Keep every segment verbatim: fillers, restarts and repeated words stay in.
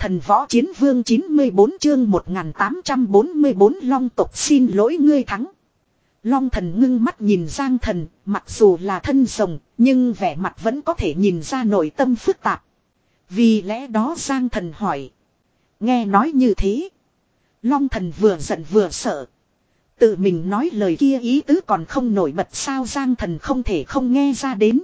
Thần võ chiến vương chín mươi bốn chương một nghìn tám trăm bốn mươi bốn Long tộc xin lỗi ngươi thắng. Long thần ngưng mắt nhìn Giang Thần, mặc dù là thân rồng, nhưng vẻ mặt vẫn có thể nhìn ra nội tâm phức tạp. Vì lẽ đó Giang Thần hỏi. Nghe nói như thế. Long thần vừa giận vừa sợ. Tự mình nói lời kia ý tứ còn không nổi bật sao Giang Thần không thể không nghe ra đến.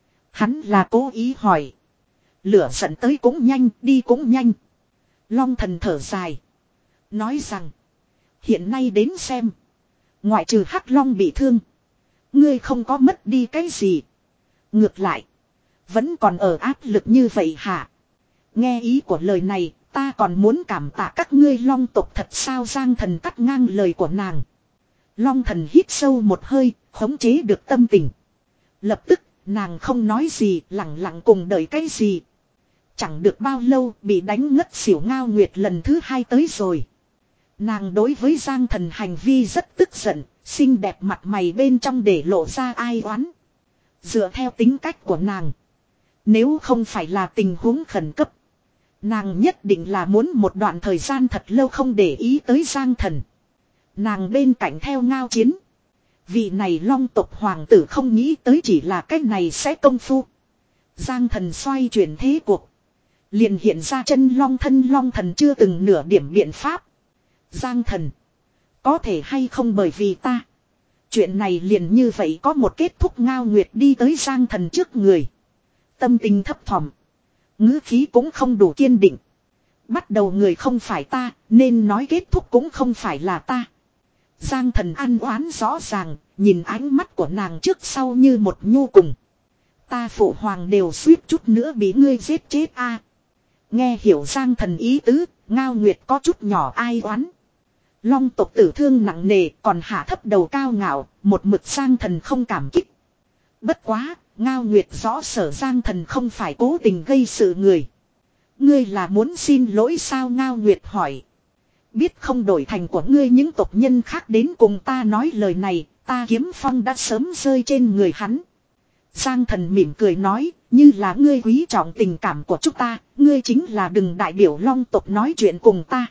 Hắn là cố ý hỏi. Lửa giận tới cũng nhanh, đi cũng nhanh. Long thần thở dài. Nói rằng. Hiện nay đến xem. Ngoại trừ Hắc Long bị thương. Ngươi không có mất đi cái gì. Ngược lại. Vẫn còn ở áp lực như vậy hả? Nghe ý của lời này. Ta còn muốn cảm tạ các ngươi Long tộc thật sao Giang Thần cắt ngang lời của nàng. Long thần hít sâu một hơi. Khống chế được tâm tình. Lập tức nàng không nói gì. Lặng lặng cùng đợi cái gì. Chẳng được bao lâu bị đánh ngất xỉu Ngao Nguyệt lần thứ hai tới rồi. Nàng đối với Giang Thần hành vi rất tức giận, xinh đẹp mặt mày bên trong để lộ ra ai oán. Dựa theo tính cách của nàng. Nếu không phải là tình huống khẩn cấp. Nàng nhất định là muốn một đoạn thời gian thật lâu không để ý tới Giang Thần. Nàng bên cạnh theo Ngao Chiến. Vị này Long tộc hoàng tử không nghĩ tới chỉ là cách này sẽ công phu. Giang Thần xoay chuyển thế cuộc. Liền hiện ra chân long thân long thần chưa từng nửa điểm biện pháp. Giang Thần. Có thể hay không bởi vì ta. Chuyện này liền như vậy có một kết thúc Ngao Nguyệt đi tới Giang Thần trước người. Tâm tình thấp thỏm. Ngữ khí cũng không đủ kiên định. Bắt đầu người không phải ta, nên nói kết thúc cũng không phải là ta. Giang Thần ăn oán rõ ràng, nhìn ánh mắt của nàng trước sau như một nhu cùng. Ta phụ hoàng đều suýt chút nữa bị ngươi giết chết a. Nghe hiểu Giang Thần ý tứ, Ngao Nguyệt có chút nhỏ ai oán. Long tộc tử thương nặng nề còn hạ thấp đầu cao ngạo, một mực Giang Thần không cảm kích. Bất quá, Ngao Nguyệt rõ sở Giang Thần không phải cố tình gây sự người. Ngươi là muốn xin lỗi sao Ngao Nguyệt hỏi. Biết không đổi thành của ngươi những tộc nhân khác đến cùng ta nói lời này, ta kiếm phong đã sớm rơi trên người hắn. Giang Thần mỉm cười nói, như là ngươi quý trọng tình cảm của chúng ta, ngươi chính là đừng đại biểu Long tộc nói chuyện cùng ta.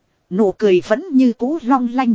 Nụ cười vẫn như cũ long lanh.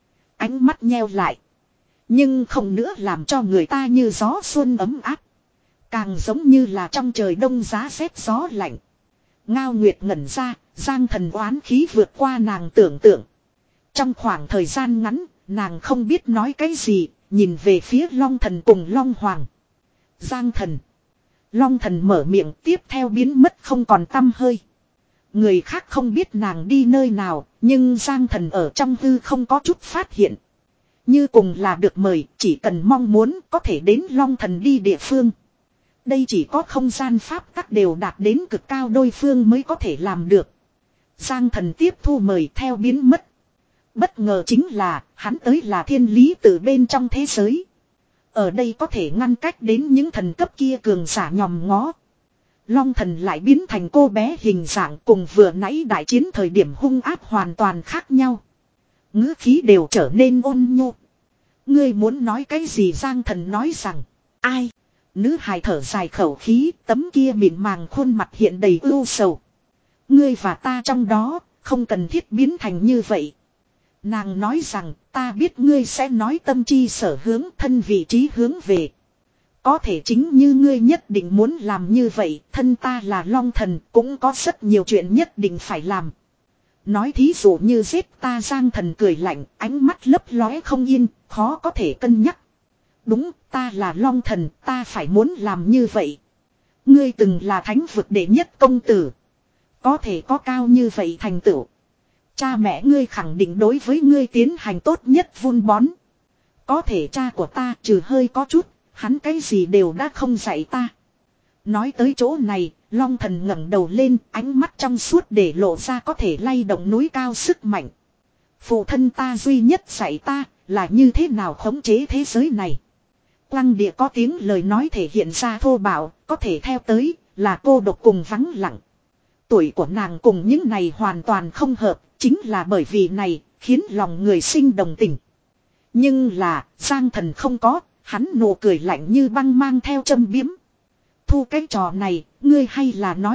Ánh mắt nheo lại. Nhưng không nữa làm cho người ta như gió xuân ấm áp. Càng giống như là trong trời đông giá rét gió lạnh. Ngao Nguyệt ngẩn ra, Giang Thần oán khí vượt qua nàng tưởng tượng. Trong khoảng thời gian ngắn, nàng không biết nói cái gì, nhìn về phía Long Thần cùng Long Hoàng. Giang Thần. Long Thần mở miệng tiếp theo biến mất không còn tăm hơi. Người khác không biết nàng đi nơi nào, nhưng Giang Thần ở trong hư không có chút phát hiện. Như cùng là được mời, chỉ cần mong muốn có thể đến Long Thần đi địa phương. Đây chỉ có không gian pháp tắc đều đạt đến cực cao đôi phương mới có thể làm được. Giang Thần tiếp thu mời theo biến mất. Bất ngờ chính là, hắn tới là thiên lý từ bên trong thế giới. Ở đây có thể ngăn cách đến những thần cấp kia cường giả nhòm ngó. Long Thần lại biến thành cô bé hình dạng cùng vừa nãy đại chiến thời điểm hung áp hoàn toàn khác nhau. Ngữ khí đều trở nên ôn nhu. Ngươi muốn nói cái gì Giang Thần nói rằng. Ai? Nữ hài thở dài khẩu khí, tấm kia mịn màng khuôn mặt hiện đầy ưu sầu. Ngươi và ta trong đó, không cần thiết biến thành như vậy. Nàng nói rằng, ta biết ngươi sẽ nói tâm chi sở hướng thân vị trí hướng về. Có thể chính như ngươi nhất định muốn làm như vậy, thân ta là Long Thần, cũng có rất nhiều chuyện nhất định phải làm. Nói thí dụ như giết ta Giang Thần cười lạnh, ánh mắt lấp lóe không yên, khó có thể cân nhắc. Đúng, ta là Long Thần, ta phải muốn làm như vậy. Ngươi từng là thánh vực đệ nhất công tử. Có thể có cao như vậy thành tựu. Cha mẹ ngươi khẳng định đối với ngươi tiến hành tốt nhất vun bón. Có thể cha của ta trừ hơi có chút, hắn cái gì đều đã không dạy ta. Nói tới chỗ này, Long Thần ngẩng đầu lên, ánh mắt trong suốt để lộ ra có thể lay động núi cao sức mạnh. Phụ thân ta duy nhất dạy ta, là như thế nào khống chế thế giới này. Quang địa có tiếng lời nói thể hiện ra thô bạo, có thể theo tới, là cô độc cùng vắng lặng. Tuổi của nàng cùng những này hoàn toàn không hợp, chính là bởi vì này, khiến lòng người sinh đồng tình. Nhưng là, Giang Thần không có, hắn nụ cười lạnh như băng mang theo châm biếm. Thu cái trò này, ngươi hay là nói thật,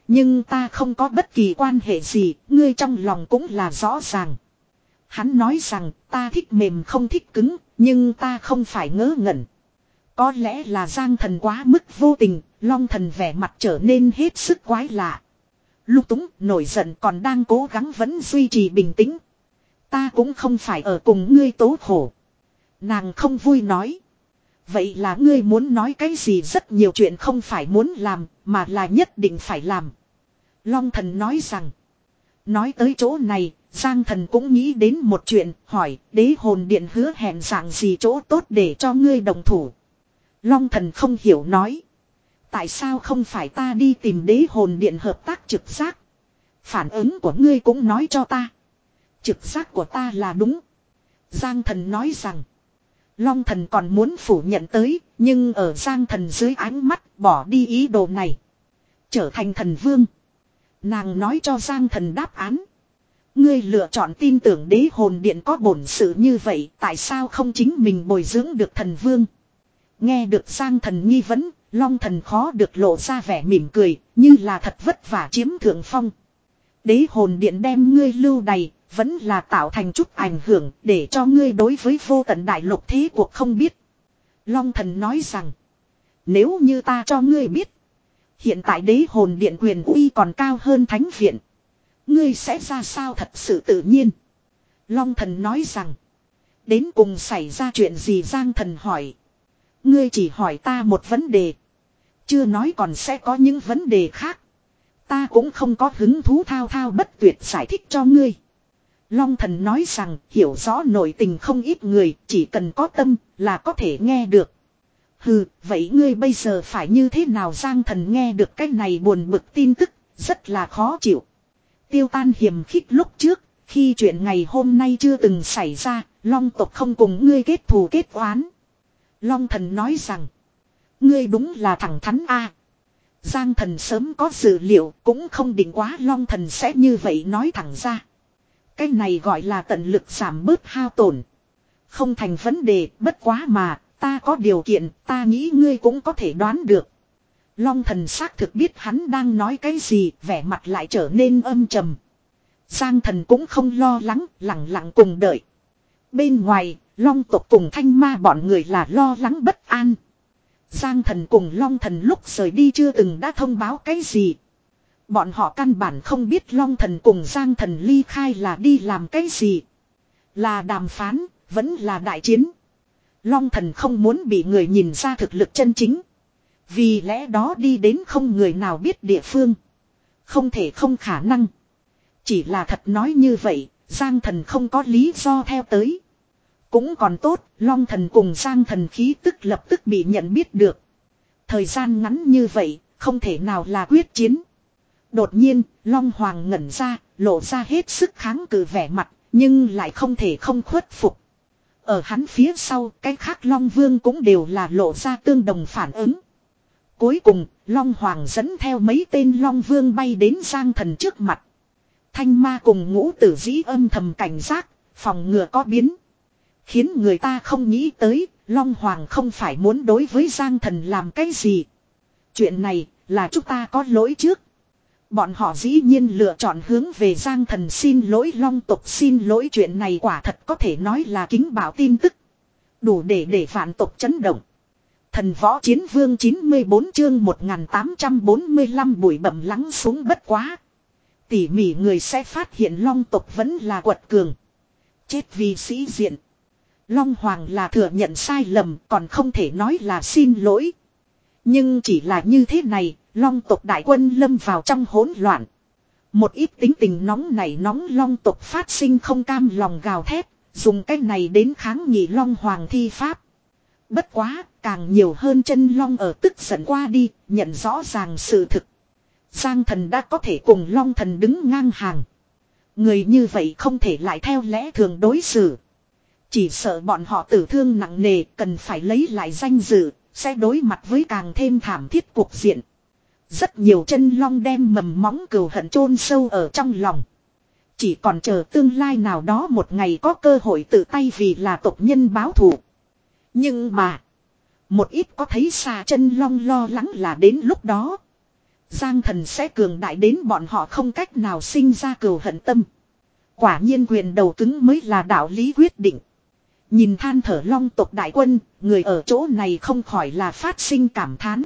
Nhưng ta không có bất kỳ quan hệ gì, ngươi trong lòng cũng là rõ ràng. Hắn nói rằng ta thích mềm không thích cứng, nhưng ta không phải ngớ ngẩn. Có lẽ là Giang Thần quá mức vô tình, Long Thần vẻ mặt trở nên hết sức quái lạ. Lung túng, nổi giận còn đang cố gắng vẫn duy trì bình tĩnh. Ta cũng không phải ở cùng ngươi tố khổ. Nàng không vui nói. Vậy là ngươi muốn nói cái gì, rất nhiều chuyện không phải muốn làm, mà là nhất định phải làm. Long Thần nói rằng. Nói tới chỗ này, Giang Thần cũng nghĩ đến một chuyện, hỏi đế hồn điện hứa hẹn dạng gì chỗ tốt để cho ngươi đồng thủ. Long Thần không hiểu nói. Tại sao không phải ta đi tìm đế hồn điện hợp tác trực giác? Phản ứng của ngươi cũng nói cho ta. Trực giác của ta là đúng. Giang Thần nói rằng. Long Thần còn muốn phủ nhận tới, nhưng ở Giang Thần dưới ánh mắt bỏ đi ý đồ này. Trở thành thần vương. Nàng nói cho Giang Thần đáp án. Ngươi lựa chọn tin tưởng đế hồn điện có bổn sự như vậy, tại sao không chính mình bồi dưỡng được thần vương? Nghe được Giang Thần nghi vấn, Long Thần khó được lộ ra vẻ mỉm cười, như là thật vất vả chiếm thượng phong. Đế hồn điện đem ngươi lưu đày, vẫn là tạo thành chút ảnh hưởng để cho ngươi đối với vô tận đại lục thế cuộc không biết. Long Thần nói rằng, nếu như ta cho ngươi biết, hiện tại đế hồn điện quyền uy còn cao hơn thánh viện, ngươi sẽ ra sao thật sự tự nhiên. Long Thần nói rằng, đến cùng xảy ra chuyện gì? Giang Thần hỏi. Ngươi chỉ hỏi ta một vấn đề, chưa nói còn sẽ có những vấn đề khác. Ta cũng không có hứng thú thao thao bất tuyệt giải thích cho ngươi. Long Thần nói rằng, hiểu rõ nội tình không ít người, chỉ cần có tâm là có thể nghe được. Hừ, vậy ngươi bây giờ phải như thế nào? Giang Thần nghe được cái này buồn bực tin tức, rất là khó chịu. Tiêu Tan hiềm khích lúc trước, khi chuyện ngày hôm nay chưa từng xảy ra, Long tộc không cùng ngươi kết thù kết oán. Long Thần nói rằng, ngươi đúng là thẳng thắn a. Giang Thần sớm có dự liệu, cũng không định quá Long Thần sẽ như vậy nói thẳng ra. Cái này gọi là tận lực giảm bớt hao tổn. Không thành vấn đề, bất quá mà, ta có điều kiện, ta nghĩ ngươi cũng có thể đoán được. Long Thần xác thực biết hắn đang nói cái gì, vẻ mặt lại trở nên âm trầm. Giang Thần cũng không lo lắng, lặng lặng cùng đợi. Bên ngoài, Long tộc cùng Thanh Ma bọn người là lo lắng bất an. Giang Thần cùng Long Thần lúc rời đi chưa từng đã thông báo cái gì. Bọn họ căn bản không biết Long Thần cùng Giang Thần ly khai là đi làm cái gì. Là đàm phán, vẫn là đại chiến. Long Thần không muốn bị người nhìn ra thực lực chân chính. Vì lẽ đó đi đến không người nào biết địa phương. Không thể không khả năng. Chỉ là thật nói như vậy, Giang Thần không có lý do theo tới. Cũng còn tốt, Long Thần cùng Giang Thần khí tức lập tức bị nhận biết được. Thời gian ngắn như vậy, không thể nào là quyết chiến. Đột nhiên, Long Hoàng ngẩn ra, lộ ra hết sức kháng cự vẻ mặt, nhưng lại không thể không khuất phục. Ở hắn phía sau, cái khác Long Vương cũng đều là lộ ra tương đồng phản ứng. Cuối cùng, Long Hoàng dẫn theo mấy tên Long Vương bay đến Giang Thần trước mặt. Thanh Ma cùng Ngũ Tử Dĩ âm thầm cảnh giác, phòng ngừa có biến. Khiến người ta không nghĩ tới, Long Hoàng không phải muốn đối với Giang Thần làm cái gì. Chuyện này là chúng ta có lỗi trước. Bọn họ dĩ nhiên lựa chọn hướng về Giang Thần xin lỗi. Long tộc xin lỗi, chuyện này quả thật có thể nói là kính bảo tin tức. Đủ để để vạn tộc chấn động. Thần võ chiến vương chín mươi bốn chương một nghìn tám trăm bốn mươi lăm bụi bẩm lắng xuống bất quá. Tỉ mỉ người sẽ phát hiện Long tộc vẫn là quật cường. Chết vì sĩ diện. Long Hoàng là thừa nhận sai lầm, còn không thể nói là xin lỗi. Nhưng chỉ là như thế này, Long tộc đại quân lâm vào trong hỗn loạn. Một ít tính tình nóng nảy nóng Long tộc phát sinh không cam lòng gào thét, dùng cách này đến kháng nghị Long Hoàng thi pháp. Bất quá, càng nhiều hơn chân Long ở tức giận qua đi, nhận rõ ràng sự thực. Giang Thần đã có thể cùng Long Thần đứng ngang hàng. Người như vậy không thể lại theo lẽ thường đối xử. Chỉ sợ bọn họ tử thương nặng nề, cần phải lấy lại danh dự, sẽ đối mặt với càng thêm thảm thiết cuộc diện. Rất nhiều chân Long đem mầm móng cừu hận chôn sâu ở trong lòng. Chỉ còn chờ tương lai nào đó một ngày có cơ hội tự tay vì là tộc nhân báo thù. Nhưng mà, một ít có thấy xa chân Long lo lắng là đến lúc đó Giang thần sẽ cường đại đến bọn họ không cách nào sinh ra cừu hận tâm. Quả nhiên quyền đầu cứng mới là đạo lý quyết định. Nhìn than thở long tộc đại quân, người ở chỗ này không khỏi là phát sinh cảm thán.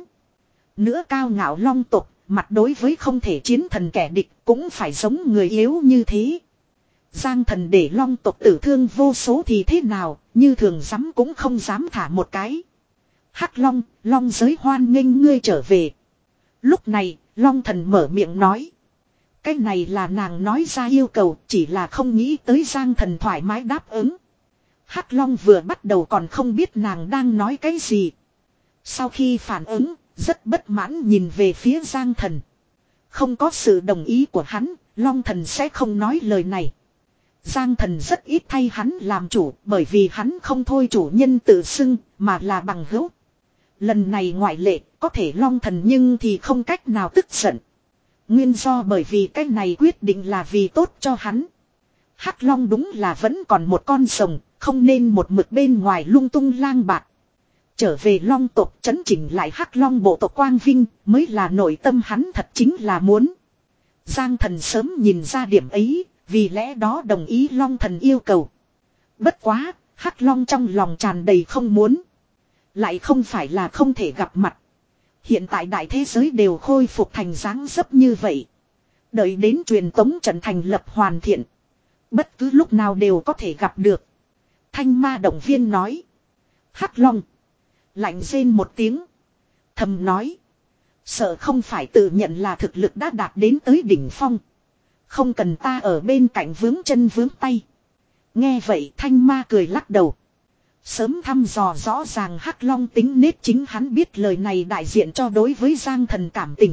Nữa cao ngạo long tộc, mặt đối với không thể chiến thần kẻ địch cũng phải giống người yếu như thế. Giang thần để long tộc tử thương vô số thì thế nào, như thường dám cũng không dám thả một cái. Hắc long, long giới hoan nghênh ngươi trở về. Lúc này, long thần mở miệng nói. Cái này là nàng nói ra yêu cầu, chỉ là không nghĩ tới Giang thần thoải mái đáp ứng. Hắc long vừa bắt đầu còn không biết nàng đang nói cái gì. Sau khi phản ứng, rất bất mãn nhìn về phía Giang thần. Không có sự đồng ý của hắn, long thần sẽ không nói lời này. Giang thần rất ít thay hắn làm chủ, bởi vì hắn không thôi chủ nhân tự xưng, mà là bằng hữu. Lần này ngoại lệ, có thể long thần nhưng thì không cách nào tức giận. Nguyên do bởi vì cái này quyết định là vì tốt cho hắn. Hắc long đúng là vẫn còn một con rồng, không nên một mực bên ngoài lung tung lang bạt. Trở về long tộc chấn chỉnh lại Hắc long bộ tộc quang vinh, mới là nội tâm hắn thật chính là muốn. Giang thần sớm nhìn ra điểm ấy, vì lẽ đó đồng ý long thần yêu cầu. Bất quá, Hắc long trong lòng tràn đầy không muốn. Lại không phải là không thể gặp mặt. Hiện tại đại thế giới đều khôi phục thành dáng dấp như vậy. Đợi đến truyền tống trận thành lập hoàn thiện. Bất cứ lúc nào đều có thể gặp được. Thanh ma động viên nói. Hắc long. Lạnh rên một tiếng. Thầm nói. Sợ không phải tự nhận là thực lực đã đạt đến tới đỉnh phong. Không cần ta ở bên cạnh vướng chân vướng tay. Nghe vậy thanh ma cười lắc đầu. Sớm thăm dò rõ ràng Hắc long tính nết chính hắn biết lời này đại diện cho đối với Giang thần cảm tình.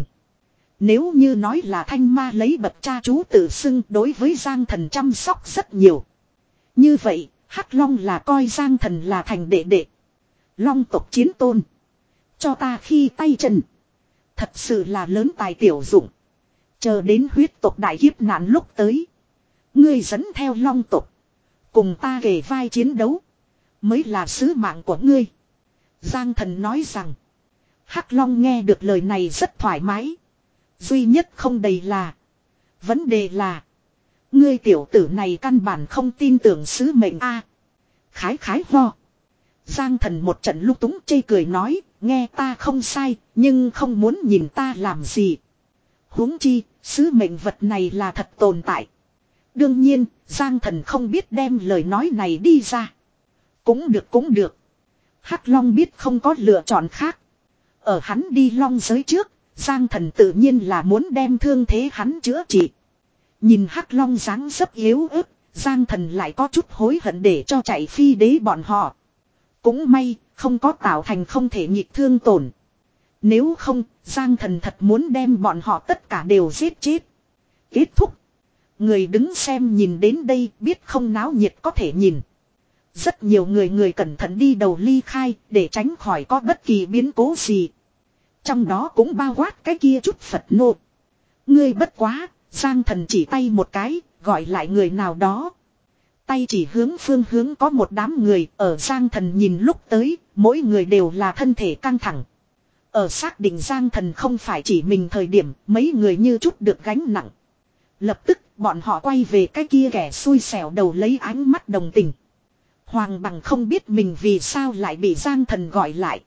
Nếu như nói là thanh ma lấy bậc cha chú tự xưng đối với Giang thần chăm sóc rất nhiều. Như vậy, Hắc long là coi Giang thần là thành đệ đệ. Long tộc chiến tôn. Cho ta khi tay chân. Thật sự là lớn tài tiểu dụng. Chờ đến huyết tộc đại kiếp nạn lúc tới. Ngươi dẫn theo long tộc. Cùng ta kề vai chiến đấu. Mới là sứ mạng của ngươi. Giang thần nói rằng. Hắc long nghe được lời này rất thoải mái. Duy nhất không đầy là. Vấn đề là. Ngươi tiểu tử này căn bản không tin tưởng sứ mệnh a. Khái khái ho. Giang thần một trận lúc túng chê cười nói. Nghe ta không sai. Nhưng không muốn nhìn ta làm gì. Huống chi. Sứ mệnh vật này là thật tồn tại. Đương nhiên. Giang thần không biết đem lời nói này đi ra. Cũng được cũng được. Hắc long biết không có lựa chọn khác. Ở hắn đi long giới trước. Giang thần tự nhiên là muốn đem thương thế hắn chữa trị. Nhìn Hắc long dáng dấp yếu ớt. Giang thần lại có chút hối hận để cho chạy phi đế bọn họ. Cũng may không có tạo thành không thể nhịp thương tổn. Nếu không Giang thần thật muốn đem bọn họ tất cả đều giết chết. Kết thúc. Người đứng xem nhìn đến đây biết không náo nhiệt có thể nhìn. Rất nhiều người người cẩn thận đi đầu ly khai để tránh khỏi có bất kỳ biến cố gì. Trong đó cũng bao quát cái kia chút Phật nô. Ngươi bất quá, Giang thần chỉ tay một cái, gọi lại người nào đó. Tay chỉ hướng phương hướng có một đám người ở Giang thần nhìn lúc tới, mỗi người đều là thân thể căng thẳng. Ở xác định Giang thần không phải chỉ mình thời điểm, mấy người như chút được gánh nặng. Lập tức, bọn họ quay về cái kia kẻ xui xẻo đầu lấy ánh mắt đồng tình. Hoàng bằng không biết mình vì sao lại bị Giang thần gọi lại.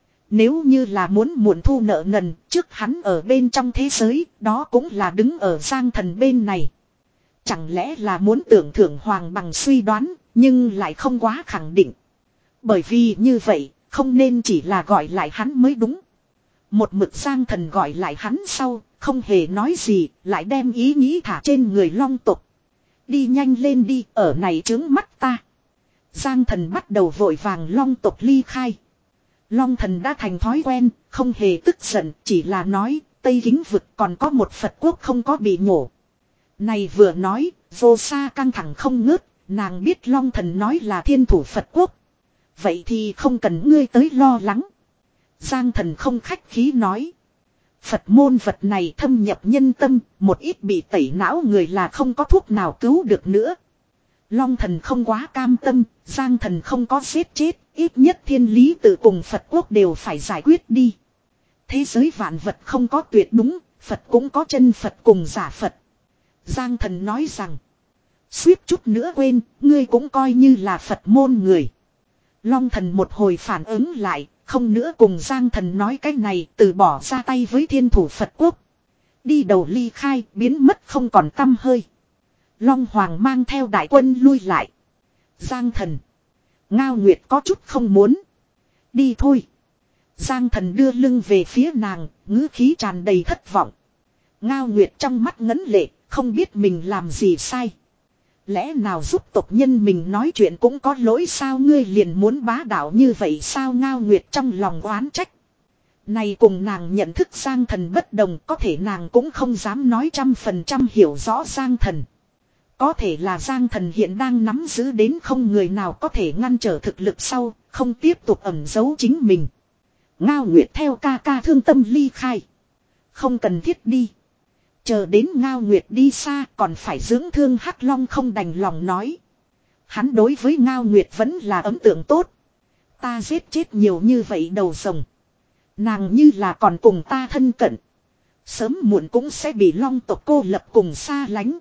Nếu như là muốn muộn thu nợ nần trước hắn ở bên trong thế giới, đó cũng là đứng ở Giang thần bên này. Chẳng lẽ là muốn tưởng thưởng Hoàng bằng suy đoán, nhưng lại không quá khẳng định. Bởi vì như vậy, không nên chỉ là gọi lại hắn mới đúng. Một mực Giang thần gọi lại hắn sau, không hề nói gì, lại đem ý nghĩ thả trên người long tộc. Đi nhanh lên đi, ở này trướng mắt ta. Giang thần bắt đầu vội vàng long tộc ly khai. Long thần đã thành thói quen, không hề tức giận, chỉ là nói, Tây Kính vực còn có một Phật quốc không có bị nhổ. Này vừa nói, vô sa căng thẳng không ngớt, nàng biết long thần nói là thiên thủ Phật quốc. Vậy thì không cần ngươi tới lo lắng. Giang thần không khách khí nói. Phật môn vật này thâm nhập nhân tâm, một ít bị tẩy não người là không có thuốc nào cứu được nữa. Long thần không quá cam tâm, Giang thần không có giết chết, ít nhất thiên lý tự cùng Phật quốc đều phải giải quyết đi. Thế giới vạn vật không có tuyệt đúng, Phật cũng có chân Phật cùng giả Phật. Giang Thần nói rằng. Suýt chút nữa quên, ngươi cũng coi như là Phật môn người. Long Thần một hồi phản ứng lại, không nữa cùng Giang Thần nói cái này, từ bỏ ra tay với thiên thủ Phật quốc. Đi đầu ly khai, biến mất không còn tăm hơi. Long Hoàng mang theo đại quân lui lại. Giang Thần. Ngao Nguyệt có chút không muốn. Đi thôi. Giang Thần đưa lưng về phía nàng, ngữ khí tràn đầy thất vọng. Ngao Nguyệt trong mắt ngấn lệ, không biết mình làm gì sai. Lẽ nào giúp tộc nhân mình nói chuyện cũng có lỗi sao, ngươi liền muốn bá đạo như vậy sao? Ngao Nguyệt trong lòng oán trách. Này cùng nàng nhận thức Giang Thần bất đồng, có thể nàng cũng không dám nói trăm phần trăm hiểu rõ Giang Thần. Có thể là Giang Thần hiện đang nắm giữ đến không người nào có thể ngăn trở thực lực sau, không tiếp tục ẩn giấu chính mình. Ngao Nguyệt theo ca ca thương tâm ly khai. Không cần thiết đi. Chờ đến Ngao Nguyệt đi xa còn phải dưỡng thương Hắc Long không đành lòng nói. Hắn đối với Ngao Nguyệt vẫn là ấn tượng tốt. Ta giết chết nhiều như vậy đầu rồng. Nàng như là còn cùng ta thân cận. Sớm muộn cũng sẽ bị Long tộc cô lập cùng xa lánh.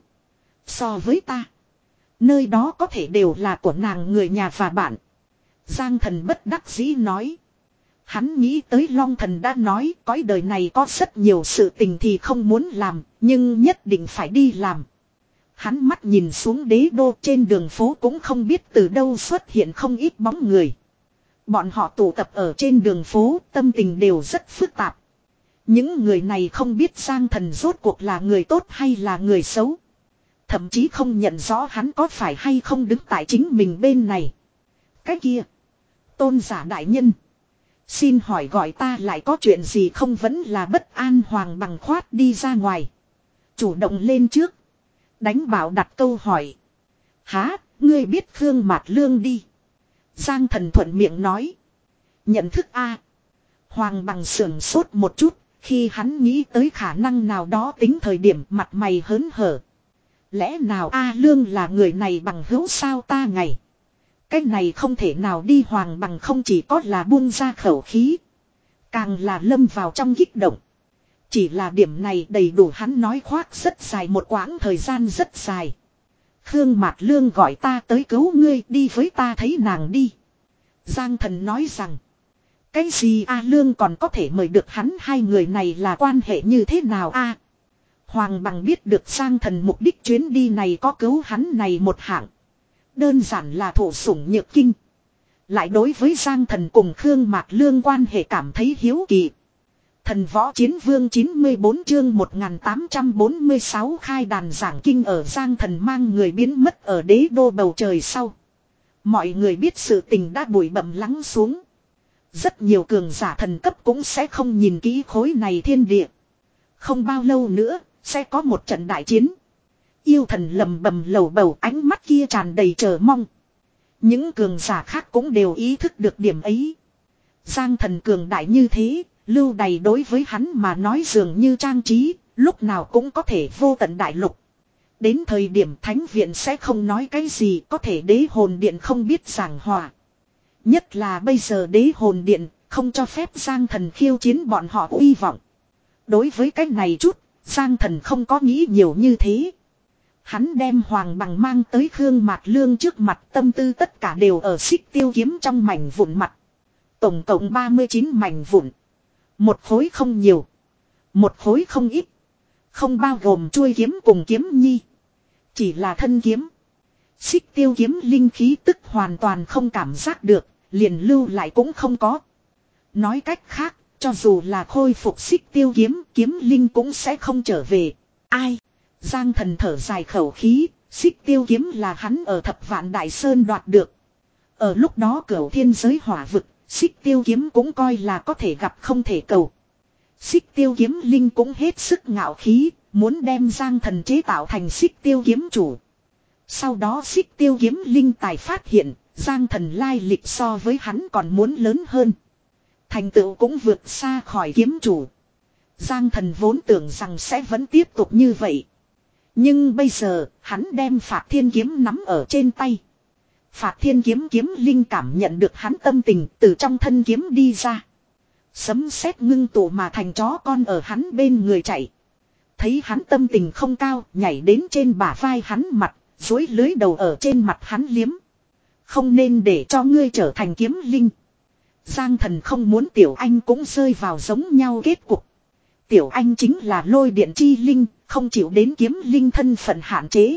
So với ta. Nơi đó có thể đều là của nàng người nhà và bạn. Giang Thần bất đắc dĩ nói. Hắn nghĩ tới Long Thần đã nói cõi đời này có rất nhiều sự tình thì không muốn làm, nhưng nhất định phải đi làm. Hắn mắt nhìn xuống đế đô, trên đường phố cũng không biết từ đâu xuất hiện không ít bóng người. Bọn họ tụ tập ở trên đường phố, tâm tình đều rất phức tạp. Những người này không biết Giang Thần rốt cuộc là người tốt hay là người xấu. Thậm chí không nhận rõ hắn có phải hay không đứng tại chính mình bên này. Cái kia, tôn giả đại nhân, xin hỏi gọi ta lại có chuyện gì không? Vẫn là bất an. Hoàng Bằng khoát đi ra ngoài, chủ động lên trước, đánh bảo đặt câu hỏi. Há, ngươi biết Khương Mạt Lương đi? Giang Thần thuận miệng nói. Nhận thức a? Hoàng Bằng sưởng sốt một chút, khi hắn nghĩ tới khả năng nào đó tính thời điểm mặt mày hớn hở. Lẽ nào A Lương là người này bằng hữu sao? Ta ngày cái này không thể nào đi. Hoàng Bằng không chỉ có là buông ra khẩu khí, càng là lâm vào trong kích động. Chỉ là điểm này đầy đủ hắn nói khoác rất dài một quãng thời gian rất dài. Khương Mạt Lương gọi ta tới cứu ngươi, đi với ta thấy nàng đi. Giang Thần nói rằng. Cái gì A Lương còn có thể mời được hắn? Hai người này là quan hệ như thế nào a? Hoàng Bằng biết được Giang Thần mục đích chuyến đi này có cứu hắn này một hạng. Đơn giản là thổ sủng nhược kinh. Lại đối với Giang Thần cùng Khương Mạt Lương quan hệ cảm thấy hiếu kỳ. Thần Võ Chiến Vương chín mươi bốn chương một nghìn tám trăm bốn mươi sáu khai đàn giảng kinh. Ở Giang Thần mang người biến mất ở đế đô bầu trời sau, mọi người biết sự tình đã bụi bặm lắng xuống. Rất nhiều cường giả thần cấp cũng sẽ không nhìn kỹ khối này thiên địa. Không bao lâu nữa sẽ có một trận đại chiến. Yêu thần lầm bầm lầu bầu, ánh mắt kia tràn đầy chờ mong. Những cường giả khác cũng đều ý thức được điểm ấy. Giang Thần cường đại như thế, lưu đày đối với hắn mà nói dường như trang trí, lúc nào cũng có thể vô tận đại lục. Đến thời điểm thánh viện sẽ không nói cái gì, có thể đế hồn điện không biết giảng hòa. Nhất là bây giờ đế hồn điện không cho phép Giang Thần khiêu chiến bọn họ uy vọng. Đối với cái này chút, Giang Thần không có nghĩ nhiều như thế. Hắn đem Hoàng Bằng mang tới Khương Mạt Lương trước mặt, tâm tư tất cả đều ở Xích Tiêu kiếm trong mảnh vụn mặt. Tổng cộng ba mươi chín mảnh vụn. Một khối không nhiều, một khối không ít. Không bao gồm chuôi kiếm cùng kiếm nhi, chỉ là thân kiếm. Xích Tiêu kiếm linh khí tức hoàn toàn không cảm giác được, liền lưu lại cũng không có. Nói cách khác, cho dù là khôi phục Xích Tiêu kiếm, kiếm linh cũng sẽ không trở về. Ai? Giang Thần thở dài khẩu khí, Xích Tiêu kiếm là hắn ở Thập Vạn Đại Sơn đoạt được. Ở lúc đó cửu thiên giới hỏa vực, Xích Tiêu kiếm cũng coi là có thể gặp không thể cầu. Xích Tiêu kiếm linh cũng hết sức ngạo khí, muốn đem Giang Thần chế tạo thành Xích Tiêu kiếm chủ. Sau đó Xích Tiêu kiếm linh tài phát hiện, Giang Thần lai lịch so với hắn còn muốn lớn hơn. Thành tựu cũng vượt xa khỏi kiếm chủ. Giang Thần vốn tưởng rằng sẽ vẫn tiếp tục như vậy. Nhưng bây giờ, hắn đem Phạt Thiên kiếm nắm ở trên tay. Phạt Thiên kiếm kiếm linh cảm nhận được hắn tâm tình, từ trong thân kiếm đi ra. Sấm sét ngưng tụ mà thành chó con ở hắn bên người chạy. Thấy hắn tâm tình không cao, nhảy đến trên bả vai hắn mặt, duỗi lưới đầu ở trên mặt hắn liếm. Không nên để cho ngươi trở thành kiếm linh. Giang Thần không muốn Tiểu Anh cũng rơi vào giống nhau kết cục. Tiểu Anh chính là lôi điện chi linh, không chịu đến kiếm linh thân phận hạn chế.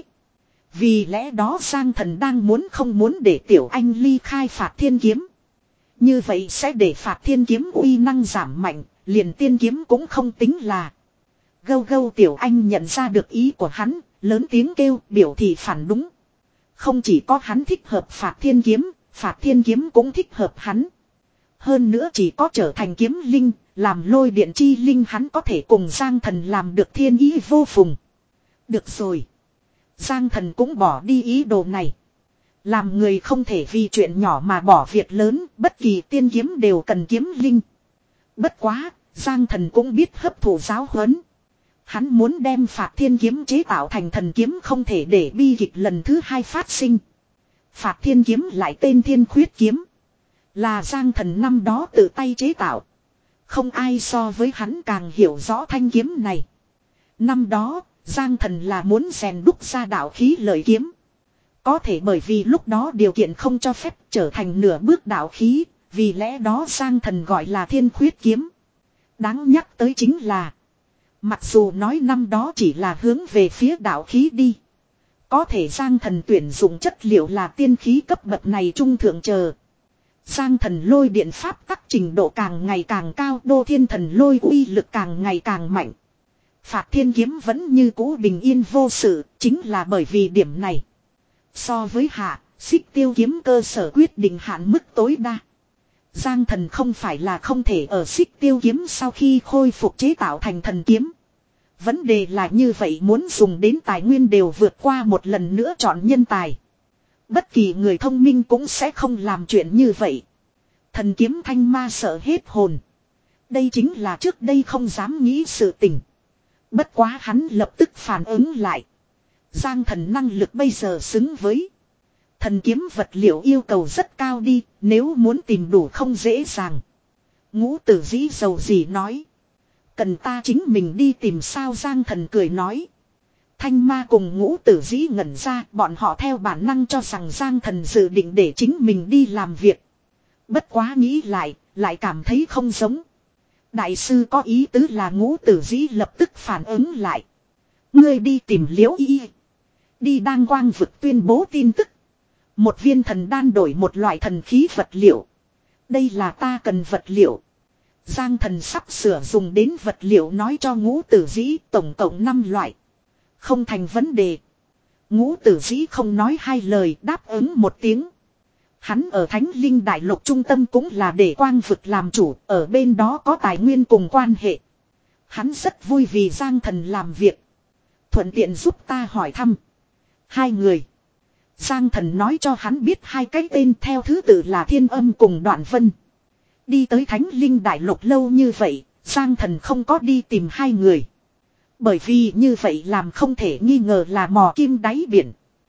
Vì lẽ đó Giang Thần đang muốn không muốn để Tiểu Anh ly khai Phạt Thiên Kiếm. Như vậy sẽ để Phạt Thiên Kiếm uy năng giảm mạnh, liền tiên kiếm cũng không tính là. Gâu gâu Tiểu Anh nhận ra được ý của hắn, lớn tiếng kêu biểu thị phản đúng. Không chỉ có hắn thích hợp Phạt Thiên Kiếm, Phạt Thiên Kiếm cũng thích hợp hắn. Hơn nữa chỉ có trở thành kiếm linh, làm lôi điện chi linh hắn có thể cùng Giang Thần làm được thiên ý vô phùng. Được rồi. Giang Thần cũng bỏ đi ý đồ này. Làm người không thể vì chuyện nhỏ mà bỏ việc lớn, bất kỳ tiên kiếm đều cần kiếm linh. Bất quá, Giang Thần cũng biết hấp thụ giáo huấn. Hắn muốn đem Phạt Thiên Kiếm chế tạo thành thần kiếm không thể để bi kịch lần thứ hai phát sinh. Phạt Thiên Kiếm lại tên Thiên Khuyết Kiếm. Là Giang Thần năm đó tự tay chế tạo. Không ai so với hắn càng hiểu rõ thanh kiếm này. Năm đó, Giang Thần là muốn rèn đúc ra đạo khí lợi kiếm. Có thể bởi vì lúc đó điều kiện không cho phép trở thành nửa bước đạo khí, vì lẽ đó Giang Thần gọi là Thiên Khuyết Kiếm. Đáng nhắc tới chính là, mặc dù nói năm đó chỉ là hướng về phía đạo khí đi. Có thể Giang Thần tuyển dụng chất liệu là tiên khí cấp bậc này trung thượng chờ. Giang Thần lôi điện pháp tắc trình độ càng ngày càng cao, đô thiên thần lôi uy lực càng ngày càng mạnh. Phạt Thiên Kiếm vẫn như cũ bình yên vô sự, chính là bởi vì điểm này. So với hạ, Xích Tiêu Kiếm cơ sở quyết định hạn mức tối đa. Giang Thần không phải là không thể ở Xích Tiêu Kiếm sau khi khôi phục chế tạo thành thần kiếm. Vấn đề là như vậy muốn dùng đến tài nguyên đều vượt qua một lần nữa chọn nhân tài. Bất kỳ người thông minh cũng sẽ không làm chuyện như vậy. Thần kiếm thanh ma sợ hết hồn. Đây chính là trước đây không dám nghĩ sự tình. Bất quá hắn lập tức phản ứng lại. Giang Thần năng lực bây giờ xứng với. Thần kiếm vật liệu yêu cầu rất cao đi, nếu muốn tìm đủ không dễ dàng. Ngũ Tử Dĩ dầu gì nói. Cần ta chính mình đi tìm sao Giang Thần cười nói. Thanh Ma cùng Ngũ Tử Dĩ ngẩn ra, bọn họ theo bản năng cho rằng Giang Thần dự định để chính mình đi làm việc. Bất quá nghĩ lại, lại cảm thấy không giống. Đại sư có ý tứ là Ngũ Tử Dĩ lập tức phản ứng lại. Ngươi đi tìm Liễu Y. Đi Đan Quang vực tuyên bố tin tức. Một viên thần đan đổi một loại thần khí vật liệu. Đây là ta cần vật liệu. Giang Thần sắp sửa dùng đến vật liệu nói cho Ngũ Tử Dĩ tổng cộng năm loại. Không thành vấn đề. Ngũ Tử Dĩ không nói hai lời đáp ứng một tiếng. Hắn ở Thánh Linh Đại Lục trung tâm cũng là để Quang vực làm chủ, ở bên đó có tài nguyên cùng quan hệ. Hắn rất vui vì Giang Thần làm việc. Thuận tiện giúp ta hỏi thăm. Hai người. Giang Thần nói cho hắn biết hai cái tên theo thứ tự là Thiên Âm cùng Đoạn Vân. Đi tới Thánh Linh Đại Lục lâu như vậy, Giang Thần không có đi tìm hai người. Bởi vì như vậy làm không thể nghi ngờ là mò kim đáy biển.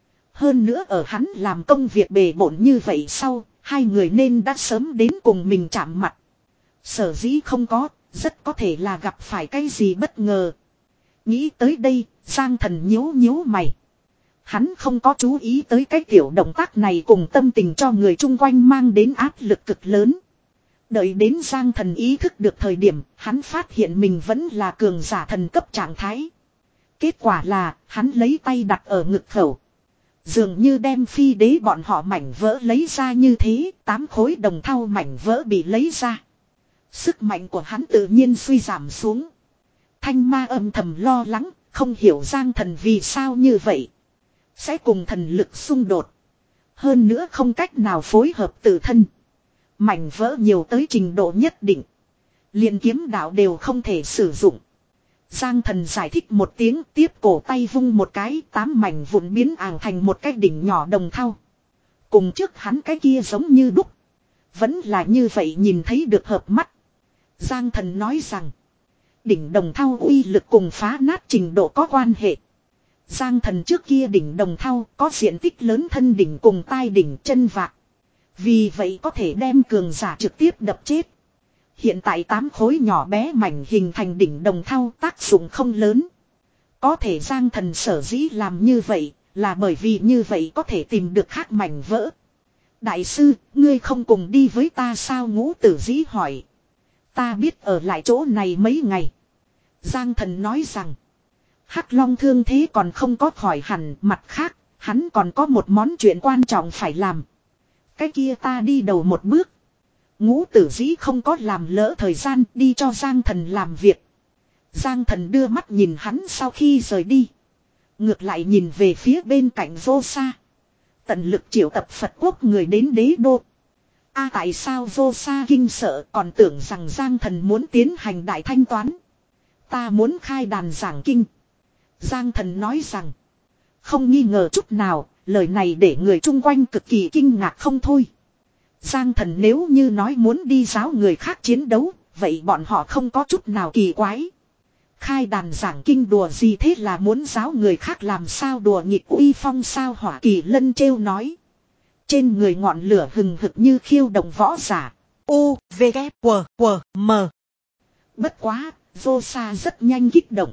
Hơn nữa ở hắn làm công việc bề bộn như vậy sau, hai người nên đã sớm đến cùng mình chạm mặt. Sở dĩ không có, rất có thể là gặp phải cái gì bất ngờ. Nghĩ tới đây, Giang Thần nhíu nhíu mày. Hắn không có chú ý tới cái tiểu động tác này cùng tâm tình cho người chung quanh mang đến áp lực cực lớn. Đợi đến Giang Thần ý thức được thời điểm, hắn phát hiện mình vẫn là cường giả thần cấp trạng thái. Kết quả là, hắn lấy tay đặt ở ngực khẩu. Dường như đem phi đế bọn họ mảnh vỡ lấy ra như thế, tám khối đồng thau mảnh vỡ bị lấy ra. Sức mạnh của hắn tự nhiên suy giảm xuống. Thanh Ma âm thầm lo lắng, không hiểu Giang Thần vì sao như vậy. Sẽ cùng thần lực xung đột. Hơn nữa không cách nào phối hợp tự thân. Mảnh vỡ nhiều tới trình độ nhất định. Liền kiếm đạo đều không thể sử dụng. Giang Thần giải thích một tiếng tiếp cổ tay vung một cái tám mảnh vụn biến ảo thành một cái đỉnh nhỏ đồng thau. Cùng trước hắn cái kia giống như đúc. Vẫn là như vậy nhìn thấy được hợp mắt. Giang Thần nói rằng. Đỉnh đồng thau uy lực cùng phá nát trình độ có quan hệ. Giang Thần trước kia đỉnh đồng thau có diện tích lớn thân đỉnh cùng tai đỉnh chân vạc. Vì vậy có thể đem cường giả trực tiếp đập chết. Hiện tại tám khối nhỏ bé mảnh hình thành đỉnh đồng thau tác dụng không lớn. Có thể Giang Thần sở dĩ làm như vậy, là bởi vì như vậy có thể tìm được khác mảnh vỡ. Đại sư, ngươi không cùng đi với ta sao? Ngũ Tử Dĩ hỏi. Ta biết ở lại chỗ này mấy ngày. Giang Thần nói rằng, Hắc Long thương thế còn không có khỏi hẳn, mặt khác, hắn còn có một món chuyện quan trọng phải làm. Cái kia ta đi đầu một bước. Ngũ Tử Dĩ không có làm lỡ thời gian, đi cho Giang Thần làm việc. Giang Thần đưa mắt nhìn hắn sau khi rời đi. Ngược lại nhìn về phía bên cạnh Vô Sa. Tận lực triệu tập Phật quốc người đến đế đô. A à, tại sao Vô Sa kinh sợ, còn tưởng rằng Giang Thần muốn tiến hành đại thanh toán. Ta muốn khai đàn giảng kinh. Giang Thần nói rằng, không nghi ngờ chút nào, lời này để người chung quanh cực kỳ kinh ngạc không thôi. Giang Thần nếu như nói muốn đi giáo người khác chiến đấu, vậy bọn họ không có chút nào kỳ quái. Khai đàn giảng kinh đùa gì thế, là muốn giáo người khác làm sao đùa nghịch uy phong sao? Hỏa Kỳ Lân trêu nói. Trên người ngọn lửa hừng hực như khiêu động võ giả. U, V, K, W, W, M. Bất quá, Vô Sa rất nhanh kích động.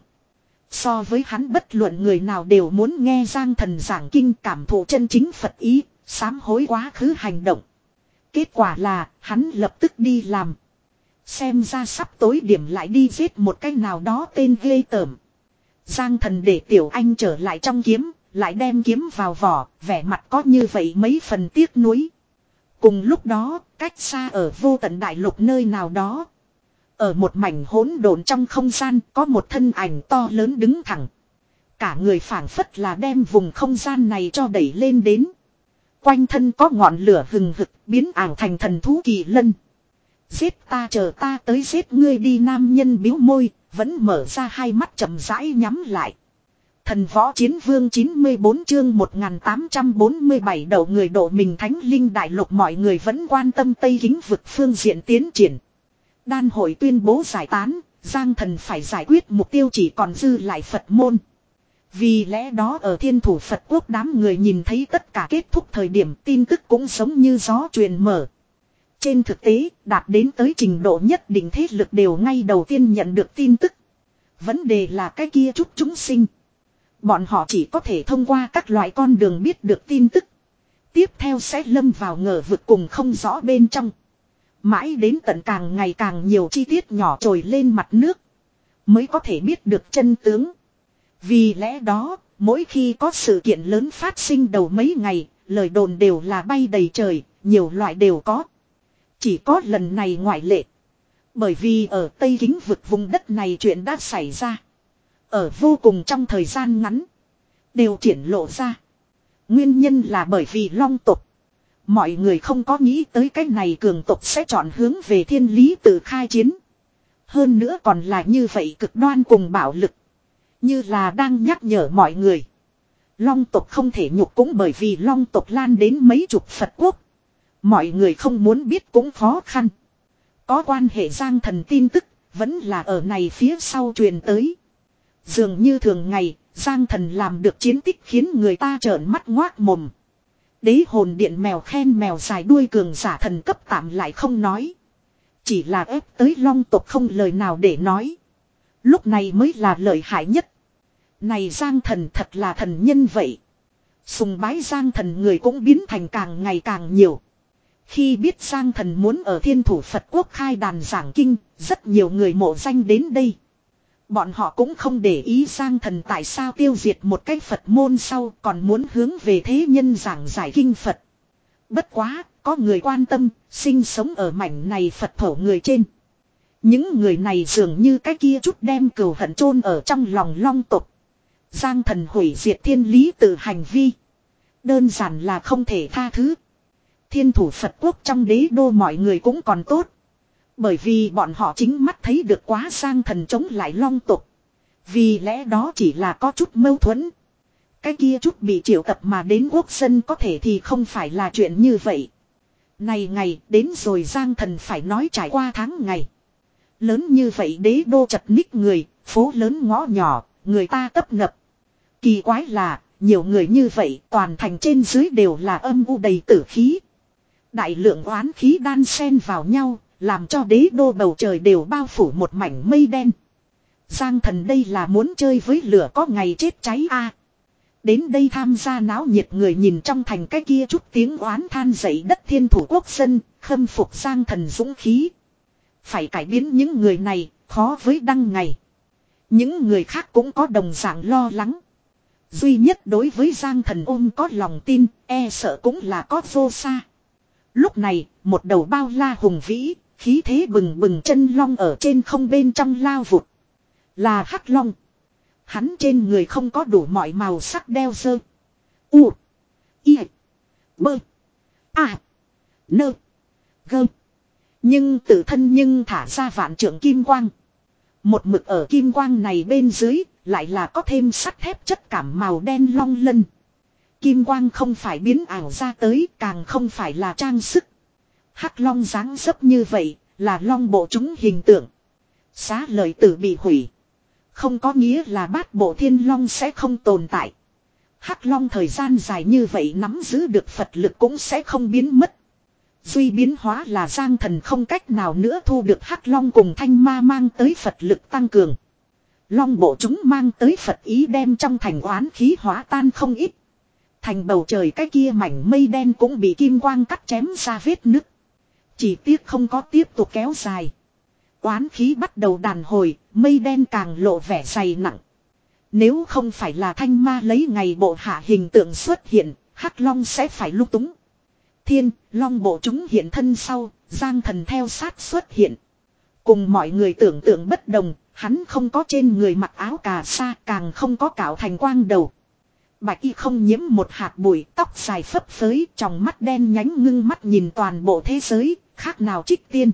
So với hắn bất luận người nào đều muốn nghe Giang Thần giảng kinh, cảm thụ chân chính Phật ý, sám hối quá khứ hành động. Kết quả là, hắn lập tức đi làm. Xem ra sắp tối điểm lại đi giết một cái nào đó tên ghê tởm. Giang Thần để Tiểu Anh trở lại trong kiếm, lại đem kiếm vào vỏ, vẻ mặt có như vậy mấy phần tiếc nuối. Cùng lúc đó, cách xa ở vô tận đại lục nơi nào đó. Ở một mảnh hỗn độn trong không gian, có một thân ảnh to lớn đứng thẳng. Cả người phảng phất là đem vùng không gian này cho đẩy lên đến. Quanh thân có ngọn lửa hừng hực, biến ảo thành thần thú Kỳ Lân. Giết ta, chờ ta tới giết ngươi đi. Nam nhân biếu môi, vẫn mở ra hai mắt chậm rãi nhắm lại. Thần Võ Chiến Vương chín mươi bốn chương một nghìn tám trăm bốn mươi bảy đầu người độ mình Thánh Linh Đại Lục. Mọi người vẫn quan tâm Tây Kính vực phương diện tiến triển. Đan hội tuyên bố giải tán, Giang Thần phải giải quyết mục tiêu chỉ còn dư lại Phật môn. Vì lẽ đó ở Thiên Thủ Phật quốc đám người nhìn thấy tất cả kết thúc thời điểm, tin tức cũng giống như gió truyền mở. Trên thực tế, đạt đến tới trình độ nhất định thế lực đều ngay đầu tiên nhận được tin tức. Vấn đề là cái kia chút chúng sinh. Bọn họ chỉ có thể thông qua các loại con đường biết được tin tức. Tiếp theo sẽ lâm vào ngờ vực cùng không rõ bên trong. Mãi đến tận càng ngày càng nhiều chi tiết nhỏ trồi lên mặt nước, mới có thể biết được chân tướng. Vì lẽ đó, mỗi khi có sự kiện lớn phát sinh đầu mấy ngày, lời đồn đều là bay đầy trời, nhiều loại đều có. Chỉ có lần này ngoại lệ. Bởi vì ở Tây Kính vực vùng đất này chuyện đã xảy ra. Ở vô cùng trong thời gian ngắn, đều triển lộ ra. Nguyên nhân là bởi vì Long tộc. Mọi người không có nghĩ tới cái này cường tộc sẽ chọn hướng về thiên lý tự khai chiến. Hơn nữa còn là như vậy cực đoan cùng bạo lực. Như là đang nhắc nhở mọi người. Long tộc không thể nhục cũng bởi vì Long tộc lan đến mấy chục Phật quốc. Mọi người không muốn biết cũng khó khăn. Có quan hệ Giang Thần tin tức, vẫn là ở này phía sau truyền tới. Dường như thường ngày, Giang Thần làm được chiến tích khiến người ta trợn mắt ngoác mồm. Đế hồn điện mèo khen mèo dài đuôi cường giả thần cấp tạm lại không nói. Chỉ là ép tới Long tộc không lời nào để nói. Lúc này mới là lợi hại nhất. Này Giang Thần thật là thần nhân vậy. Sùng bái Giang Thần người cũng biến thành càng ngày càng nhiều. Khi biết Giang Thần muốn ở Thiên Thủ Phật quốc khai đàn giảng kinh, rất nhiều người mộ danh đến đây. Bọn họ cũng không để ý Giang Thần tại sao tiêu diệt một cái Phật môn sau còn muốn hướng về thế nhân giảng giải kinh Phật. Bất quá, có người quan tâm, sinh sống ở mảnh này Phật thổ người trên. Những người này dường như cái kia chút đem cừu hận chôn ở trong lòng Long tộc. Giang Thần hủy diệt thiên lý tự hành vi. Đơn giản là không thể tha thứ. Thiên Thủ Phật quốc trong đế đô mọi người cũng còn tốt. Bởi vì bọn họ chính mắt thấy được quá Giang Thần chống lại Long tộc. Vì lẽ đó chỉ là có chút mâu thuẫn. Cái kia chút bị triệu tập mà đến quốc dân có thể thì không phải là chuyện như vậy. Này ngày đến rồi Giang Thần phải nói trải qua tháng ngày. Lớn như vậy đế đô chật ních người, phố lớn ngõ nhỏ, người ta tấp nập. Kỳ quái là, nhiều người như vậy toàn thành trên dưới đều là âm u đầy tử khí. Đại lượng oán khí đan xen vào nhau, làm cho đế đô bầu trời đều bao phủ một mảnh mây đen. Giang Thần đây là muốn chơi với lửa có ngày chết cháy a. Đến đây tham gia náo nhiệt người nhìn trong thành cái kia chút tiếng oán than dậy đất thiên thủ quốc dân, khâm phục Giang Thần dũng khí. Phải cải biến những người này, khó với đăng ngày. Những người khác cũng có đồng dạng lo lắng. Duy nhất đối với Giang Thần ôm có lòng tin, e sợ cũng là có vô xa. Lúc này, một đầu bao la hùng vĩ, khí thế bừng bừng chân long ở trên không bên trong lao vụt. Là Hắc Long. Hắn trên người không có đủ mọi màu sắc đeo dơ. U. I. Bơ. A. Nơ. Gơ. Nhưng tự thân nhưng thả ra vạn trượng kim quang. Một mực ở kim quang này bên dưới, lại là có thêm sắt thép chất cảm màu đen long lân. Kim quang không phải biến ảo ra tới, càng không phải là trang sức. Hắc Long dáng dấp như vậy, là long bộ chúng hình tượng. Xá lợi tử bị hủy. Không có nghĩa là bát bộ thiên long sẽ không tồn tại. Hắc Long thời gian dài như vậy nắm giữ được Phật lực cũng sẽ không biến mất. Duy biến hóa là Giang Thần không cách nào nữa thu được Hắc Long cùng Thanh Ma mang tới Phật lực tăng cường. Long bộ chúng mang tới Phật ý đem trong thành oán khí hóa tan không ít. Thành bầu trời cái kia mảnh mây đen cũng bị kim quang cắt chém ra vết nứt. Chỉ tiếc không có tiếp tục kéo dài. Oán khí bắt đầu đàn hồi, mây đen càng lộ vẻ dày nặng. Nếu không phải là Thanh Ma lấy ngày bộ hạ hình tượng xuất hiện, Hắc Long sẽ phải lung túng. Thiên, Long bộ chúng hiện thân sau, Giang Thần theo sát xuất hiện. Cùng mọi người tưởng tượng bất đồng, hắn không có trên người mặc áo cà sa, càng không có cạo thành quang đầu. Bạch y không nhiễm một hạt bụi, tóc dài phấp phới, tròng mắt đen nhánh ngưng mắt nhìn toàn bộ thế giới, khác nào trích tiên.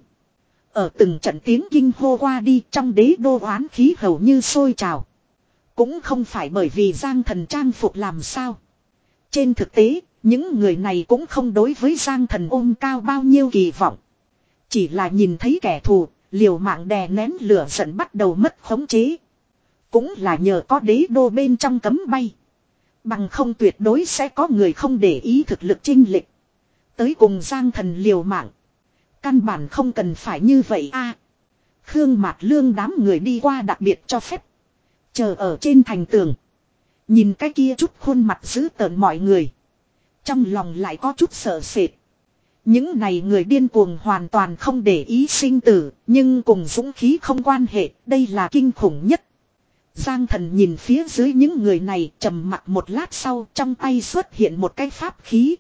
Ở từng trận tiếng kinh hô qua đi, trong đế đô oán khí hầu như sôi trào. Cũng không phải bởi vì Giang Thần trang phục làm sao. Trên thực tế, những người này cũng không đối với Giang Thần ôm cao bao nhiêu kỳ vọng. Chỉ là nhìn thấy kẻ thù, liều mạng đè nén lửa giận bắt đầu mất khống chế. Cũng là nhờ có đế đô bên trong cấm bay. Bằng không tuyệt đối sẽ có người không để ý thực lực chênh lệch. Tới cùng Giang Thần liều mạng. Căn bản không cần phải như vậy a. Khương Mạt Lương đám người đi qua đặc biệt cho phép. Chờ ở trên thành tường. Nhìn cái kia chút khuôn mặt dữ tợn mọi người. Trong lòng lại có chút sợ sệt. Những này người điên cuồng hoàn toàn không để ý sinh tử. Nhưng cùng dũng khí không quan hệ. Đây là kinh khủng nhất. Giang Thần nhìn phía dưới những người này trầm mặc một lát sau trong tay xuất hiện một cái pháp khí.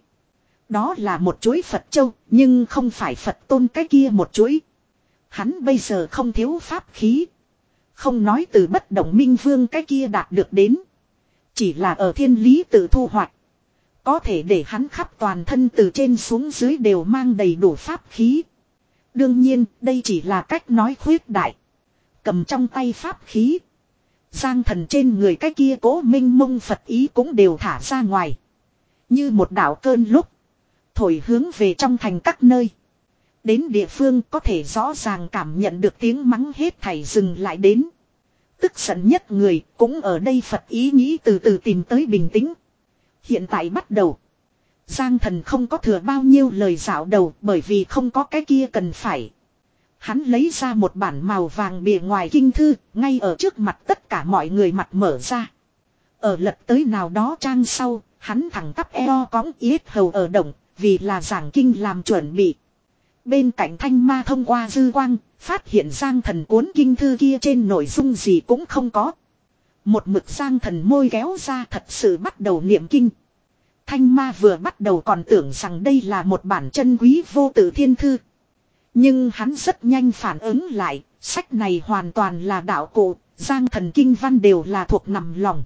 Đó là một chuỗi Phật châu, nhưng không phải Phật tôn cái kia một chuỗi. Hắn bây giờ không thiếu pháp khí. Không nói từ bất động minh vương cái kia đạt được đến. Chỉ là ở thiên lý tự thu hoạch. Có thể để hắn khắp toàn thân từ trên xuống dưới đều mang đầy đủ pháp khí. Đương nhiên, đây chỉ là cách nói khuyết đại. Cầm trong tay pháp khí. Giang Thần trên người cái kia cố minh mông Phật ý cũng đều thả ra ngoài. Như một đạo cơn lúc. Thổi hướng về trong thành các nơi. Đến địa phương có thể rõ ràng cảm nhận được tiếng mắng hết thảy dừng lại đến. Tức giận nhất người cũng ở đây Phật ý nghĩ từ từ tìm tới bình tĩnh. Hiện tại bắt đầu. Giang Thần không có thừa bao nhiêu lời dạo đầu bởi vì không có cái kia cần phải. Hắn lấy ra một bản màu vàng bìa ngoài kinh thư, ngay ở trước mặt tất cả mọi người mặt mở ra. Ở lật tới nào đó trang sau, hắn thẳng tắp eo cõng yết hầu ở động, vì là giảng kinh làm chuẩn bị. Bên cạnh Thanh Ma thông qua dư quang, phát hiện Giang Thần cuốn kinh thư kia trên nội dung gì cũng không có. Một mực Giang Thần môi kéo ra thật sự bắt đầu niệm kinh. Thanh Ma vừa bắt đầu còn tưởng rằng đây là một bản chân quý vô tự thiên thư. Nhưng hắn rất nhanh phản ứng lại, sách này hoàn toàn là đạo cụ, Giang Thần kinh văn đều là thuộc nằm lòng.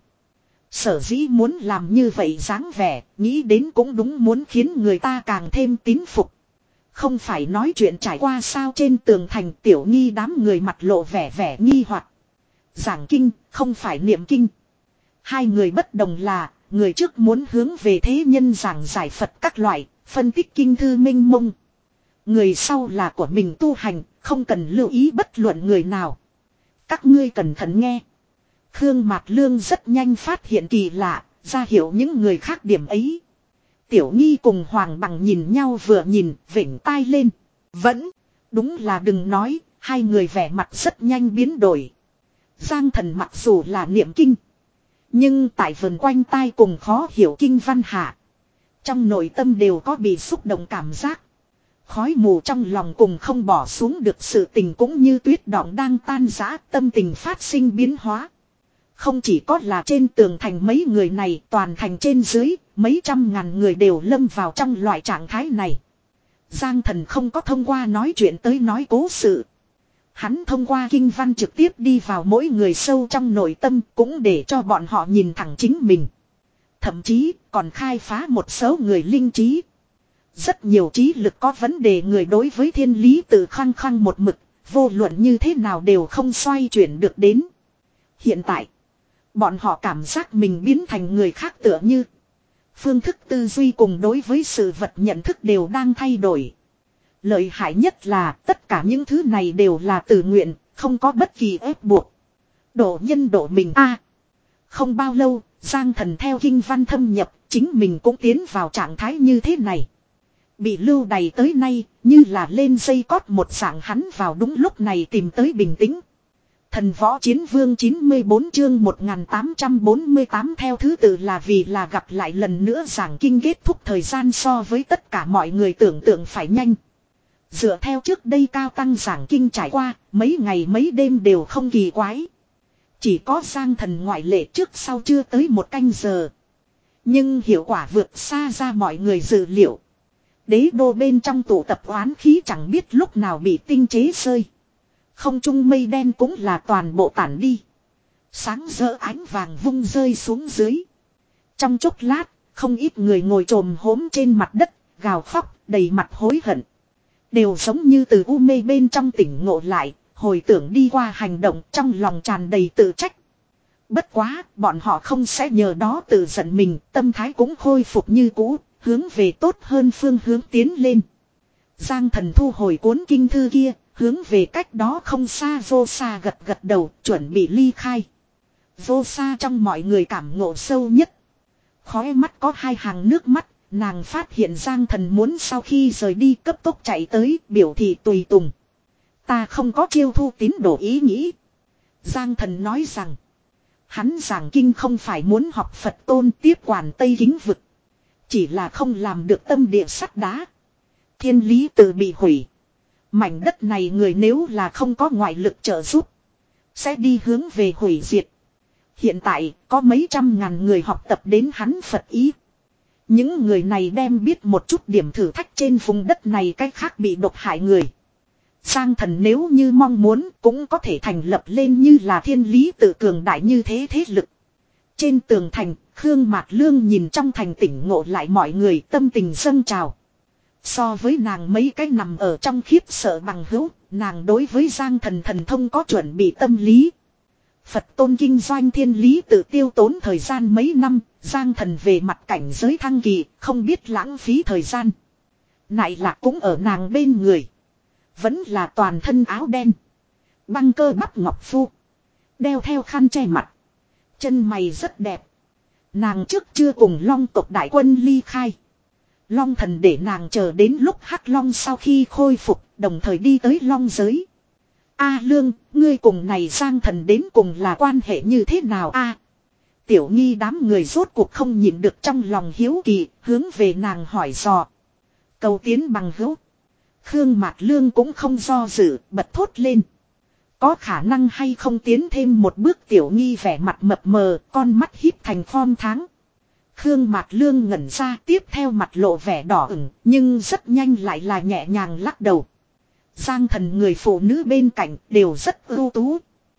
Sở dĩ muốn làm như vậy dáng vẻ, nghĩ đến cũng đúng muốn khiến người ta càng thêm tín phục. Không phải nói chuyện trải qua sao trên tường thành Tiểu Nghi đám người mặt lộ vẻ vẻ nghi hoặc. Giảng kinh, không phải niệm kinh. Hai người bất đồng là, người trước muốn hướng về thế nhân giảng giải Phật các loại, phân tích kinh thư minh mông. Người sau là của mình tu hành, không cần lưu ý bất luận người nào. Các ngươi cẩn thận nghe. Khương Mạt Lương rất nhanh phát hiện kỳ lạ, ra hiểu những người khác điểm ấy. Tiểu Nghi cùng Hoàng Bằng nhìn nhau vừa nhìn, vểnh tai lên. Vẫn, đúng là đừng nói, hai người vẻ mặt rất nhanh biến đổi. Giang Thần mặc dù là niệm kinh. Nhưng tại vườn quanh tai cùng khó hiểu kinh văn hạ. Trong nội tâm đều có bị xúc động cảm giác. Khói mù trong lòng cùng không bỏ xuống được sự tình cũng như tuyết đọng đang tan rã, tâm tình phát sinh biến hóa. Không chỉ có là trên tường thành mấy người này, toàn thành trên dưới, mấy trăm ngàn người đều lâm vào trong loại trạng thái này. Giang Thần không có thông qua nói chuyện tới nói cố sự. Hắn thông qua kinh văn trực tiếp đi vào mỗi người sâu trong nội tâm, cũng để cho bọn họ nhìn thẳng chính mình. Thậm chí còn khai phá một số người linh trí. Rất nhiều trí lực có vấn đề người đối với thiên lý tự khăng khăng một mực, vô luận như thế nào đều không xoay chuyển được đến. Hiện tại, bọn họ cảm giác mình biến thành người khác tựa như. Phương thức tư duy cùng đối với sự vật nhận thức đều đang thay đổi. Lợi hại nhất là tất cả những thứ này đều là tự nguyện, không có bất kỳ ép buộc. Độ nhân độ mình a. Không bao lâu, Giang Thần theo kinh văn thâm nhập, chính mình cũng tiến vào trạng thái như thế này. Bị lưu đày tới nay, như là lên dây cót một dạng hắn vào đúng lúc này tìm tới bình tĩnh. Thần võ chiến vương chín mươi bốn chương một nghìn tám trăm bốn mươi tám theo thứ tự là vì là gặp lại lần nữa giảng kinh kết thúc thời gian so với tất cả mọi người tưởng tượng phải nhanh. Dựa theo trước đây cao tăng giảng kinh trải qua, mấy ngày mấy đêm đều không kỳ quái. Chỉ có Giang Thần ngoại lệ trước sau chưa tới một canh giờ. Nhưng hiệu quả vượt xa ra mọi người dự liệu. Đế đô bên trong tụ tập oán khí chẳng biết lúc nào bị tinh chế rơi. Không trung mây đen cũng là toàn bộ tản đi. Sáng rỡ ánh vàng vung rơi xuống dưới. Trong chốc lát, không ít người ngồi trồm hốm trên mặt đất, gào khóc, đầy mặt hối hận. Đều giống như từ u mê bên trong tỉnh ngộ lại, hồi tưởng đi qua hành động trong lòng tràn đầy tự trách. Bất quá, bọn họ không sẽ nhờ đó tự giận mình, tâm thái cũng khôi phục như cũ, hướng về tốt hơn phương hướng tiến lên. Giang Thần thu hồi cuốn kinh thư kia, hướng về cách đó không xa Vô Sa gật gật đầu, chuẩn bị ly khai. Vô Sa trong mọi người cảm ngộ sâu nhất. Khóe mắt có hai hàng nước mắt, nàng phát hiện Giang Thần muốn sau khi rời đi cấp tốc chạy tới, biểu thị tùy tùng. Ta không có chiêu thu tín đồ ý nghĩ. Giang Thần nói rằng, hắn giảng kinh không phải muốn học Phật tôn tiếp quản Tây Kính vực. Chỉ là không làm được tâm địa sắt đá. Thiên lý tự bị hủy. Mảnh đất này người nếu là không có ngoại lực trợ giúp, sẽ đi hướng về hủy diệt. Hiện tại có mấy trăm ngàn người học tập đến hắn Phật ý. Những người này đem biết một chút điểm thử thách trên vùng đất này cách khác bị độc hại người. Giang Thần nếu như mong muốn cũng có thể thành lập lên như là thiên lý tự cường đại như thế thế lực. Trên tường thành, Khương Mạt Lương nhìn trong thành tỉnh ngộ lại mọi người tâm tình dâng trào. So với nàng mấy cái nằm ở trong khiếp sợ bằng hữu, nàng đối với Giang Thần thần thông có chuẩn bị tâm lý. Phật tôn kinh doanh thiên lý tự tiêu tốn thời gian mấy năm, Giang Thần về mặt cảnh giới thăng kỳ, không biết lãng phí thời gian. Nại Lạc cũng ở nàng bên người. Vẫn là toàn thân áo đen. Băng cơ bắp ngọc phu. Đeo theo khăn che mặt. Chân mày rất đẹp. Nàng trước chưa cùng Long tộc đại quân ly khai. Long Thần để nàng chờ đến lúc Hắc Long sau khi khôi phục, đồng thời đi tới Long giới. A Lương, ngươi cùng này Giang Thần đến cùng là quan hệ như thế nào a? Tiểu Nghi đám người rốt cuộc không nhịn được trong lòng hiếu kỳ, hướng về nàng hỏi dò. Cầu tiến bằng hữu. Khương Mạt Lương cũng không do dự, bật thốt lên. Có khả năng hay không tiến thêm một bước Tiểu Nghi vẻ mặt mập mờ, con mắt híp thành form tháng. Khương Mạt Lương ngẩn ra tiếp theo mặt lộ vẻ đỏ ửng, nhưng rất nhanh lại là nhẹ nhàng lắc đầu. Giang Thần người phụ nữ bên cạnh đều rất ưu tú.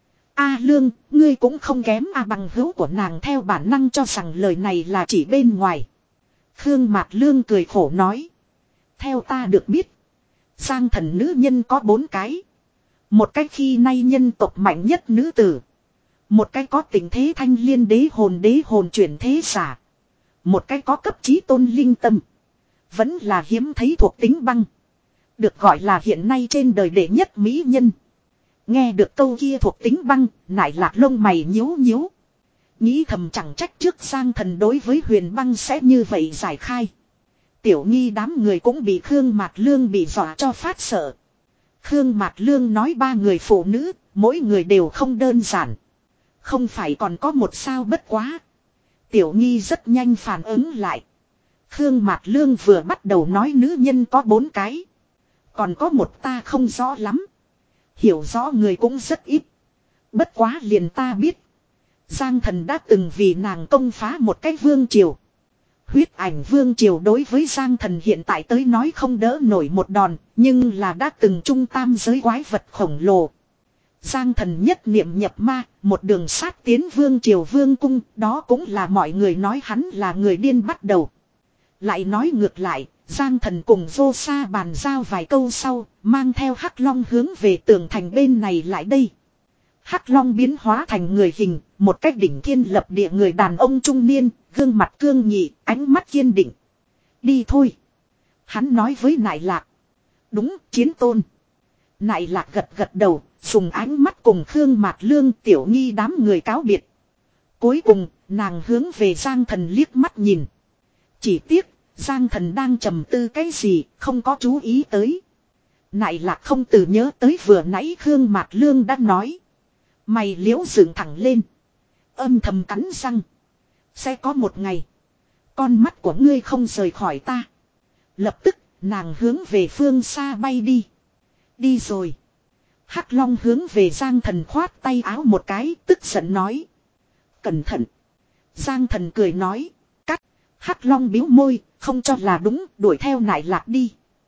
A Lương, ngươi cũng không kém a bằng hữu của nàng theo bản năng cho rằng lời này là chỉ bên ngoài. Khương Mạt Lương cười khổ nói. Theo ta được biết, Giang Thần nữ nhân có bốn cái. Một cách khi nay nhân tộc mạnh nhất nữ tử. Một cái có tình thế thanh liên đế hồn đế hồn chuyển thế giả. Một cái có cấp trí tôn linh tâm. Vẫn là hiếm thấy thuộc tính băng. Được gọi là hiện nay trên đời đệ nhất mỹ nhân. Nghe được câu kia thuộc tính băng, Nại Lạc lông mày nhíu nhíu. Nghĩ thầm chẳng trách trước Giang Thần đối với huyền băng sẽ như vậy giải khai. Tiểu Nghi đám người cũng bị Khương Mạt Lương bị dọa cho phát sợ. Khương Mạt Lương nói ba người phụ nữ, mỗi người đều không đơn giản. Không phải còn có một sao bất quá. Tiểu Nghi rất nhanh phản ứng lại. Khương Mạt Lương vừa bắt đầu nói nữ nhân có bốn cái. Còn có một ta không rõ lắm. Hiểu rõ người cũng rất ít. Bất quá liền ta biết. Giang Thần đã từng vì nàng công phá một cái vương triều. Huyết ảnh vương triều đối với Giang Thần hiện tại tới nói không đỡ nổi một đòn. Nhưng là đã từng trung tam giới quái vật khổng lồ. Giang Thần nhất niệm nhập ma, một đường sát tiến vương triều vương cung. Đó cũng là mọi người nói hắn là người điên bắt đầu. Lại nói ngược lại, Giang Thần cùng Vô Sa bàn giao vài câu sau, mang theo Hắc Long hướng về tường thành bên này lại đây. Hắc Long biến hóa thành người hình, một cách đỉnh thiên lập địa người đàn ông trung niên, gương mặt cương nghị, ánh mắt kiên định. Đi thôi. Hắn nói với Nại Lạc. Đúng, chiến tôn. Nại Lạc gật gật đầu, dùng ánh mắt cùng Khương Mạt Lương Tiểu Nghi đám người cáo biệt. Cuối cùng, nàng hướng về Giang Thần liếc mắt nhìn. Chỉ tiếc, Giang Thần đang trầm tư cái gì, không có chú ý tới. Nại Lạc không từ nhớ tới vừa nãy Khương Mạt Lương đã nói. Mày liễu dựng thẳng lên. Âm thầm cắn răng. Sẽ có một ngày. Con mắt của ngươi không rời khỏi ta. Lập tức, nàng hướng về phương xa bay đi. Đi rồi. Hắc Long hướng về Giang Thần khoát tay áo một cái, tức giận nói. Cẩn thận. Giang Thần cười nói. Cắt. Hắc Long biếu môi, không cho là đúng, đuổi theo Nại Lạc đi.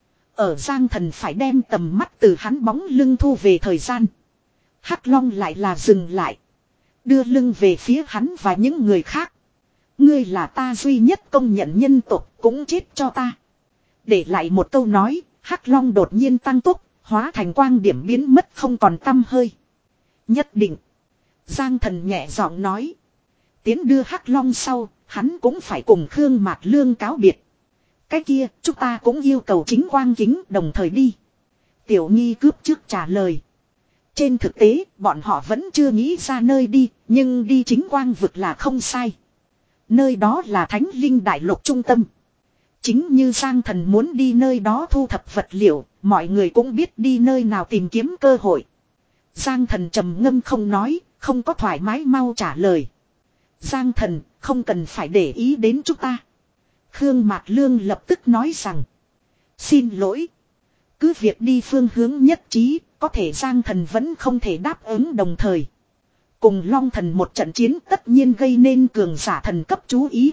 Ở Giang Thần phải đem tầm mắt từ hắn bóng lưng thu về thời gian. Hắc Long lại là dừng lại. Đưa lưng về phía hắn và những người khác. Ngươi là ta duy nhất công nhận nhân tộc, cũng chết cho ta. Để lại một câu nói, Hắc Long đột nhiên tăng tốc, hóa thành quang điểm biến mất không còn tăm hơi. Nhất định. Giang Thần nhẹ giọng nói. Tiến đưa Hắc Long sau, hắn cũng phải cùng Khương Mạt Lương cáo biệt. Cái kia, chúng ta cũng yêu cầu chính quang kính đồng thời đi. Tiểu Nghi cướp trước trả lời. Trên thực tế, bọn họ vẫn chưa nghĩ ra nơi đi, nhưng đi chính quang vực là không sai. Nơi đó là Thánh Linh Đại Lục trung tâm. Chính như Giang Thần muốn đi nơi đó thu thập vật liệu, mọi người cũng biết đi nơi nào tìm kiếm cơ hội. Giang Thần trầm ngâm không nói, không có thoải mái mau trả lời. Giang Thần, không cần phải để ý đến chúng ta. Khương Mạt Lương lập tức nói rằng. Xin lỗi. Cứ việc đi phương hướng nhất trí, có thể Giang Thần vẫn không thể đáp ứng đồng thời. Cùng Long Thần một trận chiến tất nhiên gây nên cường giả thần cấp chú ý.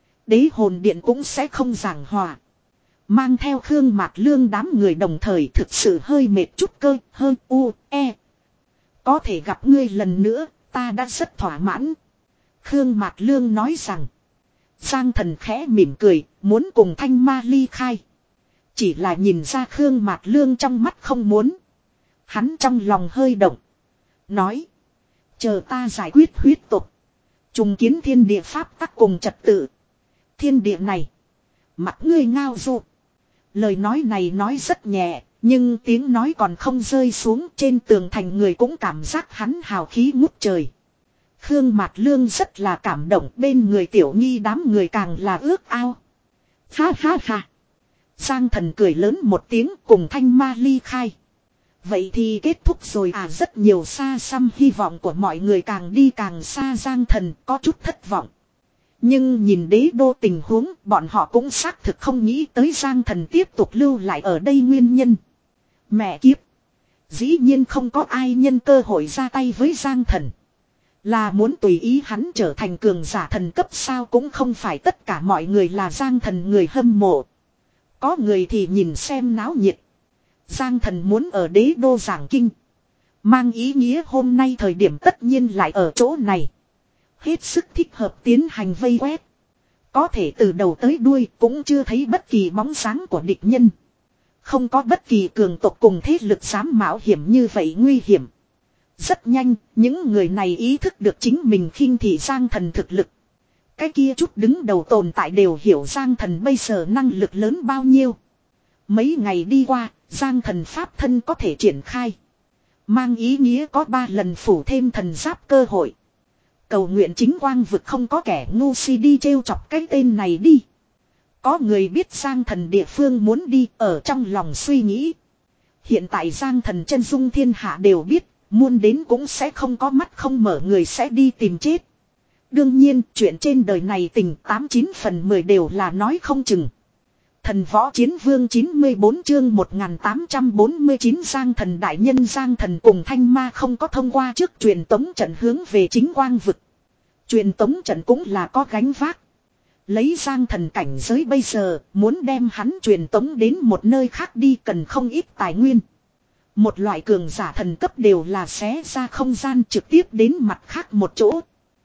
Đế hồn điện cũng sẽ không giảng hòa. Mang theo Khương Mạt Lương đám người đồng thời thực sự hơi mệt chút cơ, hơi u, e. Có thể gặp ngươi lần nữa, ta đã rất thỏa mãn. Khương Mạt Lương nói rằng. Giang Thần khẽ mỉm cười, muốn cùng Thanh Ma ly khai. Chỉ là nhìn ra Khương Mạt Lương trong mắt không muốn. Hắn trong lòng hơi động. Nói. Chờ ta giải quyết huyết tục. Trùng kiến thiên địa pháp tắc cùng trật tự. Thiên địa này. Mặt ngươi ngao du. Lời nói này nói rất nhẹ. Nhưng tiếng nói còn không rơi xuống trên tường thành người cũng cảm giác hắn hào khí ngút trời. Khương Mạt Lương rất là cảm động, bên người Tiểu Nghi đám người càng là ước ao. Ha ha ha. Giang Thần cười lớn một tiếng cùng Thanh Ma ly khai. Vậy thì kết thúc rồi à, rất nhiều xa xăm hy vọng của mọi người càng đi càng xa. Giang Thần có chút thất vọng. Nhưng nhìn đế đô tình huống, bọn họ cũng xác thực không nghĩ tới Giang Thần tiếp tục lưu lại ở đây nguyên nhân. Mẹ kiếp. Dĩ nhiên không có ai nhân cơ hội ra tay với Giang Thần. Là muốn tùy ý hắn trở thành cường giả thần cấp sao, cũng không phải tất cả mọi người là Giang Thần người hâm mộ. Có người thì nhìn xem náo nhiệt. Giang Thần muốn ở đế đô giảng kinh. Mang ý nghĩa hôm nay thời điểm tất nhiên lại ở chỗ này. Hết sức thích hợp tiến hành vây quét. Có thể từ đầu tới đuôi cũng chưa thấy bất kỳ bóng sáng của địch nhân. Không có bất kỳ cường tộc cùng thế lực dám mạo hiểm như vậy nguy hiểm. Rất nhanh, những người này ý thức được chính mình khinh thị Giang Thần thực lực. Cái kia chút đứng đầu tồn tại đều hiểu Giang Thần bây giờ năng lực lớn bao nhiêu. Mấy ngày đi qua, Giang Thần pháp thân có thể triển khai. Mang ý nghĩa có ba lần phủ thêm thần giáp cơ hội. Cầu nguyện chính quang vực không có kẻ ngu si đi trêu chọc cái tên này đi. Có người biết Giang Thần địa phương muốn đi ở trong lòng suy nghĩ. Hiện tại Giang Thần chân dung thiên hạ đều biết, muôn đến cũng sẽ không có mắt không mở người sẽ đi tìm chết. Đương nhiên, chuyện trên đời này tình tám chín phần mười đều là nói không chừng. Thần võ chiến vương chín mươi bốn chương một nghìn tám trăm bốn mươi chín Giang Thần đại nhân Giang Thần cùng Thanh Ma không có thông qua trước truyền tống trận hướng về chính quang vực. Truyền tống trận cũng là có gánh vác. Lấy Giang Thần cảnh giới bây giờ, muốn đem hắn truyền tống đến một nơi khác đi cần không ít tài nguyên. Một loại cường giả thần cấp đều là xé ra không gian trực tiếp đến mặt khác một chỗ.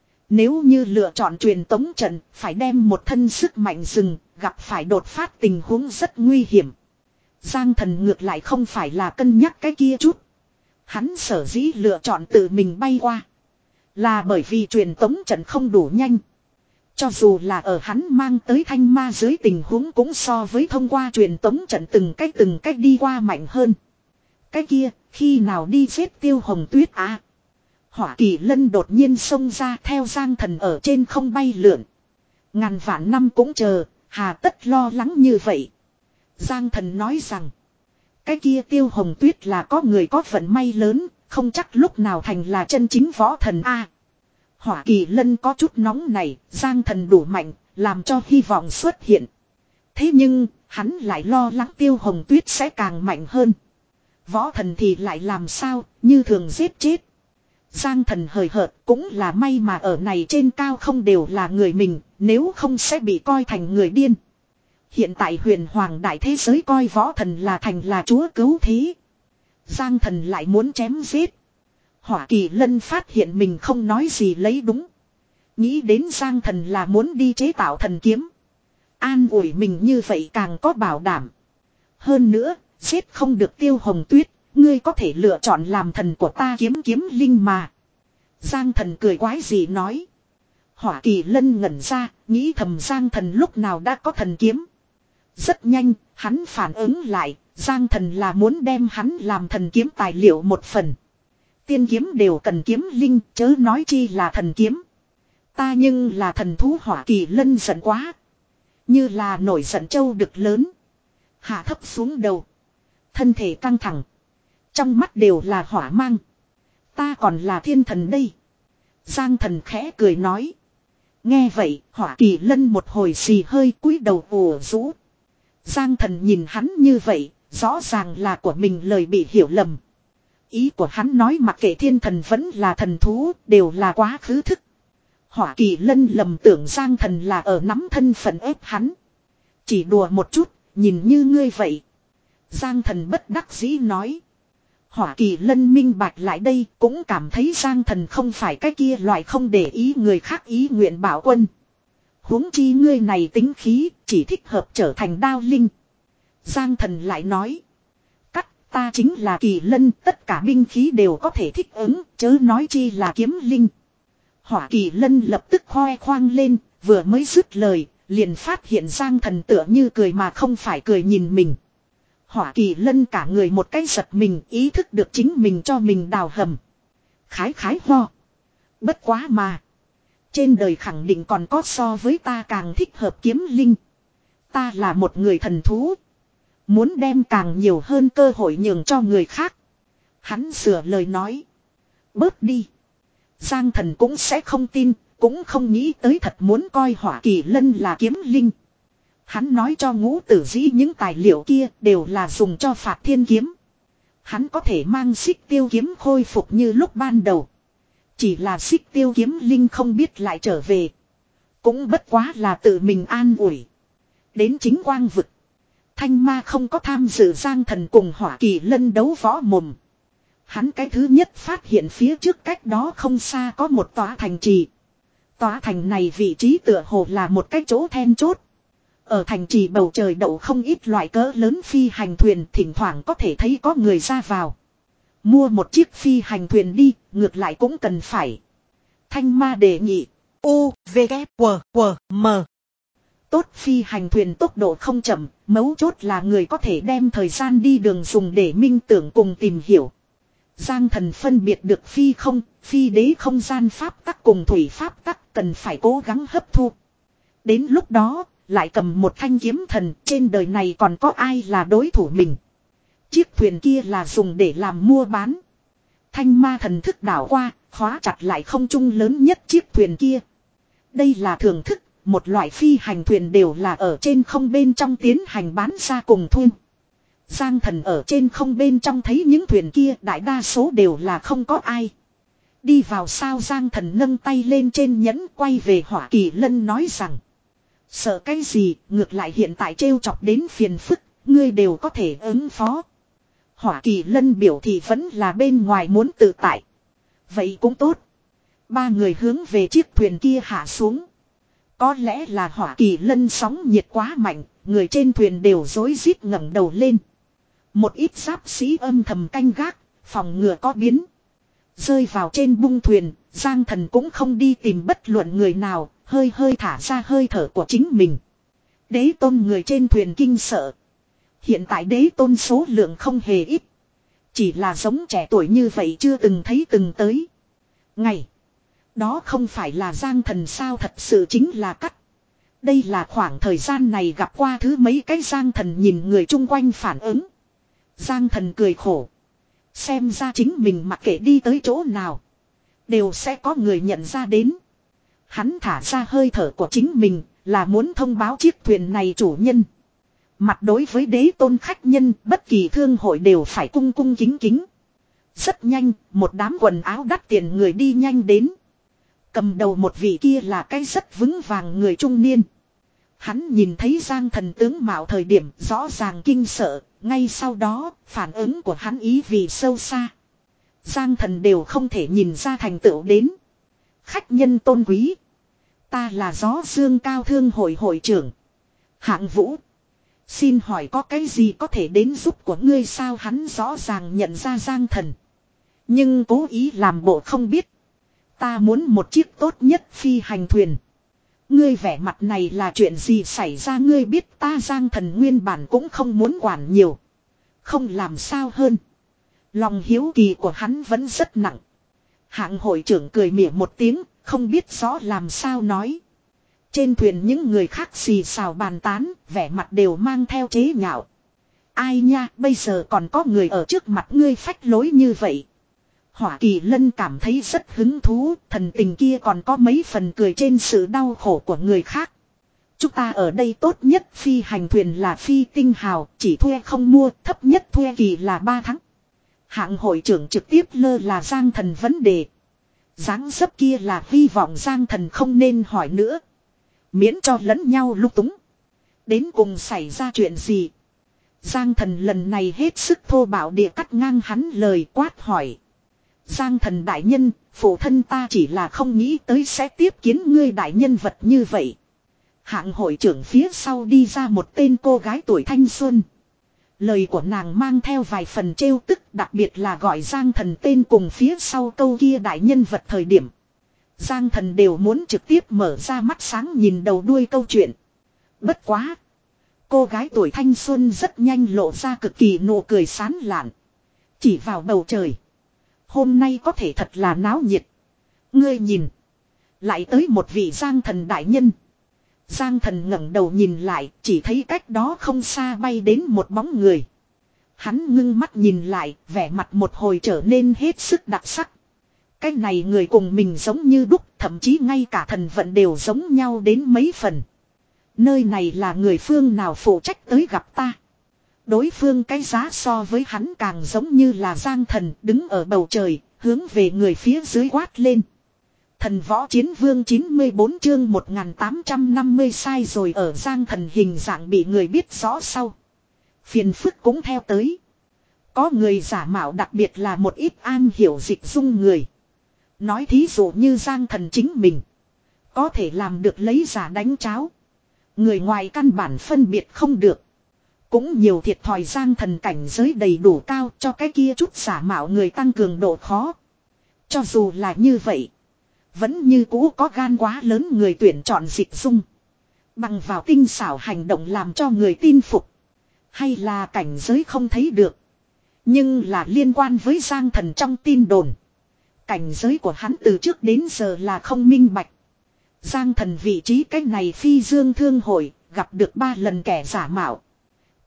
Nếu như lựa chọn truyền tống trận, phải đem một thân sức mạnh dừng, gặp phải đột phát tình huống rất nguy hiểm. Giang Thần ngược lại không phải là cân nhắc cái kia chút. Hắn sở dĩ lựa chọn tự mình bay qua. Là bởi vì truyền tống trận không đủ nhanh. Cho dù là ở hắn mang tới thanh ma dưới tình huống cũng so với thông qua truyền tống trận từng cách từng cách đi qua mạnh hơn. Cái kia, khi nào đi giết Tiêu Hồng Tuyết à? Hỏa Kỳ Lân đột nhiên xông ra theo Giang Thần ở trên không bay lượn. Ngàn vạn năm cũng chờ, hà tất lo lắng như vậy. Giang Thần nói rằng, cái kia Tiêu Hồng Tuyết là có người có vận may lớn, không chắc lúc nào thành là chân chính võ thần a. Hỏa Kỳ Lân có chút nóng này, Giang Thần đủ mạnh, làm cho hy vọng xuất hiện. Thế nhưng, hắn lại lo lắng Tiêu Hồng Tuyết sẽ càng mạnh hơn. Võ thần thì lại làm sao, như thường giết chết. Giang Thần hời hợt cũng là may mà ở này trên cao không đều là người mình, nếu không sẽ bị coi thành người điên. Hiện tại huyền hoàng đại thế giới coi võ thần là thành là chúa cứu thế. Giang Thần lại muốn chém giết. Hỏa Kỳ Lân phát hiện mình không nói gì lấy đúng. Nghĩ đến Giang Thần là muốn đi chế tạo thần kiếm. An ủi mình như vậy càng có bảo đảm. Hơn nữa, giết không được Tiêu Hồng Tuyết, ngươi có thể lựa chọn làm thần của ta kiếm kiếm linh mà. Giang Thần cười quái gì nói. Hỏa Kỳ Lân ngẩn ra, nghĩ thầm Giang Thần lúc nào đã có thần kiếm. Rất nhanh, hắn phản ứng lại, Giang Thần là muốn đem hắn làm thần kiếm tài liệu một phần. Tiên kiếm đều cần kiếm linh, chớ nói chi là thần kiếm. Ta nhưng là thần thú. Hỏa Kỳ Lân giận quá. Như là nổi giận trâu đực lớn. Hạ thấp xuống đầu. Thân thể căng thẳng. Trong mắt đều là hỏa mang. Ta còn là thiên thần đây. Giang Thần khẽ cười nói. Nghe vậy, Hỏa Kỳ Lân một hồi xì hơi cúi đầu ủ rũ. Giang Thần nhìn hắn như vậy, rõ ràng là của mình lời bị hiểu lầm. Ý của hắn nói mặc kệ thiên thần vẫn là thần thú, đều là quá khứ thức. Hỏa Kỳ Lân lầm tưởng Giang Thần là ở nắm thân phận ép hắn. Chỉ đùa một chút, nhìn như ngươi vậy. Giang Thần bất đắc dĩ nói. Hỏa Kỳ Lân minh bạch lại đây cũng cảm thấy Giang Thần không phải cái kia loại không để ý người khác ý nguyện bảo quân. Huống chi ngươi này tính khí chỉ thích hợp trở thành đao linh. Giang Thần lại nói. Cắt ta chính là Kỳ Lân, tất cả binh khí đều có thể thích ứng, chớ nói chi là kiếm linh. Hỏa Kỳ Lân lập tức khoe khoang lên, vừa mới dứt lời, liền phát hiện Giang Thần tựa như cười mà không phải cười nhìn mình. Hỏa Kỳ Lân cả người một cái giật mình, ý thức được chính mình cho mình đào hầm. Khái khái ho. Bất quá mà. Trên đời khẳng định còn có so với ta càng thích hợp kiếm linh. Ta là một người thần thú. Muốn đem càng nhiều hơn cơ hội nhường cho người khác. Hắn sửa lời nói. Bớt đi. Giang Thần cũng sẽ không tin, cũng không nghĩ tới thật muốn coi Hỏa Kỳ Lân là kiếm linh. Hắn nói cho Ngũ Tử Dĩ những tài liệu kia đều là dùng cho phạt thiên kiếm. Hắn có thể mang xích tiêu kiếm khôi phục như lúc ban đầu. Chỉ là xích tiêu kiếm linh không biết lại trở về. Cũng bất quá là tự mình an ủi. Đến chính quang vực. Thanh Ma không có tham dự Giang Thần cùng Hỏa Kỳ Lân đấu võ mồm. Hắn cái thứ nhất phát hiện phía trước cách đó không xa có một tòa thành trì. Tòa thành này vị trí tựa hồ là một cái chỗ then chốt. Ở thành trì bầu trời đậu không ít loại cỡ lớn phi hành thuyền, thỉnh thoảng có thể thấy có người ra vào. Mua một chiếc phi hành thuyền đi, ngược lại cũng cần phải. Thanh Ma đề nghị. U, V, K, W, W, M. Tốt phi hành thuyền tốc độ không chậm, mấu chốt là người có thể đem thời gian đi đường dùng để minh tưởng cùng tìm hiểu. Giang Thần phân biệt được phi không, phi đế không gian pháp tắc cùng thủy pháp tắc cần phải cố gắng hấp thu. Đến lúc đó, lại cầm một thanh kiếm thần, trên đời này còn có ai là đối thủ mình. Chiếc thuyền kia là dùng để làm mua bán. Thanh ma thần thức đảo qua, khóa chặt lại không trung lớn nhất chiếc thuyền kia. Đây là thưởng thức, một loại phi hành thuyền đều là ở trên không bên trong tiến hành bán ra cùng thuê. Giang thần ở trên không bên trong thấy những thuyền kia đại đa số đều là không có ai. Đi vào sao Giang thần nâng tay lên trên nhẫn quay về Hỏa Kỳ Lân nói rằng. Sợ cái gì, ngược lại hiện tại trêu chọc đến phiền phức, ngươi đều có thể ứng phó. Hỏa Kỳ Lân biểu thì vẫn là bên ngoài muốn tự tại. Vậy cũng tốt. Ba người hướng về chiếc thuyền kia hạ xuống. Có lẽ là Hỏa Kỳ Lân sóng nhiệt quá mạnh, người trên thuyền đều rối rít ngẩng đầu lên. Một ít giáp sĩ âm thầm canh gác, phòng ngừa có biến. Rơi vào trên bung thuyền, Giang thần cũng không đi tìm bất luận người nào, hơi hơi thả ra hơi thở của chính mình. Đế tôn người trên thuyền kinh sợ. Hiện tại đế tôn số lượng không hề ít. Chỉ là giống trẻ tuổi như vậy chưa từng thấy từng tới. Ngày. Đó không phải là Giang thần sao, thật sự chính là cắt. Đây là khoảng thời gian này gặp qua thứ mấy cái Giang thần nhìn người chung quanh phản ứng. Giang thần cười khổ. Xem ra chính mình mặc kệ đi tới chỗ nào. Đều sẽ có người nhận ra đến. Hắn thả ra hơi thở của chính mình là muốn thông báo chiếc thuyền này chủ nhân. Mặt đối với đế tôn khách nhân bất kỳ thương hội đều phải cung cung kính kính. Rất nhanh, một đám quần áo đắt tiền người đi nhanh đến. Cầm đầu một vị kia là cái rất vững vàng người trung niên. Hắn nhìn thấy Giang thần tướng mạo thời điểm rõ ràng kinh sợ, ngay sau đó phản ứng của hắn ý vì sâu xa. Giang thần đều không thể nhìn ra thành tựu đến. Khách nhân tôn quý. Ta là Gió Dương Cao Thương hội hội trưởng. Hạng Vũ. Xin hỏi có cái gì có thể đến giúp của ngươi sao, hắn rõ ràng nhận ra Giang thần. Nhưng cố ý làm bộ không biết. Ta muốn một chiếc tốt nhất phi hành thuyền. Ngươi vẻ mặt này là chuyện gì xảy ra, ngươi biết ta Giang thần nguyên bản cũng không muốn quản nhiều. Không làm sao hơn. Lòng hiếu kỳ của hắn vẫn rất nặng. Hạng hội trưởng cười mỉa một tiếng, không biết rõ làm sao nói. Trên thuyền những người khác xì xào bàn tán, vẻ mặt đều mang theo chế nhạo. Ai nha, bây giờ còn có người ở trước mặt ngươi phách lối như vậy. Hỏa Kỳ Lân cảm thấy rất hứng thú, thần tình kia còn có mấy phần cười trên sự đau khổ của người khác. Chúng ta ở đây tốt nhất phi hành thuyền là phi tinh hào, chỉ thuê không mua, thấp nhất thuê kỳ là ba tháng. Hạng hội trưởng trực tiếp lơ là Giang thần vấn đề. Dáng dấp kia là hy vọng Giang thần không nên hỏi nữa. Miễn cho lẫn nhau lung túng. Đến cùng xảy ra chuyện gì? Giang thần lần này hết sức thô bạo địa cắt ngang hắn lời, quát hỏi. Giang thần đại nhân, phụ thân ta chỉ là không nghĩ tới sẽ tiếp kiến ngươi đại nhân vật như vậy. Hạng hội trưởng phía sau đi ra một tên cô gái tuổi thanh xuân. Lời của nàng mang theo vài phần trêu tức, đặc biệt là gọi Giang thần tên cùng phía sau câu kia đại nhân vật thời điểm. Giang thần đều muốn trực tiếp mở ra mắt sáng nhìn đầu đuôi câu chuyện. Bất quá. Cô gái tuổi thanh xuân rất nhanh lộ ra cực kỳ nụ cười sán lạn. Chỉ vào bầu trời. Hôm nay có thể thật là náo nhiệt. Ngươi nhìn. Lại tới một vị Giang thần đại nhân. Giang thần ngẩng đầu nhìn lại, chỉ thấy cách đó không xa bay đến một bóng người. Hắn ngưng mắt nhìn lại, vẻ mặt một hồi trở nên hết sức đặc sắc. Cái này người cùng mình giống như đúc, thậm chí ngay cả thần vận đều giống nhau đến mấy phần. Nơi này là người phương nào phụ trách tới gặp ta. Đối phương cái giá so với hắn càng giống như là Giang thần đứng ở bầu trời, hướng về người phía dưới quát lên. Thần võ chiến vương chín mươi bốn chương một nghìn tám trăm năm mươi sai rồi, ở Giang thần hình dạng bị người biết rõ sau. Phiền phức cũng theo tới. Có người giả mạo, đặc biệt là một ít an hiểu dịch dung người. Nói thí dụ như Giang thần chính mình. Có thể làm được lấy giả đánh cháo. Người ngoài căn bản phân biệt không được. Cũng nhiều thiệt thòi Giang thần cảnh giới đầy đủ cao cho cái kia chút giả mạo người tăng cường độ khó. Cho dù là như vậy. Vẫn như cũ có gan quá lớn người tuyển chọn dịch dung. Bằng vào tinh xảo hành động làm cho người tin phục. Hay là cảnh giới không thấy được. Nhưng là liên quan với Giang thần trong tin đồn. Cảnh giới của hắn từ trước đến giờ là không minh bạch. Giang thần vị trí cách này phi dương thương hội gặp được ba lần kẻ giả mạo.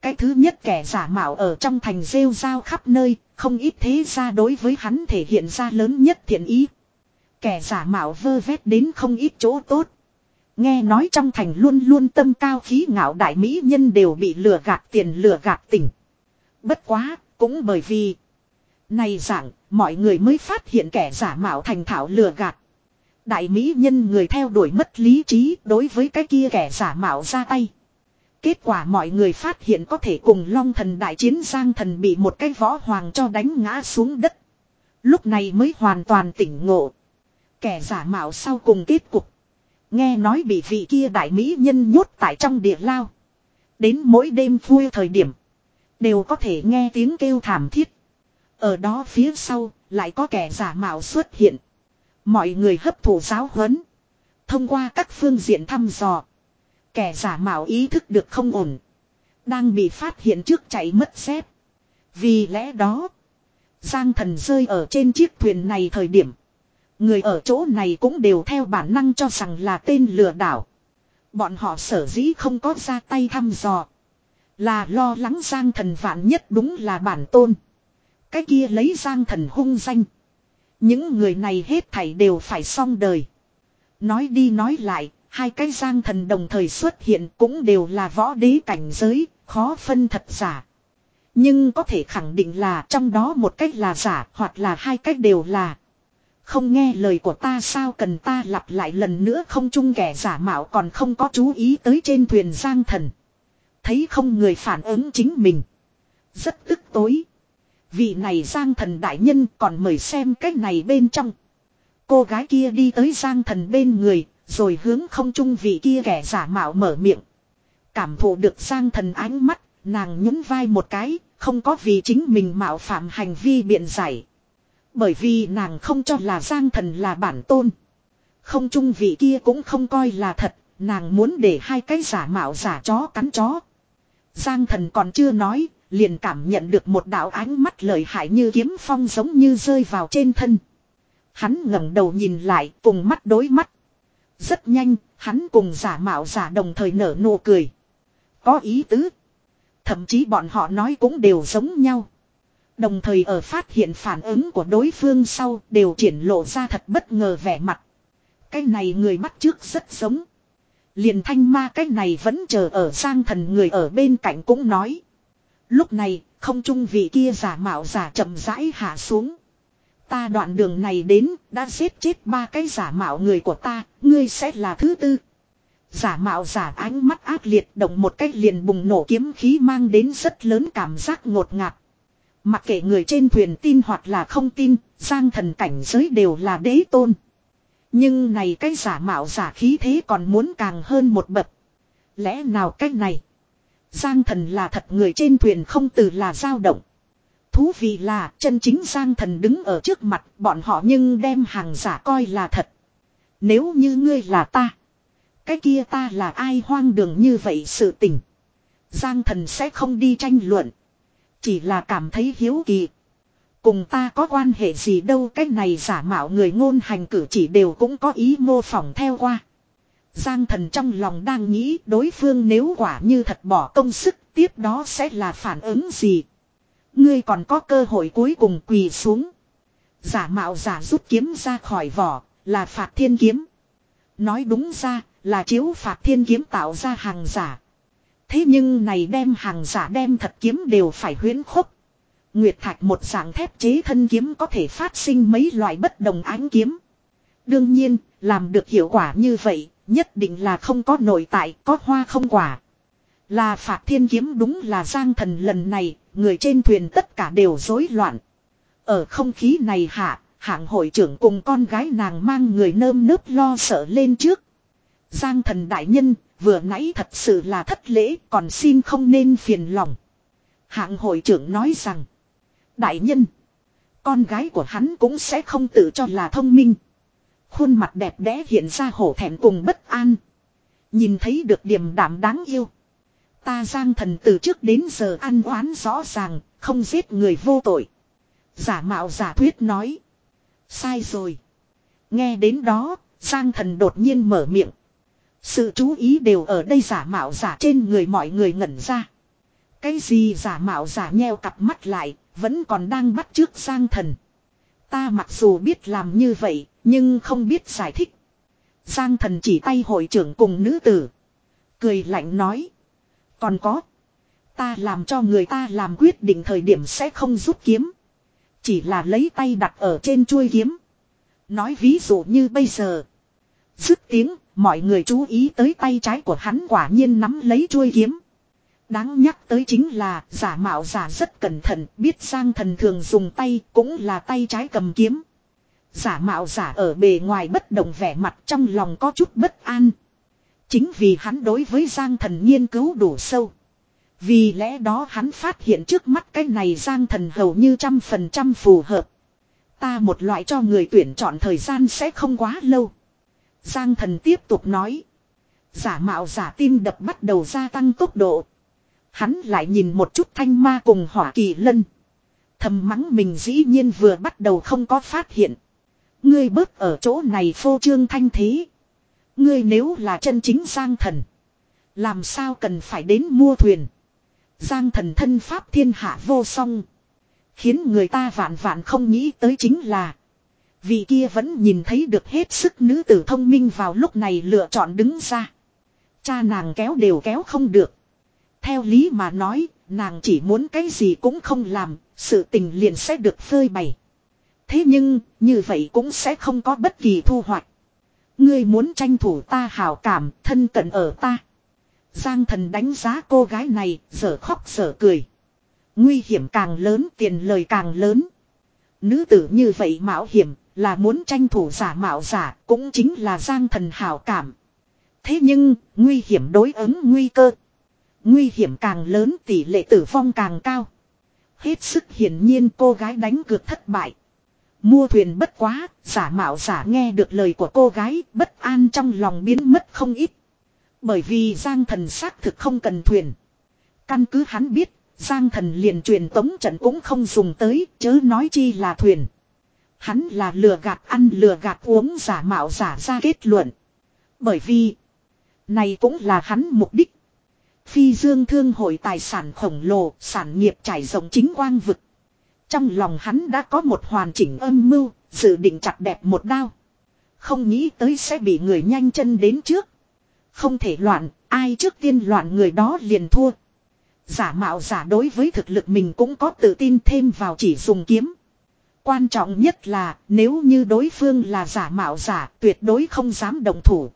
Cái thứ nhất kẻ giả mạo ở trong thành rêu rao khắp nơi, không ít thế gia đối với hắn thể hiện ra lớn nhất thiện ý. Kẻ giả mạo vơ vét đến không ít chỗ tốt. Nghe nói trong thành luôn luôn tâm cao khí ngạo đại mỹ nhân đều bị lừa gạt tiền lừa gạt tình. Bất quá, cũng bởi vì này dạng, mọi người mới phát hiện kẻ giả mạo thành thạo lừa gạt. Đại mỹ nhân người theo đuổi mất lý trí đối với cái kia kẻ giả mạo ra tay. Kết quả mọi người phát hiện có thể cùng Long Thần đại chiến, Giang Thần bị một cái võ hoàng cho đánh ngã xuống đất. Lúc này mới hoàn toàn tỉnh ngộ. Kẻ giả mạo sau cùng kết cục. Nghe nói bị vị kia đại mỹ nhân nhốt tại trong địa lao. Đến mỗi đêm khuya thời điểm. Đều có thể nghe tiếng kêu thảm thiết. Ở đó phía sau lại có kẻ giả mạo xuất hiện. Mọi người hấp thụ giáo huấn. Thông qua các phương diện thăm dò. Kẻ giả mạo ý thức được không ổn. Đang bị phát hiện trước chạy mất dép. Vì lẽ đó. Giang Thần rơi ở trên chiếc thuyền này thời điểm. Người ở chỗ này cũng đều theo bản năng cho rằng là tên lừa đảo. Bọn họ sở dĩ không có ra tay thăm dò. Là lo lắng Giang Thần vạn nhất đúng là bản tôn. Cái kia lấy Giang Thần hung danh. Những người này hết thảy đều phải xong đời. Nói đi nói lại, hai cái Giang Thần đồng thời xuất hiện cũng đều là võ đế cảnh giới, khó phân thật giả. Nhưng có thể khẳng định là trong đó một cách là giả hoặc là hai cách đều là. Không nghe lời của ta sao cần ta lặp lại lần nữa, không chung kẻ giả mạo còn không có chú ý tới trên thuyền Giang Thần. Thấy không người phản ứng chính mình. Rất tức tối. Vị này Giang Thần đại nhân còn mời xem cách này bên trong. Cô gái kia đi tới Giang Thần bên người, rồi hướng không trung vị kia kẻ giả mạo mở miệng. Cảm thụ được Giang Thần ánh mắt, nàng nhún vai một cái, không có vì chính mình mạo phạm hành vi biện giải. Bởi vì nàng không cho là Giang Thần là bản tôn. Không trung vị kia cũng không coi là thật, nàng muốn để hai cái giả mạo giả chó cắn chó. Giang Thần còn chưa nói, liền cảm nhận được một đạo ánh mắt lợi hại như kiếm phong giống như rơi vào trên thân. Hắn ngẩng đầu nhìn lại, cùng mắt đối mắt. Rất nhanh, hắn cùng giả mạo giả đồng thời nở nụ cười. Có ý tứ. Thậm chí bọn họ nói cũng đều giống nhau. Đồng thời ở phát hiện phản ứng của đối phương sau đều triển lộ ra thật bất ngờ vẻ mặt. Cái này người bắt chước rất giống. Liền thanh ma cái này vẫn chờ ở Giang Thần người ở bên cạnh cũng nói. Lúc này không trung vị kia giả mạo giả chậm rãi hạ xuống. Ta đoạn đường này đến đã giết chết ba cái giả mạo người của ta, ngươi sẽ là thứ tư. Giả mạo giả ánh mắt ác liệt động một cách liền bùng nổ kiếm khí mang đến rất lớn cảm giác ngột ngạt. Mặc kệ người trên thuyền tin hoặc là không tin, Giang Thần cảnh giới đều là đế tôn. Nhưng này cái giả mạo giả khí thế còn muốn càng hơn một bậc. Lẽ nào cách này? Giang Thần là thật, người trên thuyền không từ là dao động. Thú vị là chân chính Giang Thần đứng ở trước mặt bọn họ nhưng đem hàng giả coi là thật. Nếu như ngươi là ta, cái kia ta là ai hoang đường như vậy sự tình. Giang Thần sẽ không đi tranh luận. Chỉ là cảm thấy hiếu kỳ. Cùng ta có quan hệ gì đâu, cái này giả mạo người ngôn hành cử chỉ đều cũng có ý mô phỏng theo qua. Giang Thần trong lòng đang nghĩ đối phương nếu quả như thật bỏ công sức tiếp đó sẽ là phản ứng gì. Ngươi còn có cơ hội cuối cùng quỳ xuống. Giả mạo giả rút kiếm ra khỏi vỏ là Phạt Thiên kiếm. Nói đúng ra là chiếu Phạt Thiên kiếm tạo ra hàng giả. Thế nhưng này đem hàng giả đem thật kiếm đều phải huyễn khốc. Nguyệt thạch một dạng thép chế thân kiếm có thể phát sinh mấy loại bất đồng ánh kiếm. Đương nhiên, làm được hiệu quả như vậy, nhất định là không có nội tại, có hoa không quả. Là Phạt Thiên kiếm đúng là Giang Thần lần này, người trên thuyền tất cả đều rối loạn. Ở không khí này hạ, hạng hội trưởng cùng con gái nàng mang người nơm nớp lo sợ lên trước. Giang Thần đại nhân, vừa nãy thật sự là thất lễ, còn xin không nên phiền lòng. Hạng hội trưởng nói rằng, đại nhân, con gái của hắn cũng sẽ không tự cho là thông minh. Khuôn mặt đẹp đẽ hiện ra hổ thẹn cùng bất an. Nhìn thấy được điềm đạm đáng yêu. Ta Giang Thần từ trước đến giờ ăn oán rõ ràng, không giết người vô tội. Giả mạo giả thuyết nói. Sai rồi. Nghe đến đó, Giang Thần đột nhiên mở miệng. Sự chú ý đều ở đây giả mạo giả trên người mọi người ngẩn ra. Cái gì giả mạo giả nheo cặp mắt lại, vẫn còn đang bắt chước Giang Thần. Ta mặc dù biết làm như vậy, nhưng không biết giải thích. Giang Thần chỉ tay hội trưởng cùng nữ tử. Cười lạnh nói. Còn có. Ta làm cho người ta làm quyết định thời điểm sẽ không rút kiếm. Chỉ là lấy tay đặt ở trên chuôi kiếm. Nói ví dụ như bây giờ. Dứt tiếng, mọi người chú ý tới tay trái của hắn quả nhiên nắm lấy chuôi kiếm. Đáng nhắc tới chính là giả mạo giả rất cẩn thận, biết Giang Thần thường dùng tay cũng là tay trái cầm kiếm. Giả mạo giả ở bề ngoài bất động vẻ mặt, trong lòng có chút bất an. Chính vì hắn đối với Giang Thần nghiên cứu đủ sâu. Vì lẽ đó hắn phát hiện trước mắt cái này Giang Thần hầu như trăm phần trăm phù hợp. Ta một loại cho người tuyển chọn thời gian sẽ không quá lâu. Giang Thần tiếp tục nói. Giả mạo giả tim đập bắt đầu gia tăng tốc độ. Hắn lại nhìn một chút Thanh Ma cùng Hỏa Kỳ Lân. Thầm mắng mình dĩ nhiên vừa bắt đầu không có phát hiện. Ngươi bớt ở chỗ này phô trương thanh thế. Ngươi nếu là chân chính Giang Thần. Làm sao cần phải đến mua thuyền. Giang Thần thân pháp thiên hạ vô song. Khiến người ta vạn vạn không nghĩ tới chính là. Vị kia vẫn nhìn thấy được hết sức nữ tử thông minh vào lúc này lựa chọn đứng ra. Cha nàng kéo đều kéo không được. Theo lý mà nói, nàng chỉ muốn cái gì cũng không làm, sự tình liền sẽ được phơi bày. Thế nhưng, như vậy cũng sẽ không có bất kỳ thu hoạch. Ngươi muốn tranh thủ ta hảo cảm, thân cận ở ta. Giang Thần đánh giá cô gái này, giở khóc giở cười. Nguy hiểm càng lớn, tiền lời càng lớn. Nữ tử như vậy mạo hiểm, là muốn tranh thủ giả mạo giả, cũng chính là Giang Thần hảo cảm. Thế nhưng, nguy hiểm đối ứng nguy cơ. Nguy hiểm càng lớn tỷ lệ tử vong càng cao. Hết sức hiển nhiên cô gái đánh cược thất bại. Mua thuyền bất quá, giả mạo giả nghe được lời của cô gái, bất an trong lòng biến mất không ít. Bởi vì Giang Thần xác thực không cần thuyền. Căn cứ hắn biết, Giang Thần liền truyền tống trận cũng không dùng tới, chớ nói chi là thuyền. Hắn là lừa gạt ăn lừa gạt uống giả mạo giả ra kết luận. Bởi vì, này cũng là hắn mục đích. Phi Dương Thương hội tài sản khổng lồ, sản nghiệp trải rộng chính quang vực. Trong lòng hắn đã có một hoàn chỉnh âm mưu, dự định chặt đẹp một đao. Không nghĩ tới sẽ bị người nhanh chân đến trước. Không thể loạn, ai trước tiên loạn người đó liền thua. Giả mạo giả đối với thực lực mình cũng có tự tin thêm vào chỉ dùng kiếm. Quan trọng nhất là nếu như đối phương là giả mạo giả tuyệt đối không dám động thủ.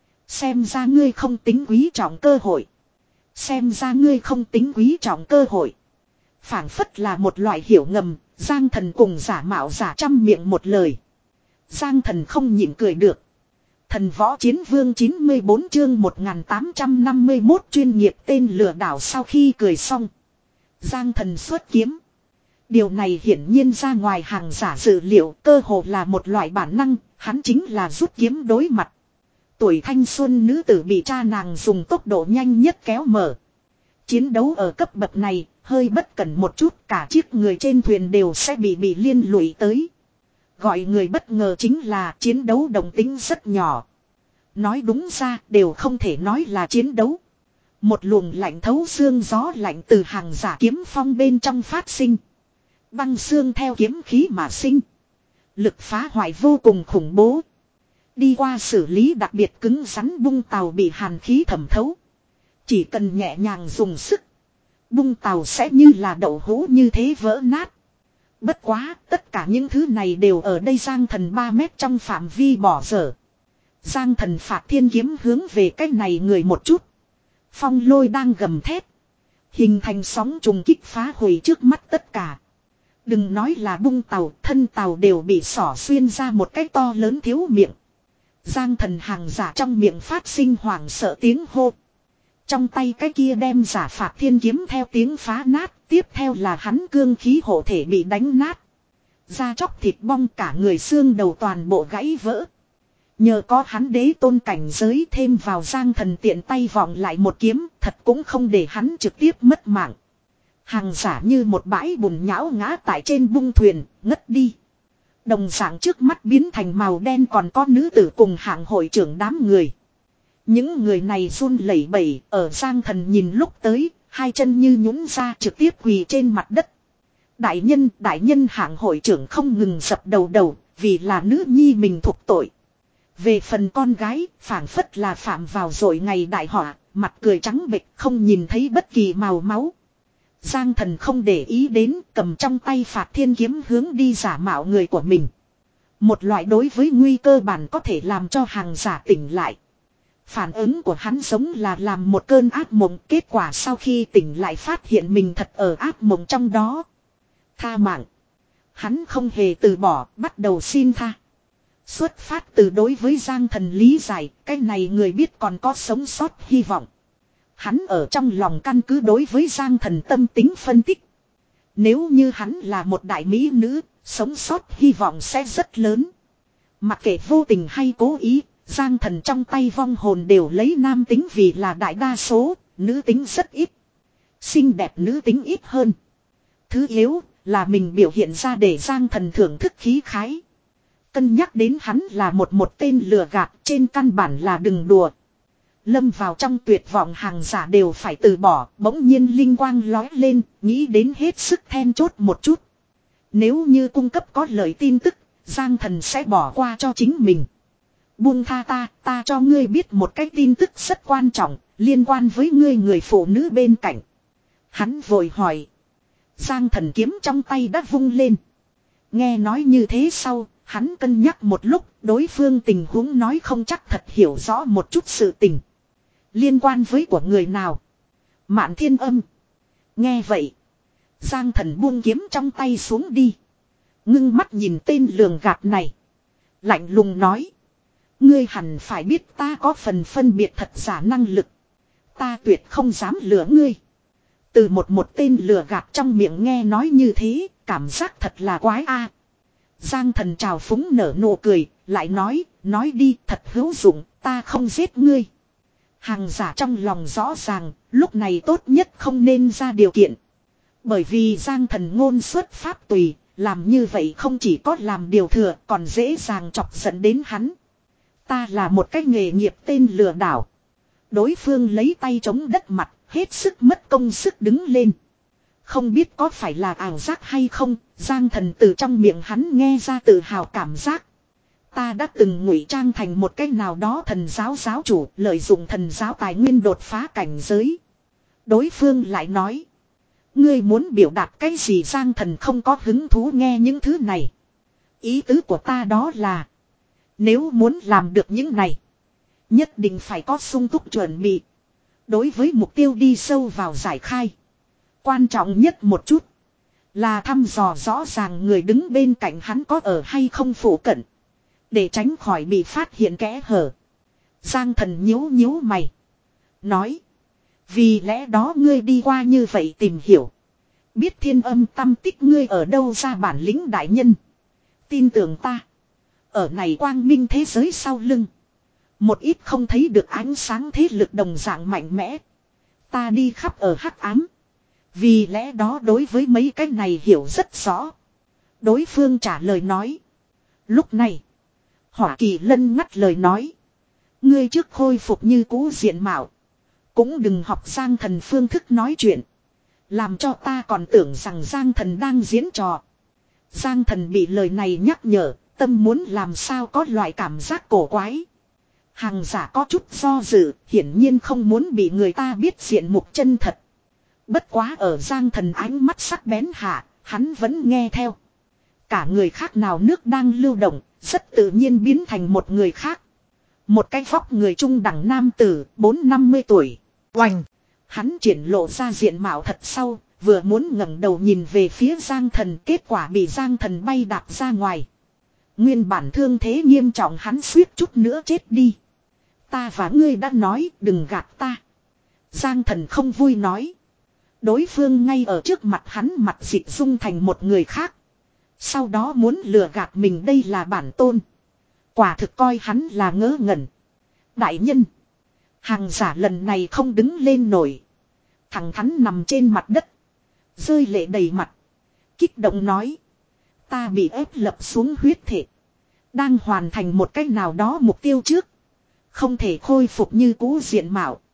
Xem ra ngươi không tính quý trọng cơ hội. Xem ra ngươi không tính quý trọng cơ hội. Phảng phất là một loại hiểu ngầm, Giang Thần cùng giả mạo giả trăm miệng một lời. Giang Thần không nhịn cười được. Thần võ chiến vương chín mươi bốn chương một nghìn tám trăm năm mươi mốt chuyên nghiệp tên lừa đảo sau khi cười xong. Giang Thần xuất kiếm. Điều này hiển nhiên ra ngoài hàng giả dự liệu, cơ hồ là một loại bản năng, hắn chính là rút kiếm đối mặt. Tuổi thanh xuân nữ tử bị cha nàng dùng tốc độ nhanh nhất kéo mở. Chiến đấu ở cấp bậc này, hơi bất cẩn một chút cả chiếc người trên thuyền đều sẽ bị bị liên lụy tới. Gọi người bất ngờ chính là chiến đấu đồng tính rất nhỏ. Nói đúng ra đều không thể nói là chiến đấu. Một luồng lạnh thấu xương gió lạnh từ hàng giả kiếm phong bên trong phát sinh. Băng xương theo kiếm khí mà sinh. Lực phá hoại vô cùng khủng bố. Đi qua xử lý đặc biệt cứng rắn bung tàu bị hàn khí thẩm thấu. Chỉ cần nhẹ nhàng dùng sức. Bung tàu sẽ như là đậu hũ như thế vỡ nát. Bất quá tất cả những thứ này đều ở đây Giang Thần ba mét trong phạm vi bỏ dở. Giang Thần phạt thiên kiếm hướng về cái này người một chút. Phong lôi đang gầm thét. Hình thành sóng trùng kích phá hủy trước mắt tất cả. Đừng nói là bung tàu, thân tàu đều bị xỏ xuyên ra một cái to lớn thiếu miệng. Giang Thần hàng giả trong miệng phát sinh hoảng sợ tiếng hô. Trong tay cái kia đem giả phạt thiên kiếm theo tiếng phá nát, tiếp theo là hắn cương khí hộ thể bị đánh nát. Da chóc thịt bong cả người xương đầu toàn bộ gãy vỡ. Nhờ có hắn đế tôn cảnh giới thêm vào Giang Thần tiện tay vọng lại một kiếm, thật cũng không để hắn trực tiếp mất mạng. Hàng giả như một bãi bùn nhão ngã tại trên bung thuyền, ngất đi. Đồng dạng trước mắt biến thành màu đen còn có nữ tử cùng hạng hội trưởng đám người. Những người này run lẩy bẩy, ở Giang Thần nhìn lúc tới, Hai chân như nhũn ra trực tiếp quỳ trên mặt đất. Đại nhân, đại nhân hạng hội trưởng không ngừng dập đầu đầu, vì là nữ nhi mình thuộc tội. Về phần con gái, phảng phất là phạm vào rồi ngày đại họa, mặt cười trắng bệch không nhìn thấy bất kỳ màu máu. Giang Thần không để ý đến, cầm trong tay phạt thiên kiếm hướng đi giả mạo người của mình. Một loại đối với nguy cơ bản có thể làm cho hàng giả tỉnh lại. Phản ứng của hắn giống là làm một cơn ác mộng, kết quả sau khi tỉnh lại phát hiện mình thật ở ác mộng trong đó. Tha mạng. Hắn không hề từ bỏ, bắt đầu xin tha. Xuất phát từ đối với Giang Thần lý giải, cái này người biết còn có sống sót hy vọng. Hắn ở trong lòng căn cứ đối với Giang Thần tâm tính phân tích. Nếu như hắn là một đại mỹ nữ, sống sót hy vọng sẽ rất lớn. Mặc kệ vô tình hay cố ý, Giang Thần trong tay vong hồn đều lấy nam tính vì là đại đa số, nữ tính rất ít. Xinh đẹp nữ tính ít hơn. Thứ yếu là mình biểu hiện ra để Giang Thần thưởng thức khí khái. Cân nhắc đến hắn là một một tên lừa gạt, trên căn bản là đừng đùa. Lâm vào trong tuyệt vọng hàng giả đều phải từ bỏ, bỗng nhiên linh quang lói lên, nghĩ đến hết sức then chốt một chút. Nếu như cung cấp có lời tin tức, Giang Thần sẽ bỏ qua cho chính mình. Buông tha ta, ta cho ngươi biết một cái tin tức rất quan trọng, liên quan với ngươi người phụ nữ bên cạnh. Hắn vội hỏi. Giang Thần kiếm trong tay đã vung lên. Nghe nói như thế sau, hắn cân nhắc một lúc, đối phương tình huống nói không chắc thật hiểu rõ một chút sự tình. Liên quan với của người nào? Mạn Thiên Âm. Nghe vậy, Giang Thần buông kiếm trong tay xuống đi. Ngưng mắt nhìn tên lường gạt này. Lạnh lùng nói. Ngươi hẳn phải biết ta có phần phân biệt thật giả năng lực. Ta tuyệt không dám lừa ngươi. Từ một một tên lừa gạt trong miệng nghe nói như thế, cảm giác thật là quái a. Giang Thần trào phúng nở nụ cười, lại nói, nói đi thật hữu dụng, ta không giết ngươi. Hàng giả trong lòng rõ ràng, lúc này tốt nhất không nên ra điều kiện. Bởi vì Giang Thần ngôn xuất pháp tùy, làm như vậy không chỉ có làm điều thừa còn dễ dàng chọc giận đến hắn. Ta là một cái nghề nghiệp tên lừa đảo. Đối phương lấy tay chống đất mặt, hết sức mất công sức đứng lên. Không biết có phải là ảo giác hay không, Giang Thần từ trong miệng hắn nghe ra tự hào cảm giác. Ta đã từng ngụy trang thành một cái nào đó thần giáo giáo chủ, lợi dụng thần giáo tài nguyên đột phá cảnh giới. Đối phương lại nói. Ngươi muốn biểu đạt cái gì? Giang Thần không có hứng thú nghe những thứ này. Ý tứ của ta đó là. Nếu muốn làm được những này. Nhất định phải có sung túc chuẩn bị. Đối với mục tiêu đi sâu vào giải khai. Quan trọng nhất một chút. Là thăm dò rõ ràng người đứng bên cạnh hắn có ở hay không phủ cận. Để tránh khỏi bị phát hiện kẽ hở. Giang Thần nhíu nhíu mày. Nói. Vì lẽ đó ngươi đi qua như vậy tìm hiểu. Biết Thiên Âm tâm tích ngươi ở đâu ra bản lĩnh đại nhân. Tin tưởng ta. Ở này quang minh thế giới sau lưng. Một ít không thấy được ánh sáng thế lực đồng dạng mạnh mẽ. Ta đi khắp ở hắc ám. Vì lẽ đó đối với mấy cái này hiểu rất rõ. Đối phương trả lời nói. Lúc này. Hỏa Kỳ Lân ngắt lời nói. Ngươi trước khôi phục như cũ diện mạo. Cũng đừng học Giang Thần phương thức nói chuyện. Làm cho ta còn tưởng rằng Giang Thần đang diễn trò. Giang Thần bị lời này nhắc nhở. Tâm muốn làm sao có loại cảm giác cổ quái. Hàng giả có chút do dự. Hiển nhiên không muốn bị người ta biết diện mục chân thật. Bất quá ở Giang Thần ánh mắt sắc bén hạ. Hắn vẫn nghe theo. Cả người khác nào nước đang lưu động. Rất tự nhiên biến thành một người khác. Một cái vóc người trung đẳng nam tử. Bốn năm mươi tuổi. Oành. Hắn triển lộ ra diện mạo thật sau. Vừa muốn ngẩng đầu nhìn về phía Giang Thần. Kết quả bị Giang Thần bay đạp ra ngoài. Nguyên bản thương thế nghiêm trọng hắn suýt chút nữa chết đi. Ta và ngươi đã nói đừng gạt ta. Giang Thần không vui nói. Đối phương ngay ở trước mặt hắn mặt dị dung thành một người khác. Sau đó muốn lừa gạt mình đây là bản tôn. Quả thực coi hắn là ngớ ngẩn. Đại nhân. Hàng giả lần này không đứng lên nổi. Thẳng thắn nằm trên mặt đất. Rơi lệ đầy mặt. Kích động nói. Ta bị ép lập xuống huyết thể. Đang hoàn thành một cách nào đó mục tiêu trước. Không thể khôi phục như cũ diện mạo.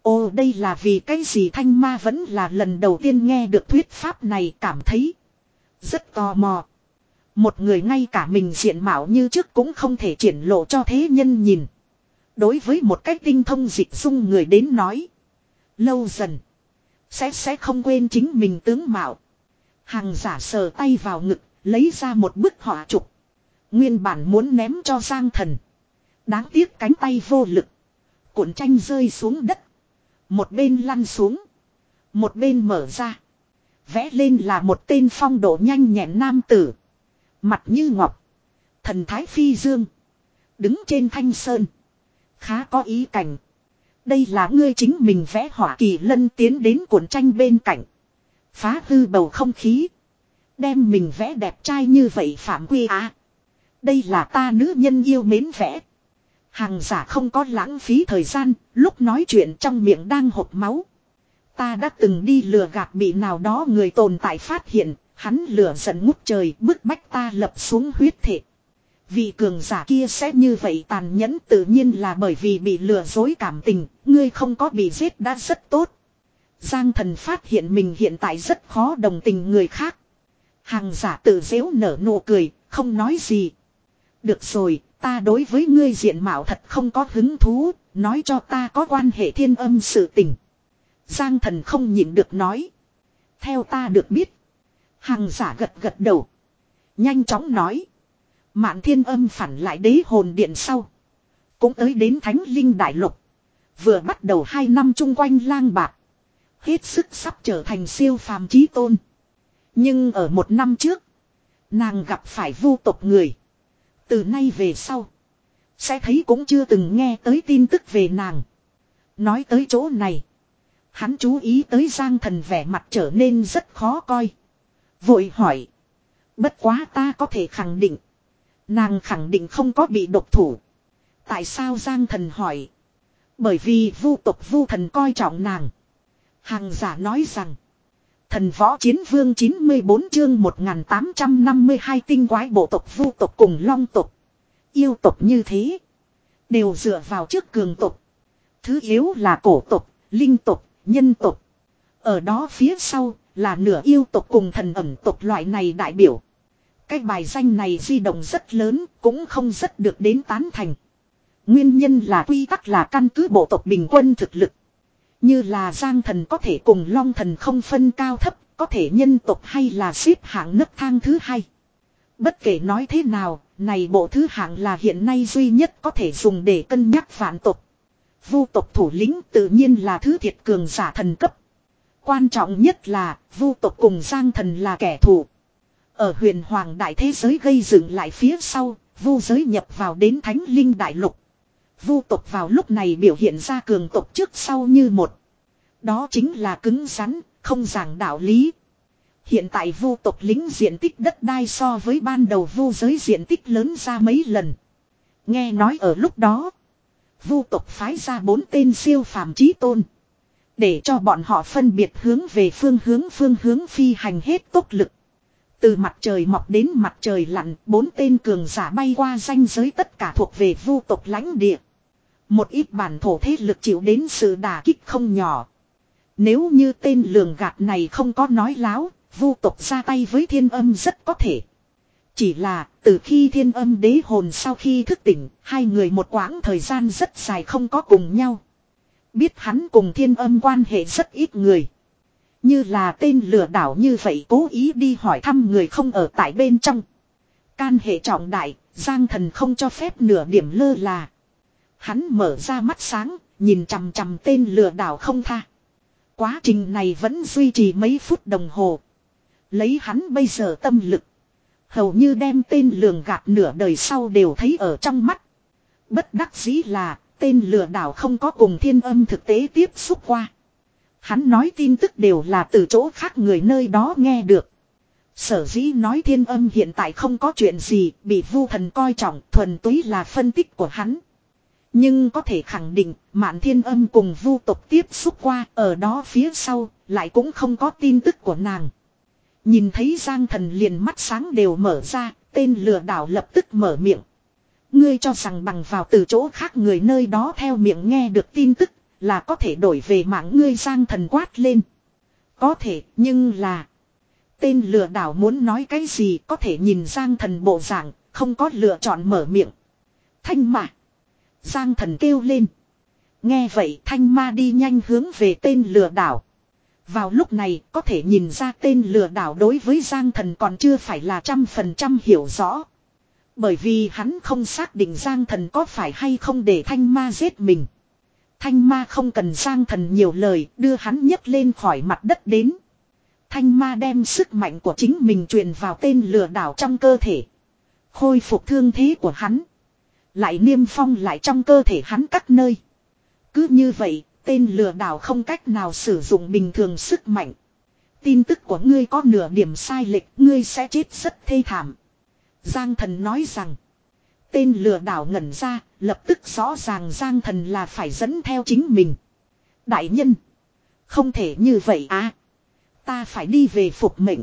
Ồ, đây là vì cái gì? Thanh Ma vẫn là lần đầu tiên nghe được thuyết pháp này, cảm thấy rất tò mò. Một người ngay cả mình diện mạo như trước cũng không thể triển lộ cho thế nhân nhìn. Đối với một cách tinh thông dịch dung người đến nói, lâu dần Sẽ sẽ không quên chính mình tướng mạo. Hàng giả sờ tay vào ngực, lấy ra một bức họa chụp. Nguyên bản muốn ném cho Giang Thần. Đáng tiếc cánh tay vô lực. Cuộn tranh rơi xuống đất. Một bên lăn xuống. Một bên mở ra. Vẽ lên là một tên phong độ nhanh nhẹn nam tử. Mặt như ngọc. Thần thái phi dương. Đứng trên thanh sơn. Khá có ý cảnh. Đây là ngươi chính mình vẽ họa. Kỳ Lân tiến đến cuộn tranh bên cạnh. Phá hư bầu không khí. Đem mình vẽ đẹp trai như vậy Phạm Quy Á. Đây là ta nữ nhân yêu mến vẽ. Hàng giả không có lãng phí thời gian. Lúc nói chuyện trong miệng đang hộc máu. Ta đã từng đi lừa gạt bị nào đó người tồn tại phát hiện. Hắn lửa giận ngút trời bức bách ta lập xuống huyết thể. Vị cường giả kia sẽ như vậy tàn nhẫn tự nhiên là bởi vì bị lừa dối cảm tình. Ngươi không có bị giết đã rất tốt. Giang Thần phát hiện mình hiện tại rất khó đồng tình người khác. Hàng giả tự dễu nở nụ cười, không nói gì. Được rồi, ta đối với ngươi diện mạo thật không có hứng thú, nói cho ta có quan hệ thiên âm sự tình. Giang Thần không nhịn được nói. Theo ta được biết. Hàng giả gật gật đầu. Nhanh chóng nói. Mạn Thiên Âm phản lại đế hồn điện sau. Cũng tới đến Thánh Linh Đại Lục. Vừa bắt đầu hai năm chung quanh lang bạc. Hết sức sắp trở thành siêu phàm chí tôn. Nhưng ở một năm trước. Nàng gặp phải vu tộc người. Từ nay về sau. Sẽ thấy cũng chưa từng nghe tới tin tức về nàng. Nói tới chỗ này. Hắn chú ý tới Giang Thần vẻ mặt trở nên rất khó coi. Vội hỏi. Bất quá ta có thể khẳng định. Nàng khẳng định không có bị độc thủ. Tại sao Giang Thần hỏi? Bởi vì vu tộc vu thần coi trọng nàng. Hàng giả nói rằng. Thần võ chiến vương chín mươi bốn chương một nghìn tám trăm năm mươi hai tinh quái bộ tộc vu tộc cùng long tộc. Yêu tộc như thế. Đều dựa vào trước cường tộc. Thứ yếu là cổ tộc, linh tộc, nhân tộc. Ở đó phía sau là nửa yêu tộc cùng thần ẩm tộc loại này đại biểu. Cái bài danh này di động rất lớn cũng không rất được đến tán thành. Nguyên nhân là quy tắc là căn cứ bộ tộc bình quân thực lực. Như là Giang Thần có thể cùng Long Thần không phân cao thấp, có thể nhân tộc hay là xếp hạng nấc thang thứ hai. Bất kể nói thế nào, này bộ thứ hạng là hiện nay duy nhất có thể dùng để cân nhắc vạn tộc. Vu tộc thủ lĩnh tự nhiên là thứ thiệt cường giả thần cấp. Quan trọng nhất là vu tộc cùng Giang Thần là kẻ thù. Ở huyền hoàng đại thế giới gây dựng lại phía sau, vu giới nhập vào đến Thánh Linh Đại Lục. Vu tộc vào lúc này biểu hiện ra cường tộc trước sau như một. Đó chính là cứng rắn, không giảng đạo lý. Hiện tại vu tộc lính diện tích đất đai so với ban đầu vu giới diện tích lớn ra mấy lần. Nghe nói ở lúc đó, vu tộc phái ra bốn tên siêu phàm chí tôn. Để cho bọn họ phân biệt hướng về phương hướng phương hướng phi hành hết tốc lực. Từ mặt trời mọc đến mặt trời lặn, bốn tên cường giả bay qua ranh giới tất cả thuộc về vu tộc lãnh địa. Một ít bản thổ thế lực chịu đến sự đả kích không nhỏ. Nếu như tên lường gạt này không có nói láo, vu tộc ra tay với thiên âm rất có thể. Chỉ là, từ khi thiên âm đế hồn sau khi thức tỉnh, hai người một quãng thời gian rất dài không có cùng nhau. Biết hắn cùng thiên âm quan hệ rất ít người. Như là tên lừa đảo như vậy cố ý đi hỏi thăm người không ở tại bên trong. Can hệ trọng đại, Giang Thần không cho phép nửa điểm lơ là. Hắn mở ra mắt sáng, nhìn chằm chằm tên lừa đảo không tha. Quá trình này vẫn duy trì mấy phút đồng hồ. Lấy hắn bây giờ tâm lực. Hầu như đem tên lường gạt nửa đời sau đều thấy ở trong mắt. Bất đắc dĩ là tên lừa đảo không có cùng thiên âm thực tế tiếp xúc qua. Hắn nói tin tức đều là từ chỗ khác người nơi đó nghe được. Sở dĩ nói thiên âm hiện tại không có chuyện gì, bị vu thần coi trọng, thuần túy là phân tích của hắn. Nhưng có thể khẳng định, Mạn Thiên Âm cùng vu tộc tiếp xúc qua, ở đó phía sau, lại cũng không có tin tức của nàng. Nhìn thấy Giang Thần liền mắt sáng đều mở ra, tên lừa đảo lập tức mở miệng. Ngươi cho rằng bằng vào từ chỗ khác người nơi đó theo miệng nghe được tin tức, là có thể đổi về mạng ngươi Giang Thần quát lên. Có thể, nhưng là... Tên lừa đảo muốn nói cái gì có thể nhìn Giang Thần bộ dạng, không có lựa chọn mở miệng. Thanh ma. Giang Thần kêu lên. Nghe vậy thanh ma đi nhanh hướng về tên lừa đảo. Vào lúc này có thể nhìn ra tên lừa đảo đối với Giang Thần còn chưa phải là trăm phần trăm hiểu rõ. Bởi vì hắn không xác định Giang Thần có phải hay không để thanh ma giết mình. Thanh ma không cần Giang Thần nhiều lời đưa hắn nhấc lên khỏi mặt đất đến. Thanh ma đem sức mạnh của chính mình truyền vào tên lừa đảo trong cơ thể. Khôi phục thương thế của hắn. Lại niêm phong lại trong cơ thể hắn các nơi. Cứ như vậy, tên lừa đảo không cách nào sử dụng bình thường sức mạnh. Tin tức của ngươi có nửa điểm sai lệch, ngươi sẽ chết rất thê thảm. Giang Thần nói rằng, tên lừa đảo ngẩn ra, lập tức rõ ràng Giang Thần là phải dẫn theo chính mình. Đại nhân, không thể như vậy à. Ta phải đi về phục mệnh.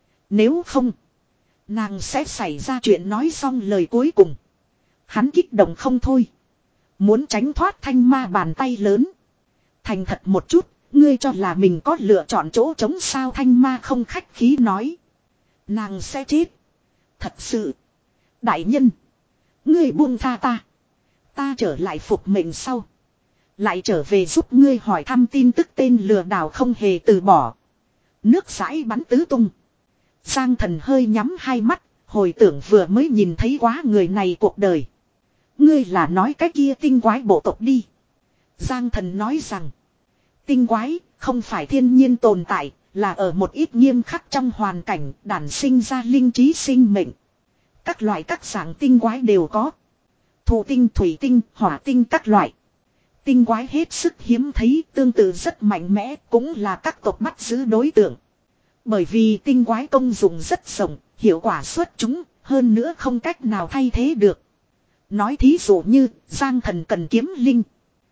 Nếu không, nàng sẽ xảy ra chuyện nói xong lời cuối cùng. Hắn kích động không thôi. Muốn tránh thoát thanh ma bàn tay lớn. Thành thật một chút, ngươi cho là mình có lựa chọn chỗ trống sao thanh ma không khách khí nói. Nàng sẽ chết. Thật sự. Đại nhân. Ngươi buông tha ta. Ta trở lại phục mệnh sau. Lại trở về giúp ngươi hỏi thăm tin tức tên lừa đảo không hề từ bỏ. Nước dãi bắn tứ tung. Giang Thần hơi nhắm hai mắt. Hồi tưởng vừa mới nhìn thấy quá người này cuộc đời. Ngươi là nói cái kia tinh quái bộ tộc đi. Giang Thần nói rằng. Tinh quái không phải thiên nhiên tồn tại. Là ở một ít nghiêm khắc trong hoàn cảnh đản sinh ra linh trí sinh mệnh. Các loại các dạng tinh quái đều có. Thổ tinh, thủy tinh, hỏa tinh các loại. Tinh quái hết sức hiếm thấy tương tự rất mạnh mẽ cũng là các tộc bắt giữ đối tượng. Bởi vì tinh quái công dụng rất rộng, hiệu quả xuất chúng, hơn nữa không cách nào thay thế được. Nói thí dụ như Giang Thần cần kiếm linh.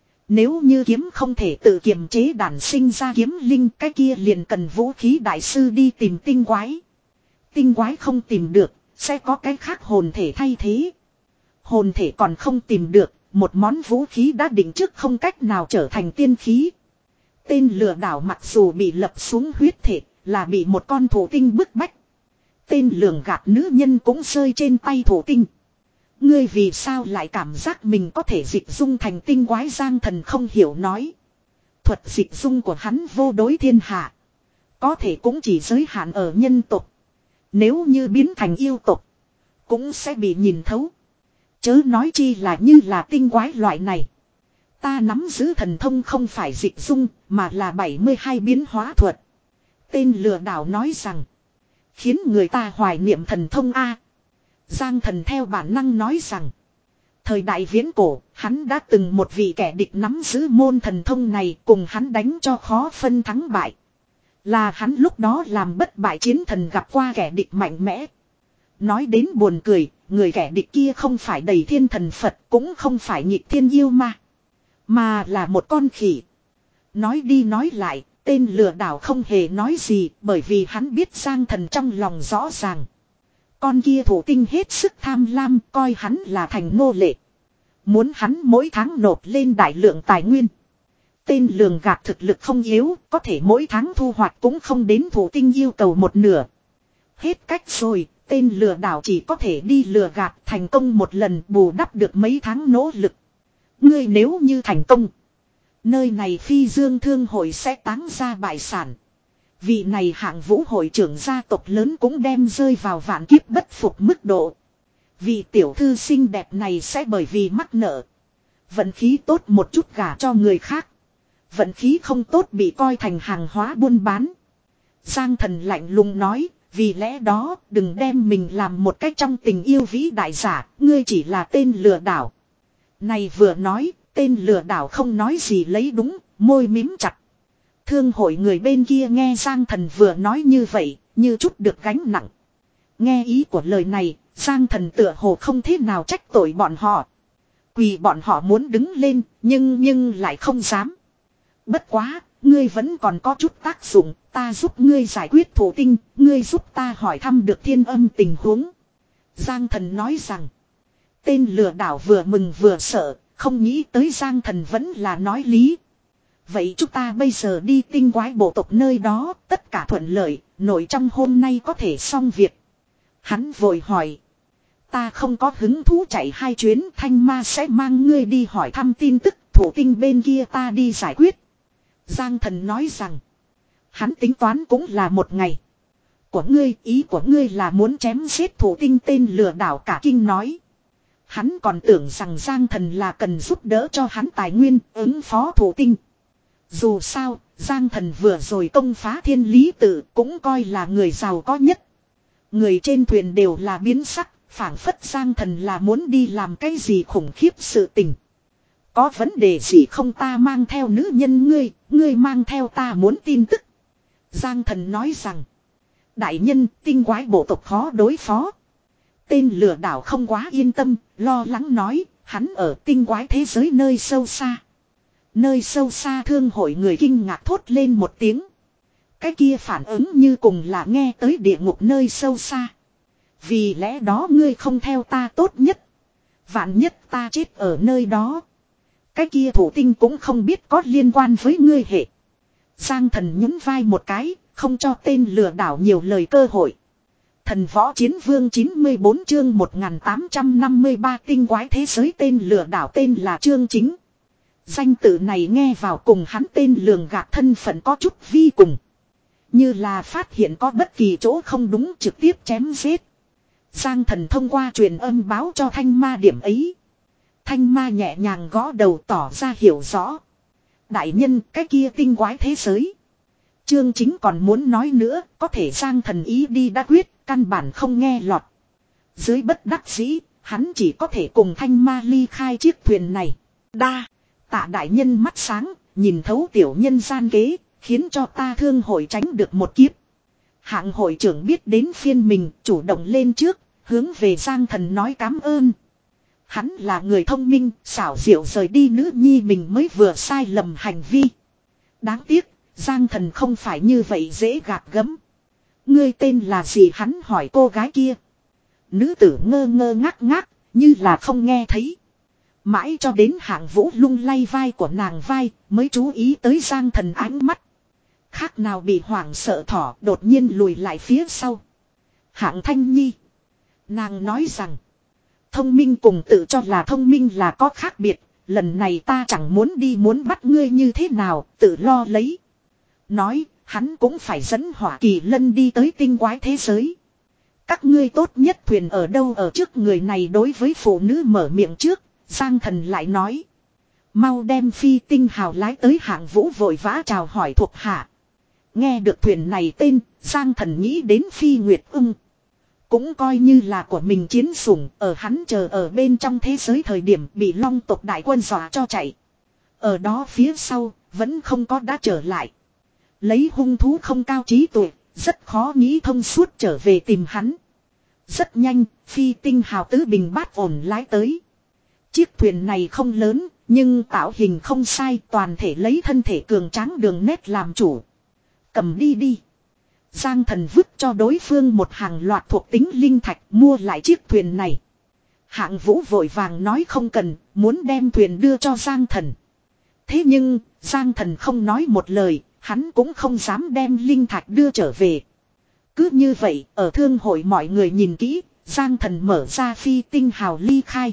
Nếu như kiếm không thể tự kiềm chế đản sinh ra kiếm linh cái kia liền cần vũ khí đại sư đi tìm tinh quái. Tinh quái không tìm được, sẽ có cái khác hồn thể thay thế. Hồn thể còn không tìm được, một món vũ khí đã định trước không cách nào trở thành tiên khí. Tên lừa đảo mặc dù bị lập xuống huyết thể, là bị một con thổ tinh bức bách. Tên lường gạt nữ nhân cũng rơi trên tay thổ tinh. Ngươi vì sao lại cảm giác mình có thể dịch dung thành tinh quái Giang Thần không hiểu nói. Thuật dịch dung của hắn vô đối thiên hạ. Có thể cũng chỉ giới hạn ở nhân tộc. Nếu như biến thành yêu tộc, cũng sẽ bị nhìn thấu. Chớ nói chi là như là tinh quái loại này. Ta nắm giữ thần thông không phải dịch dung, mà là bảy mươi hai biến hóa thuật. Tên lừa đảo nói rằng, khiến người ta hoài niệm thần thông A. Giang Thần theo bản năng nói rằng, thời đại viễn cổ, hắn đã từng một vị kẻ địch nắm giữ môn thần thông này cùng hắn đánh cho khó phân thắng bại. Là hắn lúc đó làm bất bại chiến thần gặp qua kẻ địch mạnh mẽ. Nói đến buồn cười, người kẻ địch kia không phải đầy thiên thần Phật cũng không phải nhịp thiên yêu ma. Mà là một con khỉ. Nói đi nói lại, tên lừa đảo không hề nói gì bởi vì hắn biết Giang Thần trong lòng rõ ràng. Con kia thủ tinh hết sức tham lam coi hắn là thành nô lệ. Muốn hắn mỗi tháng nộp lên đại lượng tài nguyên. Tên lường gạt thực lực không yếu, có thể mỗi tháng thu hoạch cũng không đến thủ tinh yêu cầu một nửa. Hết cách rồi, tên lừa đảo chỉ có thể đi lừa gạt thành công một lần bù đắp được mấy tháng nỗ lực. Ngươi nếu như thành công, nơi này phi dương thương hội sẽ táng ra bại sản. Vị này hạng vũ hội trưởng gia tộc lớn cũng đem rơi vào vạn kiếp bất phục mức độ. Vị tiểu thư xinh đẹp này sẽ bởi vì mắc nợ. Vận khí tốt một chút gả cho người khác. Vận khí không tốt bị coi thành hàng hóa buôn bán. Giang Thần lạnh lùng nói, vì lẽ đó đừng đem mình làm một cách trong tình yêu vĩ đại giả, ngươi chỉ là tên lừa đảo. Này vừa nói, tên lừa đảo không nói gì lấy đúng, môi mím chặt. Thương hội người bên kia nghe Giang Thần vừa nói như vậy, như chút được gánh nặng. Nghe ý của lời này, Giang Thần tựa hồ không thế nào trách tội bọn họ. Quỳ bọn họ muốn đứng lên, nhưng nhưng lại không dám. Bất quá, ngươi vẫn còn có chút tác dụng, ta giúp ngươi giải quyết thổ tinh, ngươi giúp ta hỏi thăm được thiên âm tình huống. Giang Thần nói rằng, tên lừa đảo vừa mừng vừa sợ, không nghĩ tới Giang Thần vẫn là nói lý. Vậy chúng ta bây giờ đi tinh quái bộ tộc nơi đó, tất cả thuận lợi, nội trong hôm nay có thể xong việc. Hắn vội hỏi. Ta không có hứng thú chạy hai chuyến, Thanh Ma sẽ mang ngươi đi hỏi thăm tin tức, thủ tinh bên kia ta đi giải quyết. Giang Thần nói rằng. Hắn tính toán cũng là một ngày. Của ngươi, ý của ngươi là muốn chém giết thủ tinh tên lừa đảo, cả kinh nói. Hắn còn tưởng rằng Giang Thần là cần giúp đỡ cho hắn tài nguyên ứng phó thủ tinh. Dù sao, Giang Thần vừa rồi công phá thiên lý tự cũng coi là người giàu có nhất. Người trên thuyền đều là biến sắc, phảng phất Giang Thần là muốn đi làm cái gì khủng khiếp sự tình. Có vấn đề gì không, ta mang theo nữ nhân ngươi, ngươi mang theo ta muốn tin tức. Giang Thần nói rằng, đại nhân, tinh quái bộ tộc khó đối phó. Tên lừa đảo không quá yên tâm, lo lắng nói, hắn ở tinh quái thế giới nơi sâu xa. Nơi sâu xa thương hội người kinh ngạc thốt lên một tiếng. Cái kia phản ứng như cùng là nghe tới địa ngục nơi sâu xa. Vì lẽ đó ngươi không theo ta tốt nhất. Vạn nhất ta chết ở nơi đó. Cái kia thủ tinh cũng không biết có liên quan với ngươi hệ. Giang Thần nhún vai một cái, không cho tên lừa đảo nhiều lời cơ hội. Thần võ chiến vương chín mươi bốn chương một nghìn tám trăm năm mươi ba tinh quái thế giới, tên lừa đảo tên là Trương Chính. Danh tự này nghe vào cùng hắn tên lường gạt thân phận có chút vi cùng. Như là phát hiện có bất kỳ chỗ không đúng trực tiếp chém giết. Giang Thần thông qua truyền âm báo cho Thanh Ma điểm ấy. Thanh Ma nhẹ nhàng gõ đầu tỏ ra hiểu rõ. Đại nhân, cái kia tinh quái thế giới. Trương Chính còn muốn nói nữa, có thể Giang Thần ý đi đã quyết, căn bản không nghe lọt. Dưới bất đắc dĩ, hắn chỉ có thể cùng Thanh Ma ly khai chiếc thuyền này. Đa, tạ đại nhân mắt sáng, nhìn thấu tiểu nhân gian kế, khiến cho ta thương hội tránh được một kiếp. Hạng hội trưởng biết đến phiên mình, chủ động lên trước, hướng về Giang Thần nói cám ơn. Hắn là người thông minh, xảo diệu rời đi nữ nhi mình mới vừa sai lầm hành vi. Đáng tiếc, Giang Thần không phải như vậy dễ gạt gẫm. Ngươi tên là gì, hắn hỏi cô gái kia. Nữ tử ngơ ngơ ngác ngác, như là không nghe thấy. Mãi cho đến Hạng Vũ lung lay vai của nàng vai, mới chú ý tới Giang Thần ánh mắt. Khác nào bị hoảng sợ thỏ, đột nhiên lùi lại phía sau. Hạng Thanh Nhi. Nàng nói rằng, thông minh cùng tự cho là thông minh là có khác biệt. Lần này ta chẳng muốn đi muốn bắt ngươi như thế nào, tự lo lấy. Nói, hắn cũng phải dẫn Hỏa Kỳ Lân đi tới tinh quái thế giới. Các ngươi tốt nhất thuyền ở đâu, ở trước người này đối với phụ nữ mở miệng trước, Giang Thần lại nói. Mau đem phi tinh hào lái tới. Hạng Vũ vội vã chào hỏi thuộc hạ. Nghe được thuyền này tên, Giang Thần nghĩ đến Phi Nguyệt Ưng. Cũng coi như là của mình chiến sủng, ở hắn chờ ở bên trong thế giới thời điểm bị Long tộc đại quân dọa cho chạy. Ở đó phía sau, vẫn không có đã trở lại. Lấy hung thú không cao trí tuệ, rất khó nghĩ thông suốt trở về tìm hắn. Rất nhanh, phi tinh hào tứ bình bát ổn lái tới. Chiếc thuyền này không lớn, nhưng tạo hình không sai, toàn thể lấy thân thể cường tráng đường nét làm chủ. Cầm đi đi. Giang Thần vứt cho đối phương một hàng loạt thuộc tính linh thạch, mua lại chiếc thuyền này. Hạng Vũ vội vàng nói không cần, muốn đem thuyền đưa cho Giang Thần. Thế nhưng, Giang Thần không nói một lời, hắn cũng không dám đem linh thạch đưa trở về. Cứ như vậy, ở thương hội mọi người nhìn kỹ, Giang Thần mở ra phi tinh hào ly khai.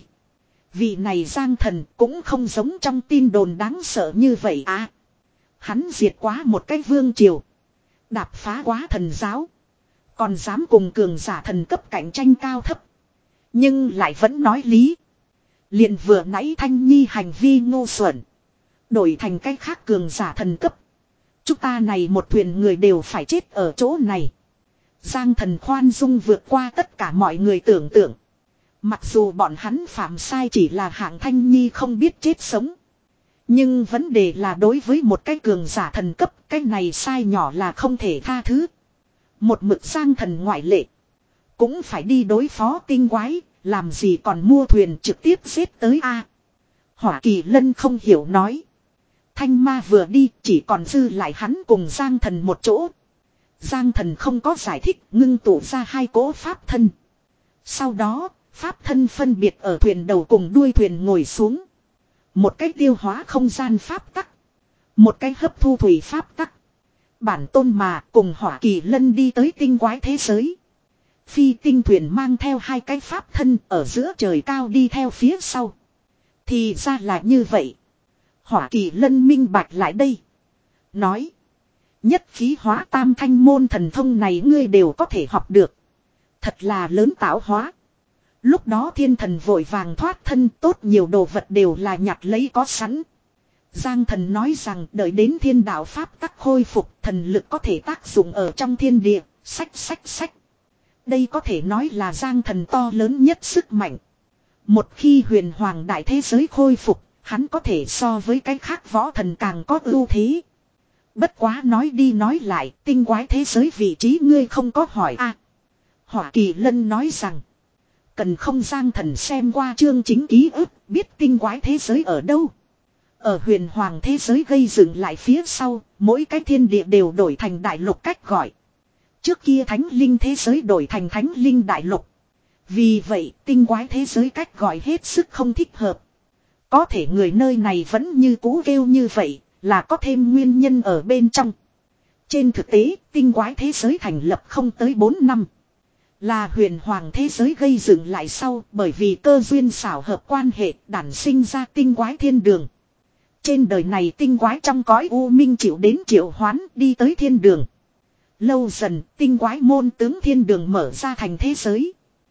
Vị này Giang Thần cũng không giống trong tin đồn đáng sợ như vậy à. Hắn diệt quá một cái vương triều. Đạp phá quá thần giáo. Còn dám cùng cường giả thần cấp cạnh tranh cao thấp. Nhưng lại vẫn nói lý. Liền vừa nãy Thanh Nhi hành vi ngu xuẩn. Đổi thành cách khác cường giả thần cấp. Chúng ta này một thuyền người đều phải chết ở chỗ này. Giang Thần khoan dung vượt qua tất cả mọi người tưởng tượng. Mặc dù bọn hắn phạm sai chỉ là Hạng Thanh Nhi không biết chết sống. Nhưng vấn đề là đối với một cái cường giả thần cấp, cái này sai nhỏ là không thể tha thứ. Một mực Giang Thần ngoại lệ. Cũng phải đi đối phó tinh quái, làm gì còn mua thuyền trực tiếp giết tới a. Hỏa Kỳ Lân không hiểu nói. Thanh Ma vừa đi, chỉ còn dư lại hắn cùng Giang Thần một chỗ. Giang Thần không có giải thích, ngưng tụ ra hai cỗ pháp thân. Sau đó, pháp thân phân biệt ở thuyền đầu cùng đuôi thuyền ngồi xuống. Một cách tiêu hóa không gian pháp tắc. Một cái hấp thu thủy pháp tắc. Bản tôn mà cùng Hỏa Kỳ Lân đi tới tinh quái thế giới. Phi tinh thuyền mang theo hai cái pháp thân ở giữa trời cao đi theo phía sau. Thì ra là như vậy. Hỏa Kỳ Lân minh bạch lại đây. Nói. Nhất khí hóa tam thanh môn thần thông này ngươi đều có thể học được. Thật là lớn tạo hóa. Lúc đó thiên thần vội vàng thoát thân, tốt nhiều đồ vật đều là nhặt lấy có sẵn. Giang thần nói rằng đợi đến thiên đạo pháp tắc khôi phục, thần lực có thể tác dụng ở trong thiên địa, sách sách sách. Đây có thể nói là Giang thần to lớn nhất sức mạnh. Một khi huyền hoàng đại thế giới khôi phục, hắn có thể so với cái khác võ thần càng có ưu thế. Bất quá nói đi nói lại, tinh quái thế giới vị trí ngươi không có hỏi a. À, Hỏa Kỳ Lân nói rằng, cần không Giang thần xem qua chương chính ký ức, biết tinh quái thế giới ở đâu. Ở huyền hoàng thế giới gây dựng lại phía sau, mỗi cái thiên địa đều đổi thành đại lục cách gọi. Trước kia thánh linh thế giới đổi thành thánh linh đại lục. Vì vậy tinh quái thế giới cách gọi hết sức không thích hợp. Có thể người nơi này vẫn như cũ kêu như vậy, là có thêm nguyên nhân ở bên trong. Trên thực tế, tinh quái thế giới thành lập không tới bốn năm. Là huyền hoàng thế giới gây dựng lại sau, bởi vì cơ duyên xảo hợp quan hệ đản sinh ra tinh quái thiên đường. Trên đời này tinh quái trong cõi u minh chịu đến triệu hoán đi tới thiên đường. Lâu dần tinh quái môn tướng thiên đường mở ra thành thế giới.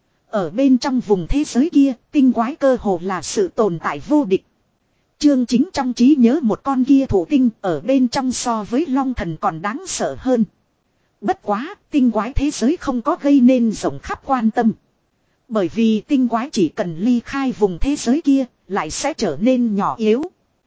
Ở bên trong vùng thế giới kia, tinh quái cơ hồ là sự tồn tại vô địch. Chương chính trong trí nhớ một con kia thủ tinh ở bên trong so với long thần còn đáng sợ hơn. Bất quá, tinh quái thế giới không có gây nên rộng khắp quan tâm. Bởi vì tinh quái chỉ cần ly khai vùng thế giới kia, lại sẽ trở nên nhỏ yếu.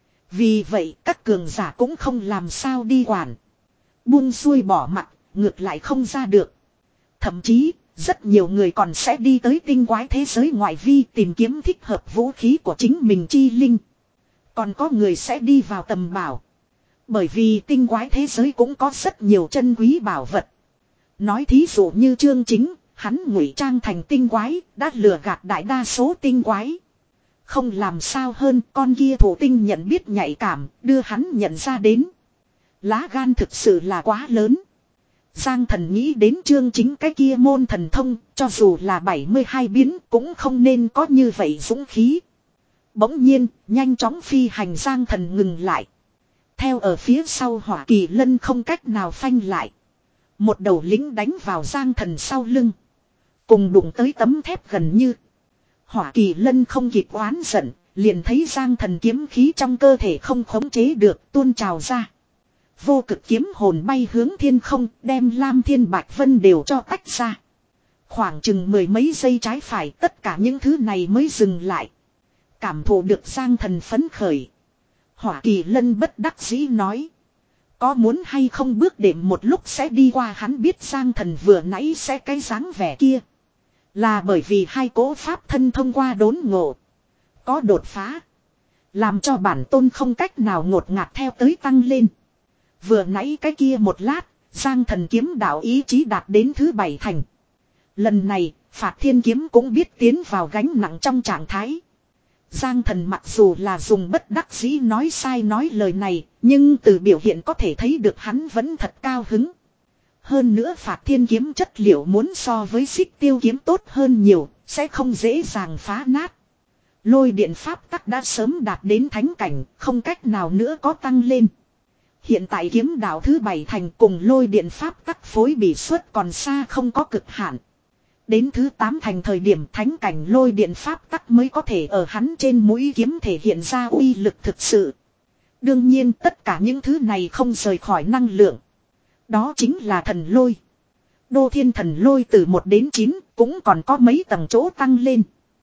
Vì vậy, các cường giả cũng không làm sao đi quản. Buông xuôi bỏ mặt, ngược lại không ra được. Thậm chí, rất nhiều người còn sẽ đi tới tinh quái thế giới ngoại vi tìm kiếm thích hợp vũ khí của chính mình chi linh. Còn có người sẽ đi vào tầm bảo. Bởi vì tinh quái thế giới cũng có rất nhiều chân quý bảo vật. Nói thí dụ như chương chính, hắn ngụy trang thành tinh quái, đã lừa gạt đại đa số tinh quái. Không làm sao hơn, con kia thủ tinh nhận biết nhạy cảm, đưa hắn nhận ra đến. Lá gan thực sự là quá lớn. Giang thần nghĩ đến chương chính cái kia môn thần thông, cho dù là bảy mươi hai biến cũng không nên có như vậy dũng khí. Bỗng nhiên, nhanh chóng phi hành Giang thần ngừng lại. Theo ở phía sau Hỏa Kỳ Lân không cách nào phanh lại. Một đầu lính đánh vào Giang thần sau lưng. Cùng đụng tới tấm thép gần như. Hỏa Kỳ Lân không kịp oán giận, liền thấy Giang thần kiếm khí trong cơ thể không khống chế được tuôn trào ra. Vô cực kiếm hồn bay hướng thiên không, đem Lam Thiên Bạch Vân đều cho tách ra. Khoảng chừng mười mấy giây trái phải, tất cả những thứ này mới dừng lại. Cảm thụ được Giang thần phấn khởi. Hỏa Kỳ Lân bất đắc dĩ nói. Có muốn hay không bước đệm một lúc sẽ đi qua, hắn biết Giang thần vừa nãy sẽ cái dáng vẻ kia. Là bởi vì hai cỗ pháp thân thông qua đốn ngộ. Có đột phá. Làm cho bản tôn không cách nào ngột ngạt theo tới tăng lên. Vừa nãy cái kia một lát, Giang thần kiếm đạo ý chí đạt đến thứ bảy thành. Lần này, Phạt Thiên kiếm cũng biết tiến vào gánh nặng trong trạng thái. Giang thần mặc dù là dùng bất đắc dĩ nói sai nói lời này, nhưng từ biểu hiện có thể thấy được hắn vẫn thật cao hứng. Hơn nữa Phạt Thiên kiếm chất liệu muốn so với Xích Tiêu kiếm tốt hơn nhiều, sẽ không dễ dàng phá nát. Lôi điện pháp tắc đã sớm đạt đến thánh cảnh, không cách nào nữa có tăng lên. Hiện tại kiếm đạo thứ bảy thành cùng lôi điện pháp tắc phối bị suất còn xa không có cực hạn. Đến thứ tám thành thời điểm thánh cảnh lôi điện pháp tắc mới có thể ở hắn trên mũi kiếm thể hiện ra uy lực thực sự. Đương nhiên tất cả những thứ này không rời khỏi năng lượng. Đó chính là thần lôi. Đô thiên thần lôi từ một đến chín cũng còn có mấy tầng chỗ tăng lên.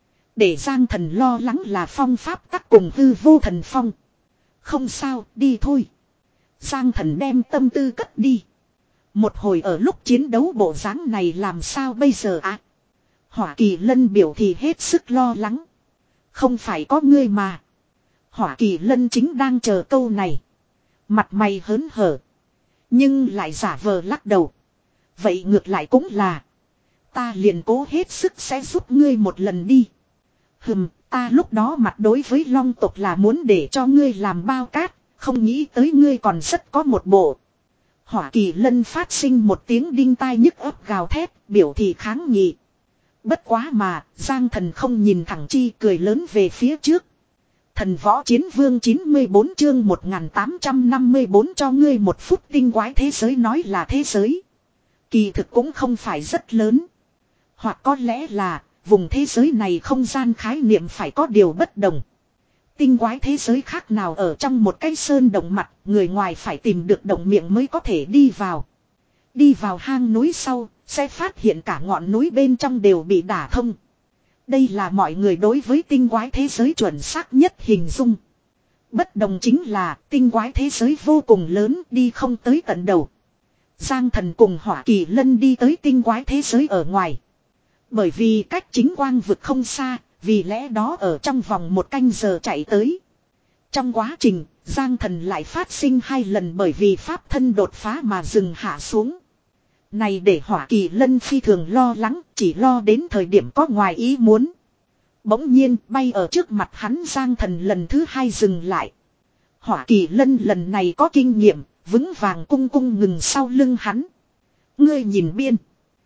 Để Giang thần lo lắng là phong pháp tắc cùng hư vô thần phong. Không sao, đi thôi. Giang thần đem tâm tư cất đi. Một hồi ở lúc chiến đấu bộ dáng này làm sao bây giờ ạ? À? Hỏa Kỳ Lân biểu thì hết sức lo lắng. Không phải có ngươi mà. Hỏa Kỳ Lân chính đang chờ câu này. Mặt mày hớn hở. Nhưng lại giả vờ lắc đầu. Vậy ngược lại cũng là. Ta liền cố hết sức sẽ giúp ngươi một lần đi. Hừm, ta lúc đó mặt đối với long tộc là muốn để cho ngươi làm bao cát. Không nghĩ tới ngươi còn rất có một bộ. Hỏa Kỳ Lân phát sinh một tiếng đinh tai nhức ấp gào thét, biểu thị kháng nghị. Bất quá mà, Giang Thần không nhìn thẳng chi cười lớn về phía trước. Thần võ chiến vương chín mươi bốn chương một nghìn tám trăm năm mươi bốn cho ngươi một phút tinh quái thế giới nói là thế giới. Kỳ thực cũng không phải rất lớn. Hoặc có lẽ là, vùng thế giới này không gian khái niệm phải có điều bất đồng. Tinh quái thế giới khác nào ở trong một cái sơn động mặt, người ngoài phải tìm được động miệng mới có thể đi vào. Đi vào hang núi sau, sẽ phát hiện cả ngọn núi bên trong đều bị đả thông. Đây là mọi người đối với tinh quái thế giới chuẩn xác nhất hình dung. Bất đồng chính là tinh quái thế giới vô cùng lớn đi không tới tận đầu. Giang Thần cùng Hỏa Kỳ Lân đi tới tinh quái thế giới ở ngoài. Bởi vì cách chính quang vực không xa, vì lẽ đó ở trong vòng một canh giờ chạy tới. Trong quá trình, Giang Thần lại phát sinh hai lần bởi vì pháp thân đột phá mà dừng hạ xuống. Này để Hỏa Kỳ Lân phi thường lo lắng, chỉ lo đến thời điểm có ngoài ý muốn. Bỗng nhiên bay ở trước mặt hắn Giang Thần lần thứ hai dừng lại. Hỏa Kỳ Lân lần này có kinh nghiệm, vững vàng cung cung ngừng sau lưng hắn. Ngươi nhìn biên.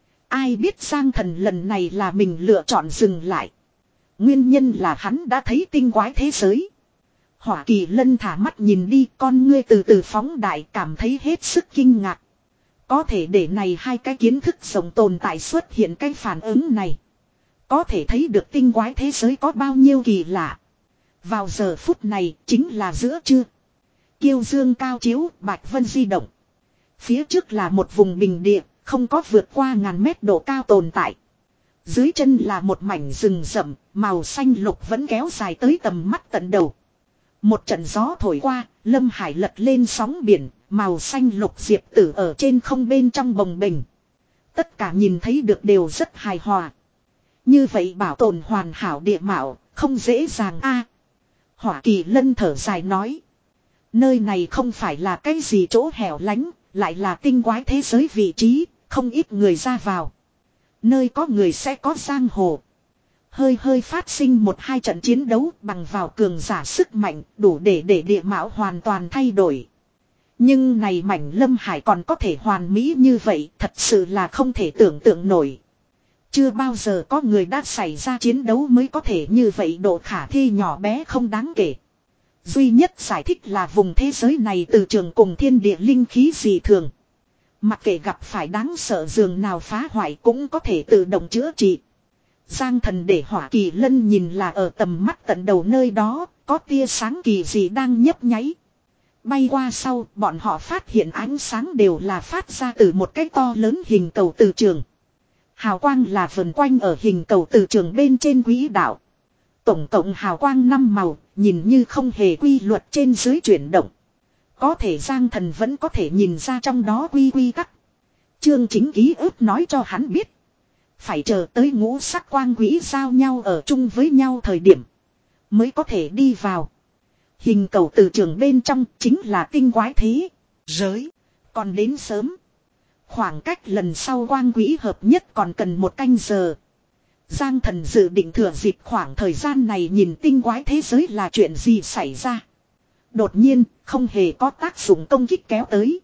Ai biết Giang Thần lần này là mình lựa chọn dừng lại. Nguyên nhân là hắn đã thấy tinh quái thế giới. Hỏa Kỳ Lân thả mắt nhìn đi, con ngươi từ từ phóng đại, cảm thấy hết sức kinh ngạc. Có thể để này hai cái kiến thức rộng tồn tại xuất hiện cái phản ứng này. Có thể thấy được tinh quái thế giới có bao nhiêu kỳ lạ. Vào giờ phút này chính là giữa trưa. Kiêu dương cao chiếu, bạch vân di động. Phía trước là một vùng bình địa, không có vượt qua ngàn mét độ cao tồn tại. Dưới chân là một mảnh rừng rậm, màu xanh lục vẫn kéo dài tới tầm mắt tận đầu. Một trận gió thổi qua, Lâm Hải lật lên sóng biển, màu xanh lục diệp tử ở trên không bên trong bồng bềnh. Tất cả nhìn thấy được đều rất hài hòa. Như vậy bảo tồn hoàn hảo địa mạo, không dễ dàng a. Hỏa Kỳ Lân thở dài nói. Nơi này không phải là cái gì chỗ hẻo lánh, lại là tinh quái thế giới vị trí, không ít người ra vào. Nơi có người sẽ có giang hồ. Hơi hơi phát sinh một hai trận chiến đấu bằng vào cường giả sức mạnh đủ để để địa mạo hoàn toàn thay đổi. Nhưng này mảnh Lâm Hải còn có thể hoàn mỹ như vậy thật sự là không thể tưởng tượng nổi. Chưa bao giờ có người đã xảy ra chiến đấu mới có thể như vậy độ khả thi nhỏ bé không đáng kể. Duy nhất giải thích là vùng thế giới này từ trường cùng thiên địa linh khí dị thường. Mặc kệ gặp phải đáng sợ giường nào phá hoại cũng có thể tự động chữa trị. Giang Thần để Hỏa Kỳ Lân nhìn là ở tầm mắt tận đầu nơi đó, có tia sáng kỳ dị đang nhấp nháy. Bay qua sau, bọn họ phát hiện ánh sáng đều là phát ra từ một cái to lớn hình cầu từ trường. Hào quang là vần quanh ở hình cầu từ trường bên trên quỹ đạo. Tổng cộng hào quang năm màu, nhìn như không hề quy luật trên dưới chuyển động. Có thể Giang Thần vẫn có thể nhìn ra trong đó quy quy tắc. Chương Chính ký ức nói cho hắn biết. Phải chờ tới ngũ sắc quang quỹ giao nhau ở chung với nhau thời điểm. Mới có thể đi vào. Hình cầu từ trường bên trong chính là tinh quái thế giới. Còn đến sớm. Khoảng cách lần sau quang quỹ hợp nhất còn cần một canh giờ. Giang Thần dự định thừa dịp khoảng thời gian này nhìn tinh quái thế giới là chuyện gì xảy ra. Đột nhiên không hề có tác dụng công kích kéo tới.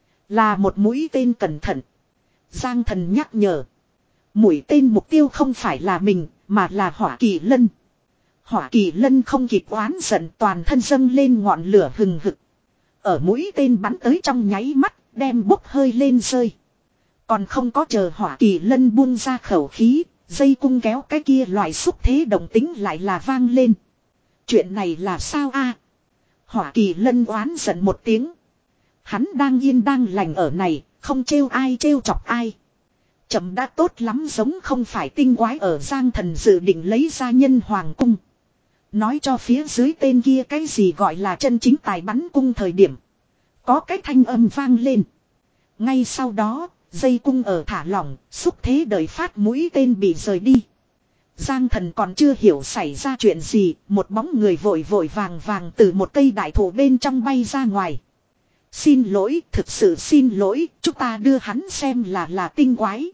Là một mũi tên cẩn thận. Giang Thần nhắc nhở. Mũi tên mục tiêu không phải là mình mà là Hỏa Kỳ Lân. Hỏa Kỳ Lân không kịp oán giận toàn thân dâng lên ngọn lửa hừng hực. Ở mũi tên bắn tới trong nháy mắt đem bốc hơi lên rơi. Còn không có chờ Hỏa Kỳ Lân buông ra khẩu khí. Dây cung kéo cái kia loại xúc thế động tính lại là vang lên. Chuyện này là sao a? Hỏa Kỳ Lân oán giận một tiếng. Hắn đang yên đang lành ở này, không trêu ai trêu chọc ai. Chậm đã tốt lắm giống không phải tinh quái ở Giang Thần dự định lấy ra nhân hoàng cung. Nói cho phía dưới tên kia cái gì gọi là chân chính tài bắn cung thời điểm. Có cái thanh âm vang lên. Ngay sau đó, dây cung ở thả lỏng, xúc thế đợi phát mũi tên bị rời đi. Giang Thần còn chưa hiểu xảy ra chuyện gì, một bóng người vội vội vàng vàng từ một cây đại thụ bên trong bay ra ngoài. Xin lỗi, thực sự xin lỗi, chúng ta đưa hắn xem là là tinh quái.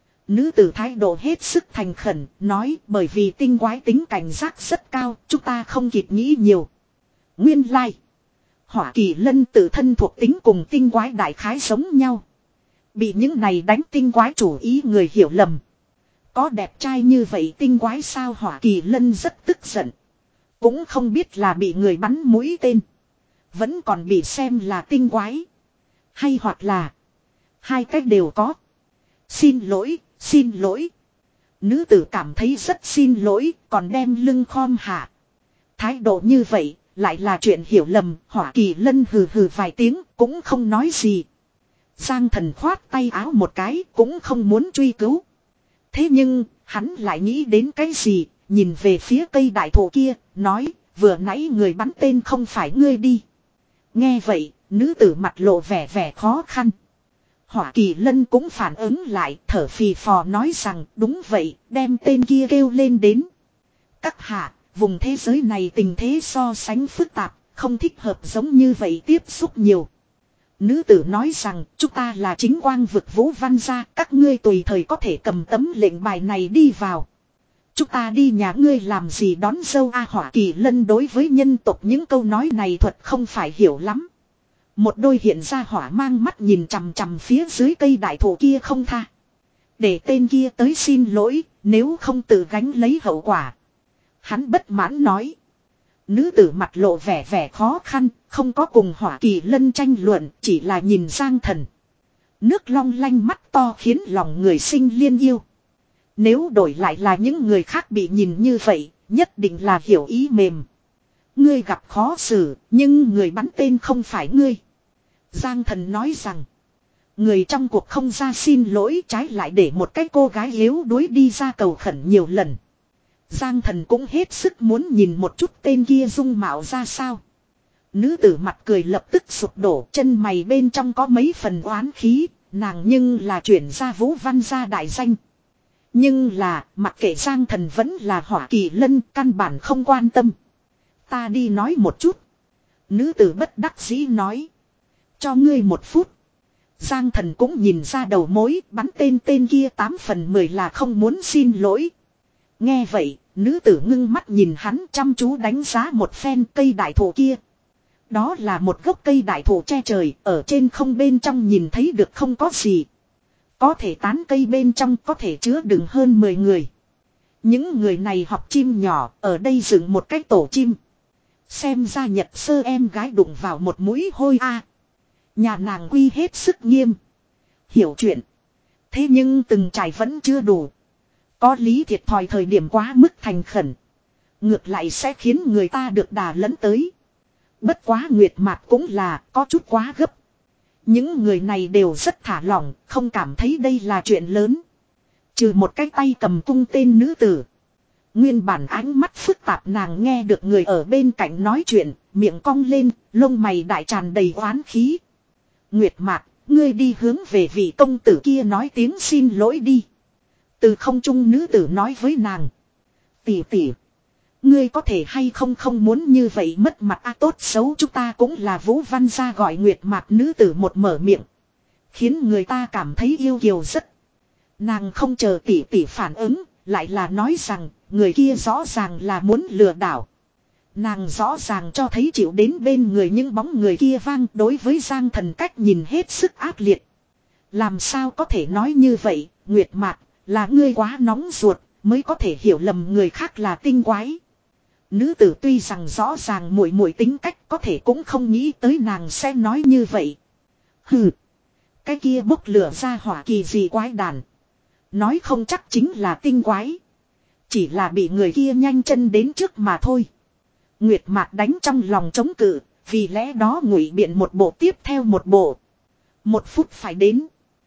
Nữ tử thái độ hết sức thành khẩn, nói bởi vì tinh quái tính cảnh giác rất cao, chúng ta không kịp nghĩ nhiều. Nguyên lai. Hỏa kỳ lân tự thân thuộc tính cùng tinh quái đại khái giống nhau. Bị những này đánh tinh quái chủ ý người hiểu lầm. Có đẹp trai như vậy tinh quái sao? Hỏa kỳ lân rất tức giận. Cũng không biết là bị người bắn mũi tên. Vẫn còn bị xem là tinh quái. Hay hoặc là hai cách đều có. Xin lỗi, xin lỗi. Nữ tử cảm thấy rất xin lỗi, còn đem lưng khom hạ. Thái độ như vậy, lại là chuyện hiểu lầm. Hỏa kỳ lân hừ hừ vài tiếng, cũng không nói gì. Giang Thần khoát tay áo một cái, cũng không muốn truy cứu. Thế nhưng, hắn lại nghĩ đến cái gì, nhìn về phía cây đại thụ kia, nói, vừa nãy người bắn tên không phải ngươi đi. Nghe vậy, nữ tử mặt lộ vẻ vẻ khó khăn. Hỏa kỳ lân cũng phản ứng lại, thở phì phò nói rằng, đúng vậy, đem tên kia kêu lên đến. Các hạ, vùng thế giới này tình thế so sánh phức tạp, không thích hợp giống như vậy tiếp xúc nhiều. Nữ tử nói rằng, chúng ta là chính quang vực Vũ Văn gia, các ngươi tùy thời có thể cầm tấm lệnh bài này đi vào. Chúng ta đi nhà ngươi làm gì đón dâu a? Hỏa kỳ lân đối với nhân tộc những câu nói này thuật không phải hiểu lắm. Một đôi hiện ra hỏa mang mắt nhìn chằm chằm phía dưới cây đại thụ kia không tha. Để tên kia tới xin lỗi, nếu không tự gánh lấy hậu quả. Hắn bất mãn nói. Nữ tử mặt lộ vẻ vẻ khó khăn, không có cùng hỏa kỳ lân tranh luận, chỉ là nhìn Giang Thần. Nước long lanh mắt to khiến lòng người sinh liên yêu. Nếu đổi lại là những người khác bị nhìn như vậy, nhất định là hiểu ý mềm. Ngươi gặp khó xử, nhưng người bắn tên không phải ngươi. Giang Thần nói rằng, người trong cuộc không ra xin lỗi, trái lại để một cái cô gái yếu đuối đi ra cầu khẩn nhiều lần. Giang Thần cũng hết sức muốn nhìn một chút tên kia dung mạo ra sao. Nữ tử mặt cười lập tức sụp đổ, chân mày bên trong có mấy phần oán khí, nàng nhưng là chuyển ra Vũ Văn gia đại danh. Nhưng là, mặc kệ Giang Thần vẫn là hỏa kỳ lân, căn bản không quan tâm. Ta đi nói một chút. Nữ tử bất đắc dĩ nói. Cho ngươi một phút. Giang Thần cũng nhìn ra đầu mối, bắn tên tên kia tám phần mười là không muốn xin lỗi. Nghe vậy, nữ tử ngưng mắt nhìn hắn chăm chú đánh giá một phen cây đại thụ kia. Đó là một gốc cây đại thụ che trời, ở trên không bên trong nhìn thấy được không có gì. Có thể tán cây bên trong có thể chứa đựng hơn mười người. Những người này học chim nhỏ, ở đây dựng một cái tổ chim. Xem ra Nhật Sơ em gái đụng vào một mũi hôi a. Nhà nàng quy hết sức nghiêm. Hiểu chuyện. Thế nhưng từng trải vẫn chưa đủ. Có lý thiệt thòi thời điểm quá mức thành khẩn. Ngược lại sẽ khiến người ta được đà lẫn tới. Bất quá Nguyệt Mạc cũng là có chút quá gấp. Những người này đều rất thả lỏng, không cảm thấy đây là chuyện lớn. Trừ một cái tay cầm cung tên nữ tử. Nguyên bản ánh mắt phức tạp nàng nghe được người ở bên cạnh nói chuyện, miệng cong lên, lông mày đại tràn đầy oán khí. Nguyệt Mạc, ngươi đi hướng về vị công tử kia nói tiếng xin lỗi đi. Từ không trung nữ tử nói với nàng. Tỷ tỷ, ngươi có thể hay không không muốn như vậy mất mặt a? Tốt xấu chúng ta cũng là Vũ Văn gia, gọi Nguyệt Mạc nữ tử một mở miệng. Khiến người ta cảm thấy yêu kiều rất. Nàng không chờ tỷ tỷ phản ứng, lại là nói rằng người kia rõ ràng là muốn lừa đảo. Nàng rõ ràng cho thấy chịu đến bên người những bóng người kia vang, đối với Giang Thần cách nhìn hết sức ác liệt. Làm sao có thể nói như vậy, Nguyệt Mạc, là ngươi quá nóng ruột, mới có thể hiểu lầm người khác là tinh quái. Nữ tử tuy rằng rõ ràng muội muội tính cách, có thể cũng không nghĩ tới nàng sẽ nói như vậy. Hừ, cái kia bốc lửa ra hỏa kỳ gì quái đàn. Nói không chắc chính là tinh quái. Chỉ là bị người kia nhanh chân đến trước mà thôi. Nguyệt Mạc đánh trong lòng chống cự, vì lẽ đó ngụy biện một bộ tiếp theo một bộ. Một phút phải đến.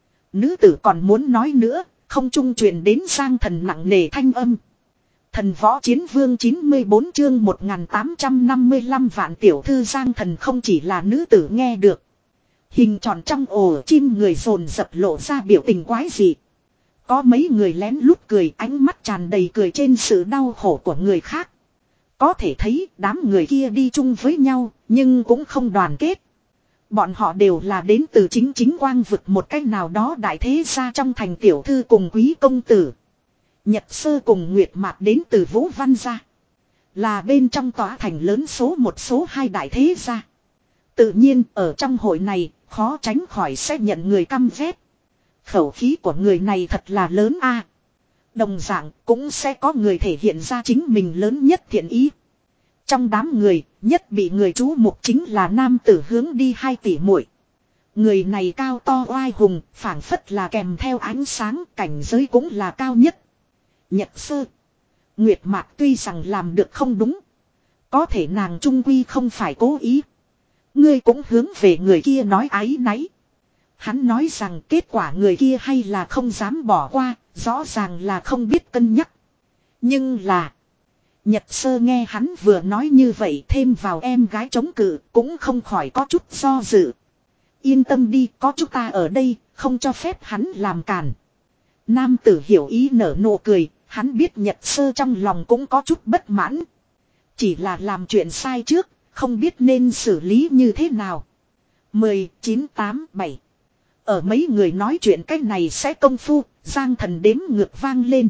Nữ tử còn muốn nói nữa, không trung truyền đến Giang Thần nặng nề thanh âm. Thần võ chiến vương chín mươi bốn chương một nghìn tám trăm năm mươi lăm vạn tiểu thư. Giang Thần không chỉ là nữ tử nghe được. Hình tròn trong ổ chim người rồn dập lộ ra biểu tình quái dị. Có mấy người lén lút cười, ánh mắt tràn đầy cười trên sự đau khổ của người khác. Có thể thấy đám người kia đi chung với nhau, nhưng cũng không đoàn kết. Bọn họ đều là đến từ chính chính quang vực một cách nào đó đại thế gia trong thành tiểu thư cùng quý công tử. Nhật Sơ cùng Nguyệt Mạc đến từ Vũ Văn gia. Là bên trong tòa thành lớn số một số hai đại thế gia. Tự nhiên ở trong hội này, khó tránh khỏi sẽ nhận người căm ghét. Khẩu khí của người này thật là lớn a. Đồng dạng cũng sẽ có người thể hiện ra chính mình lớn nhất thiện ý. Trong đám người, nhất bị người chú mục chính là nam tử hướng đi hai tỷ muội. Người này cao to oai hùng, phảng phất là kèm theo ánh sáng, cảnh giới cũng là cao nhất. Nhật Sơ. Nguyệt Mạc tuy rằng làm được không đúng. Có thể nàng trung quy không phải cố ý. Ngươi cũng hướng về người kia nói áy náy. Hắn nói rằng kết quả người kia hay là không dám bỏ qua, rõ ràng là không biết cân nhắc. Nhưng là... Nhật Sơ nghe hắn vừa nói như vậy thêm vào em gái chống cự cũng không khỏi có chút do dự. Yên tâm đi, có chúng ta ở đây, không cho phép hắn làm càn. Nam tử hiểu ý nở nụ cười, hắn biết Nhật Sơ trong lòng cũng có chút bất mãn. Chỉ là làm chuyện sai trước, không biết nên xử lý như thế nào. mười, chín, tám, bảy. Ở mấy người nói chuyện cách này sẽ công phu, Giang Thần đếm ngược vang lên.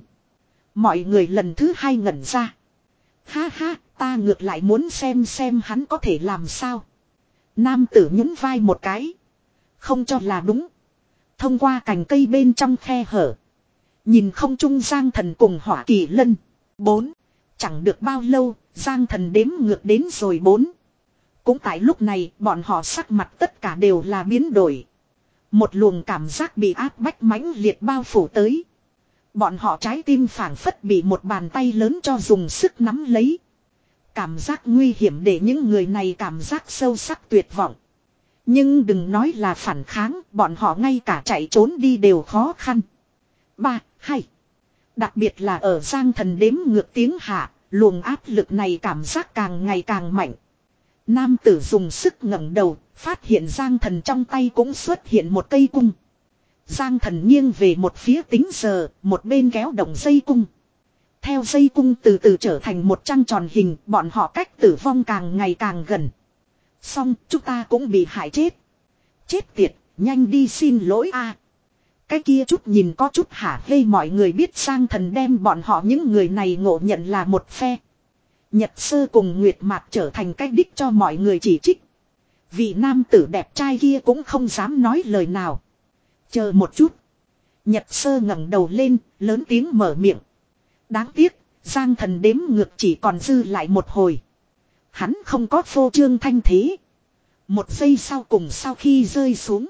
Mọi người lần thứ hai ngẩn ra. Ha ha, ta ngược lại muốn xem xem hắn có thể làm sao. Nam tử nhún vai một cái. Không cho là đúng. Thông qua cành cây bên trong khe hở. Nhìn không trung Giang Thần cùng Hỏa Kỳ Lân. Bốn. Chẳng được bao lâu, Giang Thần đếm ngược đến rồi bốn. Cũng tại lúc này, bọn họ sắc mặt tất cả đều là biến đổi. Một luồng cảm giác bị áp bách mãnh liệt bao phủ tới. Bọn họ trái tim phảng phất bị một bàn tay lớn cho dùng sức nắm lấy. Cảm giác nguy hiểm để những người này cảm giác sâu sắc tuyệt vọng. Nhưng đừng nói là phản kháng, bọn họ ngay cả chạy trốn đi đều khó khăn. Ba, hai. Đặc biệt là ở Giang Thần đếm ngược tiếng hạ, luồng áp lực này cảm giác càng ngày càng mạnh. Nam tử dùng sức ngẩng đầu, phát hiện Giang Thần trong tay cũng xuất hiện một cây cung. Giang Thần nghiêng về một phía tính giờ, một bên kéo động dây cung. Theo dây cung từ từ trở thành một trăng tròn hình, bọn họ cách tử vong càng ngày càng gần. Xong, chúng ta cũng bị hại chết. Chết tiệt, nhanh đi xin lỗi a. Cái kia chút nhìn có chút hả hê mọi người biết Giang Thần đem bọn họ những người này ngộ nhận là một phe. Nhật Sơ cùng Nguyệt Mạc trở thành cái đích cho mọi người chỉ trích. Vị nam tử đẹp trai kia cũng không dám nói lời nào. Chờ một chút. Nhật Sơ ngẩng đầu lên, lớn tiếng mở miệng. Đáng tiếc, Giang Thần đếm ngược chỉ còn dư lại một hồi. Hắn không có phô trương thanh thế. Một giây sau cùng sau khi rơi xuống.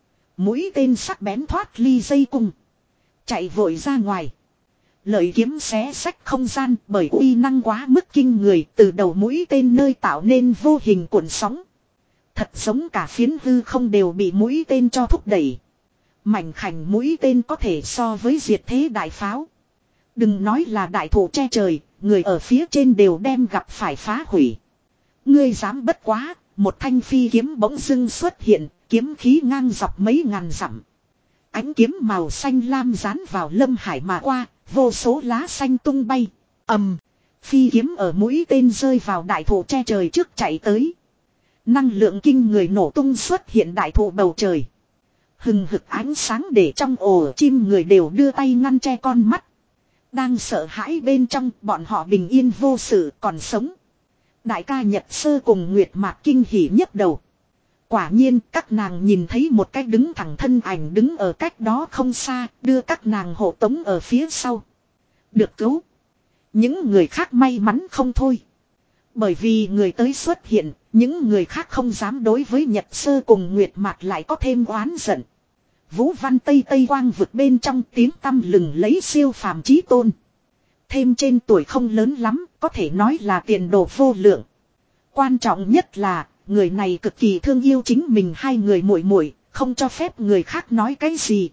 Mũi tên sắc bén thoát ly dây cung. Chạy vội ra ngoài. Lợi kiếm xé xách không gian bởi uy năng quá mức kinh người từ đầu mũi tên nơi tạo nên vô hình cuộn sóng. Thật giống cả phiến hư không đều bị mũi tên cho thúc đẩy. Mảnh khảnh mũi tên có thể so với diệt thế đại pháo. Đừng nói là đại thụ che trời, người ở phía trên đều đem gặp phải phá hủy. Ngươi dám bất quá, một thanh phi kiếm bỗng dưng xuất hiện, kiếm khí ngang dọc mấy ngàn dặm. Ánh kiếm màu xanh lam dán vào Lâm Hải mà qua, vô số lá xanh tung bay. Ầm, phi kiếm ở mũi tên rơi vào đại thụ che trời trước chạy tới. Năng lượng kinh người nổ tung xuất hiện đại thụ bầu trời. Hừng hực ánh sáng để trong ổ chim người đều đưa tay ngăn che con mắt. Đang sợ hãi bên trong bọn họ bình yên vô sự còn sống. Đại ca Nhật Sơ cùng Nguyệt Mạc kinh hỉ nhất đầu. Quả nhiên các nàng nhìn thấy một cái đứng thẳng thân ảnh đứng ở cách đó không xa, đưa các nàng hộ tống ở phía sau. Được cứu. Những người khác may mắn không thôi. Bởi vì người tới xuất hiện, những người khác không dám đối với Nhật Sơ cùng Nguyệt Mạc lại có thêm oán giận. Vũ Văn Tây Tây Quang vực bên trong tiếng tăm lừng lấy siêu phàm chí tôn. Thêm trên tuổi không lớn lắm, có thể nói là tiền đồ vô lượng. Quan trọng nhất là, người này cực kỳ thương yêu chính mình hai người muội muội, không cho phép người khác nói cái gì.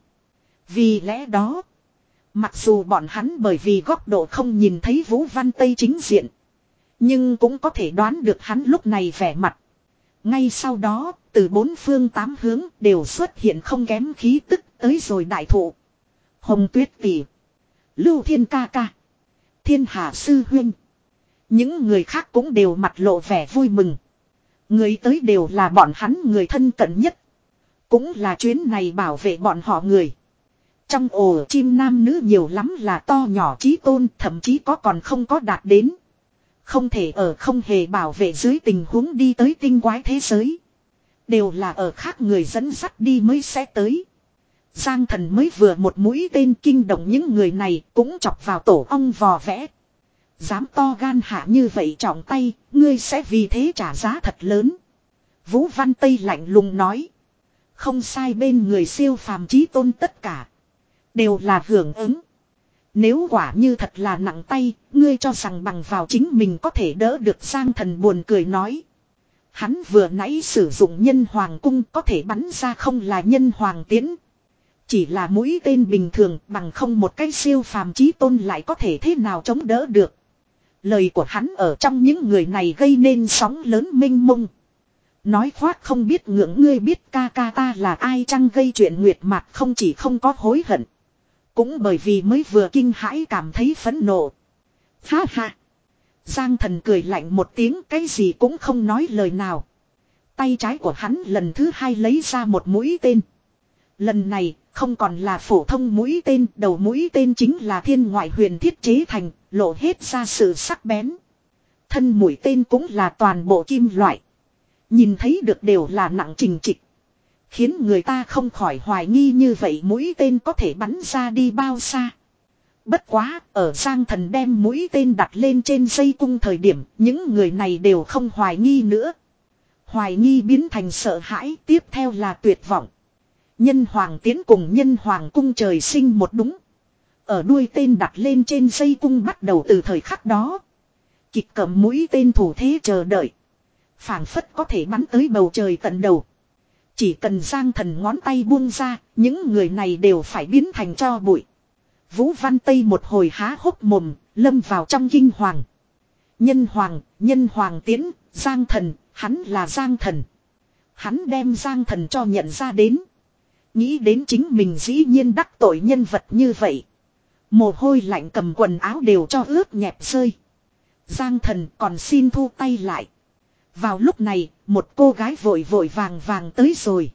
Vì lẽ đó, mặc dù bọn hắn bởi vì góc độ không nhìn thấy Vũ Văn Tây chính diện, nhưng cũng có thể đoán được hắn lúc này vẻ mặt. Ngay sau đó, từ bốn phương tám hướng đều xuất hiện không kém khí tức tới rồi đại thụ. Hồng Tuyết tỷ, Lưu Thiên ca ca, Thiên Hà sư huynh. Những người khác cũng đều mặt lộ vẻ vui mừng. Người tới đều là bọn hắn người thân cận nhất. Cũng là chuyến này bảo vệ bọn họ người. Trong ổ chim nam nữ nhiều lắm là to nhỏ chí tôn, thậm chí có còn không có đạt đến. Không thể ở không hề bảo vệ dưới tình huống đi tới tinh quái thế giới. Đều là ở khác người dẫn dắt đi mới sẽ tới. Giang Thần mới vừa một mũi tên kinh động những người này cũng chọc vào tổ ong vò vẽ. Dám to gan hạ như vậy trọng tay, ngươi sẽ vì thế trả giá thật lớn. Vũ Văn Tây lạnh lùng nói. Không sai, bên người siêu phàm chí tôn tất cả. Đều là hưởng ứng. Nếu quả như thật là nặng tay, ngươi cho rằng bằng vào chính mình có thể đỡ được. Giang Thần buồn cười nói. Hắn vừa nãy sử dụng nhân hoàng cung có thể bắn ra không là nhân hoàng tiễn. Chỉ là mũi tên bình thường, bằng không một cái siêu phàm chí tôn lại có thể thế nào chống đỡ được. Lời của hắn ở trong những người này gây nên sóng lớn mênh mông. Nói khoác không biết ngưỡng, ngươi biết ca ca ta là ai chăng? Gây chuyện Nguyệt Mạc không chỉ không có hối hận, cũng bởi vì mới vừa kinh hãi cảm thấy phẫn nộ. Ha ha. Giang Thần cười lạnh một tiếng, cái gì cũng không nói lời nào. Tay trái của hắn lần thứ hai lấy ra một mũi tên. Lần này không còn là phổ thông mũi tên, đầu mũi tên chính là thiên ngoại huyền thiết chế thành, lộ hết ra sự sắc bén. Thân mũi tên cũng là toàn bộ kim loại. Nhìn thấy được đều là nặng trình trịch. Khiến người ta không khỏi hoài nghi như vậy mũi tên có thể bắn ra đi bao xa. Bất quá, ở Giang Thần đem mũi tên đặt lên trên dây cung thời điểm, những người này đều không hoài nghi nữa. Hoài nghi biến thành sợ hãi, tiếp theo là tuyệt vọng. Nhân hoàng tiến cùng nhân hoàng cung trời sinh một đúng. Ở đuôi tên đặt lên trên dây cung bắt đầu từ thời khắc đó. Kịch cầm mũi tên thủ thế chờ đợi. Phảng phất có thể bắn tới bầu trời tận đầu. Chỉ cần Giang Thần ngón tay buông ra, những người này đều phải biến thành tro bụi. Vũ Văn Tây một hồi há hốc mồm, lâm vào trong kinh hoàng. Nhân hoàng, nhân hoàng tiến, Giang Thần, hắn là Giang Thần. Hắn đem Giang Thần cho nhận ra đến. Nghĩ đến chính mình dĩ nhiên đắc tội nhân vật như vậy. Mồ hôi lạnh cầm quần áo đều cho ướt nhẹp rơi. Giang Thần còn xin thu tay lại. Vào lúc này, một cô gái vội vội vàng vàng tới rồi.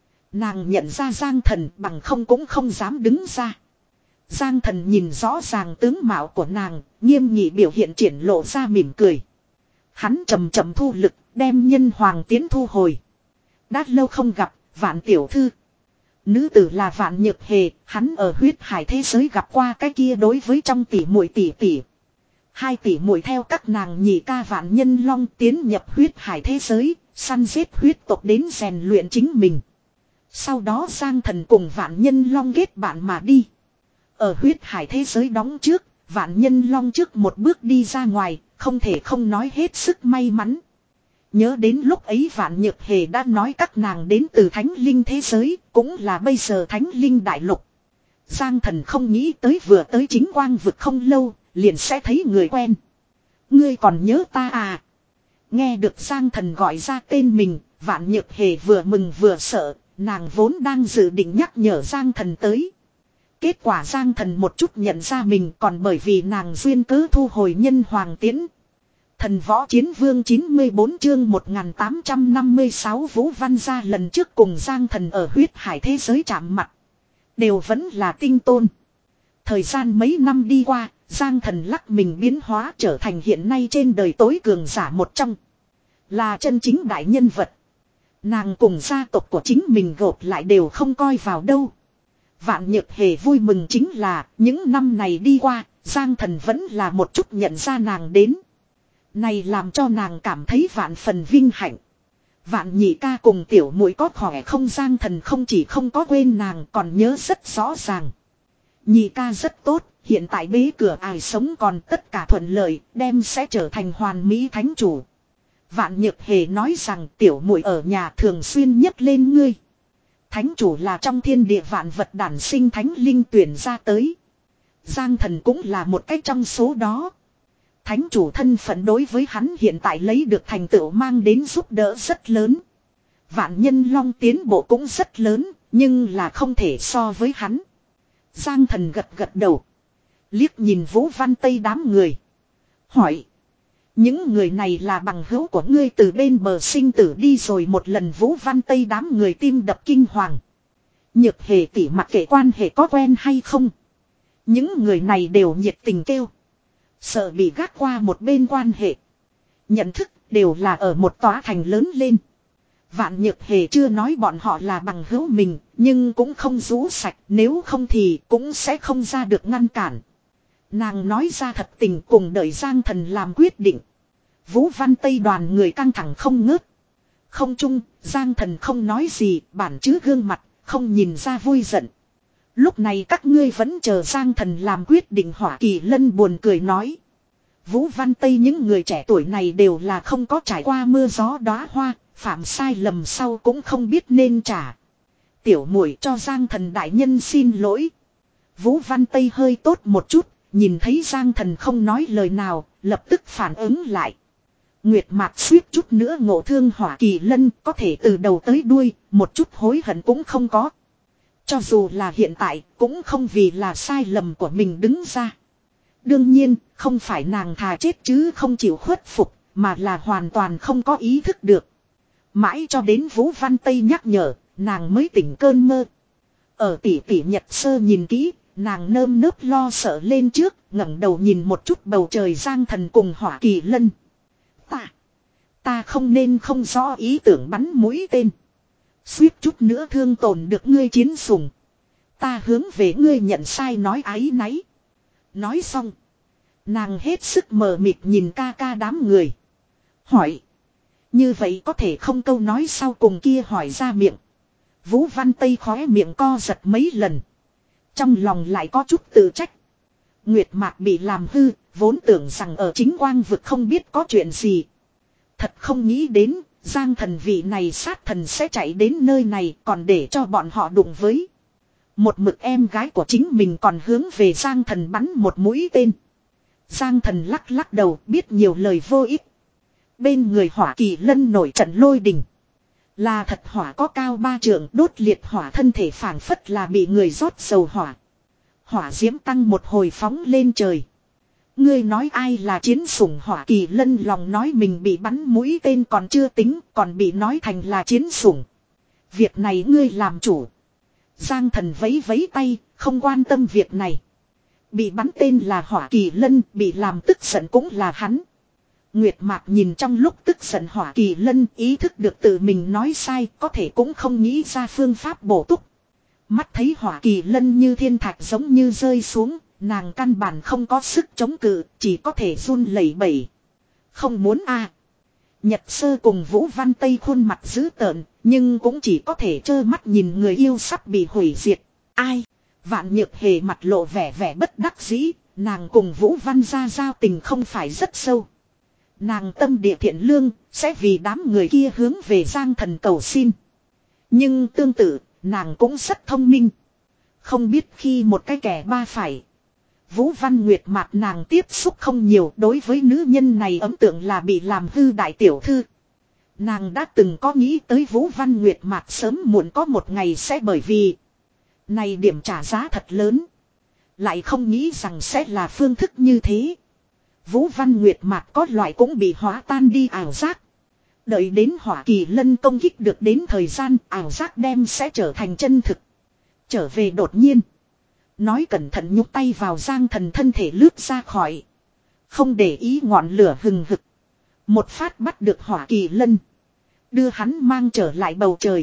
Nàng nhận ra Giang Thần bằng không cũng không dám đứng ra. Giang Thần nhìn rõ ràng tướng mạo của nàng, nghiêm nghị biểu hiện triển lộ ra mỉm cười. Hắn chậm chậm thu lực, đem nhân hoàng tiến thu hồi. Đã lâu không gặp, Vạn tiểu thư. Nữ tử là Vạn Nhược Hề, hắn ở huyết hải thế giới gặp qua cái kia đối với trong tỷ muội tỷ tỷ. Hai tỷ muội theo các nàng nhị ca Vạn Nhân Long tiến nhập huyết hải thế giới, săn giết huyết tộc đến rèn luyện chính mình. Sau đó Giang Thần cùng Vạn Nhân Long kết bạn mà đi. Ở huyết hải thế giới đóng trước, Vạn Nhân Long trước một bước đi ra ngoài, không thể không nói hết sức may mắn. Nhớ đến lúc ấy Vạn Nhược Hề đã nói các nàng đến từ Thánh Linh thế giới, cũng là bây giờ Thánh Linh đại lục. Giang Thần không nghĩ tới vừa tới chính quang vực không lâu, liền sẽ thấy người quen. Ngươi còn nhớ ta à? Nghe được Giang Thần gọi ra tên mình, Vạn Nhược Hề vừa mừng vừa sợ, nàng vốn đang dự định nhắc nhở Giang Thần tới. Kết quả Giang Thần một chút nhận ra mình, còn bởi vì nàng duyên cớ thu hồi nhân hoàng tiễn. Thần võ chiến vương chín mươi bốn chương một nghìn tám trăm năm mươi sáu Vũ Văn gia lần trước cùng Giang Thần ở huyết hải thế giới chạm mặt. Đều vẫn là tinh tôn. Thời gian mấy năm đi qua, Giang Thần lắc mình biến hóa trở thành hiện nay trên đời tối cường giả một trong. Là chân chính đại nhân vật. Nàng cùng gia tộc của chính mình gộp lại đều không coi vào đâu. Vạn Nhược Hề vui mừng chính là những năm này đi qua, Giang Thần vẫn là một chút nhận ra nàng đến. Này làm cho nàng cảm thấy vạn phần vinh hạnh. Vạn nhị ca cùng tiểu muội có khỏe không? Giang Thần không chỉ không có quên nàng còn nhớ rất rõ ràng. Nhị ca rất tốt, hiện tại bế cửa ải sống còn tất cả thuận lợi, đem sẽ trở thành hoàn mỹ thánh chủ. Vạn Nhược Hề nói rằng tiểu muội ở nhà thường xuyên nhắc lên ngươi. Thánh chủ là trong thiên địa vạn vật đản sinh thánh linh tuyển ra tới. Giang Thần cũng là một cách trong số đó. Thánh chủ thân phận đối với hắn hiện tại lấy được thành tựu mang đến giúp đỡ rất lớn. Vạn Nhân Long tiến bộ cũng rất lớn, nhưng là không thể so với hắn. Giang Thần gật gật đầu. Liếc nhìn Vũ Văn Tây đám người. Hỏi. Những người này là bằng hữu của ngươi từ bên bờ sinh tử đi rồi một lần. Vũ Văn Tây đám người tim đập kinh hoàng. Nhược Hề tỷ mặc kệ quan hệ có quen hay không. Những người này đều nhiệt tình kêu. Sợ bị gác qua một bên quan hệ. Nhận thức đều là ở một tòa thành lớn lên. Vạn Nhược Hề chưa nói bọn họ là bằng hữu mình, nhưng cũng không rũ sạch, nếu không thì cũng sẽ không ra được ngăn cản. Nàng nói ra thật tình cùng đợi Giang Thần làm quyết định. Vũ Văn Tây đoàn người căng thẳng không ngớt. Không chung, Giang Thần không nói gì, bản chứ gương mặt, không nhìn ra vui giận. Lúc này các ngươi vẫn chờ Giang Thần làm quyết định. Hỏa Kỳ Lân buồn cười nói. Vũ Văn Tây những người trẻ tuổi này đều là không có trải qua mưa gió đóa hoa, phạm sai lầm sau cũng không biết nên trả. Tiểu muội cho Giang Thần đại nhân xin lỗi. Vũ Văn Tây hơi tốt một chút, nhìn thấy Giang Thần không nói lời nào, lập tức phản ứng lại. Nguyệt Mạc suýt chút nữa ngộ thương Hỏa Kỳ Lân, có thể từ đầu tới đuôi, một chút hối hận cũng không có. Cho dù là hiện tại, cũng không vì là sai lầm của mình đứng ra. Đương nhiên, không phải nàng thà chết chứ không chịu khuất phục, mà là hoàn toàn không có ý thức được. Mãi cho đến Vũ Văn Tây nhắc nhở, nàng mới tỉnh cơn mơ. Ở tỷ tỷ Nhật Sơ nhìn kỹ, nàng nơm nớp lo sợ lên trước, ngẩng đầu nhìn một chút bầu trời Giang Thần cùng Hỏa Kỳ Lân. Ta, ta không nên không rõ ý tưởng bắn mũi tên. Suýt chút nữa thương tổn được ngươi chiến sủng. Ta hướng về ngươi nhận sai nói áy náy. Nói xong, nàng hết sức mờ mịt nhìn ca ca đám người. Hỏi, như vậy có thể không câu nói sau cùng kia hỏi ra miệng. Vũ Văn Tây khóe miệng co giật mấy lần. Trong lòng lại có chút tự trách. Nguyệt Mạc bị làm hư, vốn tưởng rằng ở chính quang vực không biết có chuyện gì. Thật không nghĩ đến, Giang Thần vị này sát thần sẽ chạy đến nơi này còn để cho bọn họ đụng với. Một mực em gái của chính mình còn hướng về Giang Thần bắn một mũi tên. Giang Thần lắc lắc đầu biết nhiều lời vô ích. Bên người Hỏa Kỳ Lân nổi trận lôi đình. Là thật hỏa có cao ba trượng đốt liệt hỏa thân thể phảng phất là bị người rót dầu hỏa. Hỏa diễm tăng một hồi phóng lên trời. Ngươi nói ai là chiến sủng? Hỏa Kỳ Lân lòng nói mình bị bắn mũi tên còn chưa tính, còn bị nói thành là chiến sủng. Việc này ngươi làm chủ. Giang Thần vấy vấy tay, không quan tâm việc này. Bị bắn tên là Hỏa Kỳ Lân, bị làm tức giận cũng là hắn. Nguyệt Mạc nhìn trong lúc tức giận Hỏa Kỳ Lân, ý thức được tự mình nói sai, có thể cũng không nghĩ ra phương pháp bổ túc. Mắt thấy Hỏa Kỳ Lân như thiên thạch giống như rơi xuống, nàng căn bản không có sức chống cự, chỉ có thể run lẩy bẩy. Không muốn a. À. Nhật Sơ cùng Vũ Văn Tây khuôn mặt dữ tợn, nhưng cũng chỉ có thể trơ mắt nhìn người yêu sắp bị hủy diệt. Ai? Vạn Nhược Hề mặt lộ vẻ vẻ bất đắc dĩ, nàng cùng Vũ Văn gia giao tình không phải rất sâu. Nàng tâm địa thiện lương, sẽ vì đám người kia hướng về Giang Thần cầu xin. Nhưng tương tự, nàng cũng rất thông minh. Không biết khi một cái kẻ ba phải. Vũ Văn Nguyệt Mạc nàng tiếp xúc không nhiều, đối với nữ nhân này ấn tượng là bị làm hư đại tiểu thư. Nàng đã từng có nghĩ tới Vũ Văn Nguyệt Mạc sớm muộn có một ngày sẽ bởi vì này điểm trả giá thật lớn. Lại không nghĩ rằng sẽ là phương thức như thế. Vũ Văn Nguyệt Mạc có loại cũng bị hóa tan đi ảo giác. Đợi đến Hỏa Kỳ Lân công kích được đến thời gian, ảo giác đem sẽ trở thành chân thực. Trở về đột nhiên. Nói cẩn thận nhúc tay vào Giang Thần thân thể lướt ra khỏi. Không để ý ngọn lửa hừng hực. Một phát bắt được Hỏa Kỳ Lân. Đưa hắn mang trở lại bầu trời.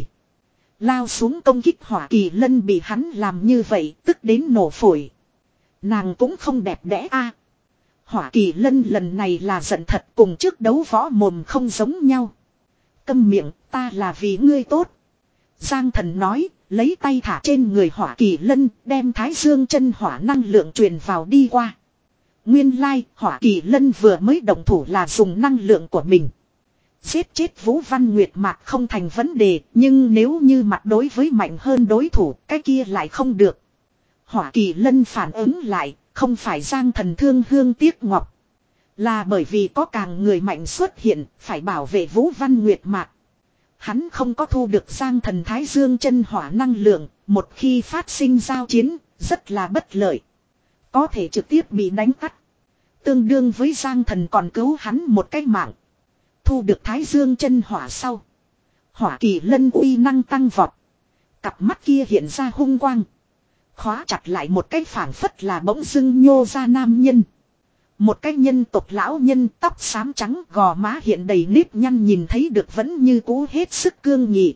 Lao xuống công kích Hỏa Kỳ Lân bị hắn làm như vậy tức đến nổ phổi. Nàng cũng không đẹp đẽ a. Hỏa Kỳ Lân lần này là giận thật, cùng trước đấu võ mồm không giống nhau. Câm miệng, ta là vì ngươi tốt. Giang Thần nói, lấy tay thả trên người Hỏa Kỳ Lân, đem Thái Dương chân hỏa năng lượng truyền vào đi qua. Nguyên lai, Hỏa Kỳ Lân vừa mới động thủ là dùng năng lượng của mình. Giết chết Vũ Văn Nguyệt Mạc không thành vấn đề, nhưng nếu như mặt đối với mạnh hơn đối thủ, cái kia lại không được. Hỏa Kỳ Lân phản ứng lại, không phải Giang Thần thương hương tiếc ngọc. Là bởi vì có càng người mạnh xuất hiện, phải bảo vệ Vũ Văn Nguyệt Mạc. Hắn không có thu được Giang Thần Thái Dương chân hỏa năng lượng, một khi phát sinh giao chiến, rất là bất lợi. Có thể trực tiếp bị đánh tắt. Tương đương với Giang Thần còn cứu hắn một cái mạng. Thu được Thái Dương chân hỏa sau. Hỏa Kỳ Lân uy năng tăng vọt. Cặp mắt kia hiện ra hung quang. Khóa chặt lại một cái phảng phất là bỗng dưng nhô ra nam nhân. Một cái nhân tộc lão nhân tóc xám trắng gò má hiện đầy nếp nhăn nhìn thấy được vẫn như cũ hết sức cương nghị.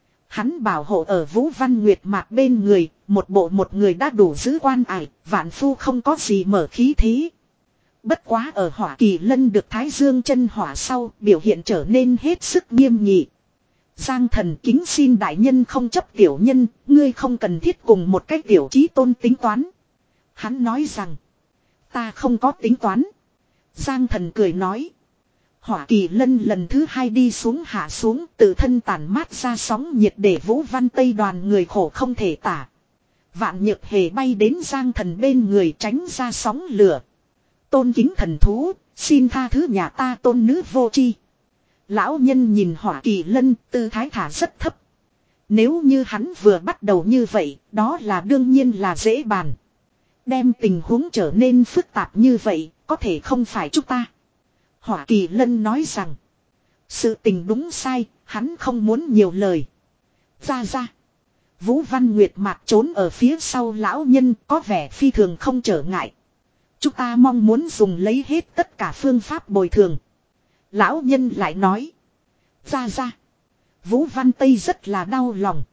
Hắn bảo hộ ở Vũ Văn Nguyệt Mạc bên người, một bộ một người đã đủ giữ quan ải, vạn phu không có gì mở khí thế. Bất quá ở Hỏa Kỳ Lân được Thái Dương chân hỏa sau, biểu hiện trở nên hết sức nghiêm nghị. Giang thần kính xin đại nhân không chấp tiểu nhân, ngươi không cần thiết cùng một cái tiểu chí tôn tính toán. Hắn nói rằng, ta không có tính toán. Giang thần cười nói. Hỏa Kỳ Lân lần thứ hai đi xuống hạ xuống, tự thân tản mát ra sóng nhiệt để Vũ Văn Tây đoàn người khổ không thể tả. Vạn Nhược Hề bay đến Giang thần bên người tránh ra sóng lửa. Tôn kính thần thú, xin tha thứ nhà ta tôn nữ vô tri. Lão nhân nhìn Hỏa Kỳ Lân, tư thái thả rất thấp. Nếu như hắn vừa bắt đầu như vậy, đó là đương nhiên là dễ bàn. Đem tình huống trở nên phức tạp như vậy, có thể không phải chúng ta. Hỏa Kỳ Lân nói rằng, sự tình đúng sai, hắn không muốn nhiều lời. Ra ra. Vũ Văn Nguyệt Mạc trốn ở phía sau lão nhân có vẻ phi thường không trở ngại. Chúng ta mong muốn dùng lấy hết tất cả phương pháp bồi thường. Lão nhân lại nói. Ra ra. Vũ Văn Tây rất là đau lòng.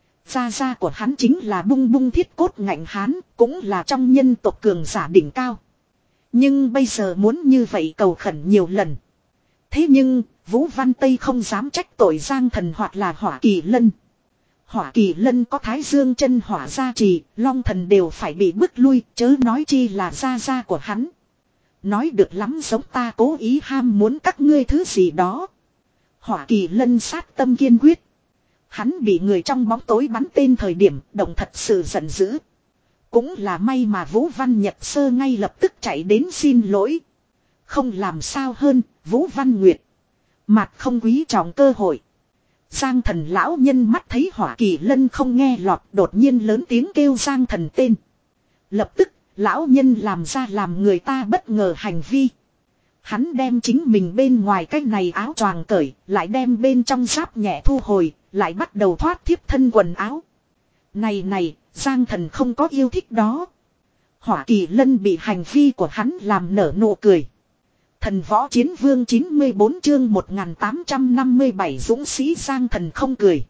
Ra ra của hắn chính là bung bung thiết cốt ngạnh hán, cũng là trong nhân tộc cường giả đỉnh cao. Nhưng bây giờ muốn như vậy cầu khẩn nhiều lần. Thế nhưng, Vũ Văn Tây không dám trách tội Giang thần hoặc là Hỏa Kỳ Lân. Hỏa Kỳ Lân có Thái Dương chân hỏa gia trì, Long thần đều phải bị bức lui, chớ nói chi là gia gia của hắn. Nói được lắm giống ta cố ý ham muốn các ngươi thứ gì đó. Hỏa Kỳ Lân sát tâm kiên quyết. Hắn bị người trong bóng tối bắn tên thời điểm, động thật sự giận dữ. Cũng là may mà Vũ Văn Nhật Sơ ngay lập tức chạy đến xin lỗi. Không làm sao hơn, Vũ Văn Nguyệt. Mặt không quý trọng cơ hội. Giang thần lão nhân mắt thấy Hỏa Kỳ Lân không nghe lọt, đột nhiên lớn tiếng kêu Giang thần tên. Lập tức, lão nhân làm ra làm người ta bất ngờ hành vi. Hắn đem chính mình bên ngoài cái này áo choàng cởi, lại đem bên trong giáp nhẹ thu hồi, lại bắt đầu thoát thiếp thân quần áo. Này này, Giang thần không có yêu thích đó. Hỏa Kỳ Lân bị hành vi của hắn làm nở nụ cười. Thần võ chiến vương chín mươi bốn chương một nghìn tám trăm năm mươi bảy dũng sĩ Giang thần không cười.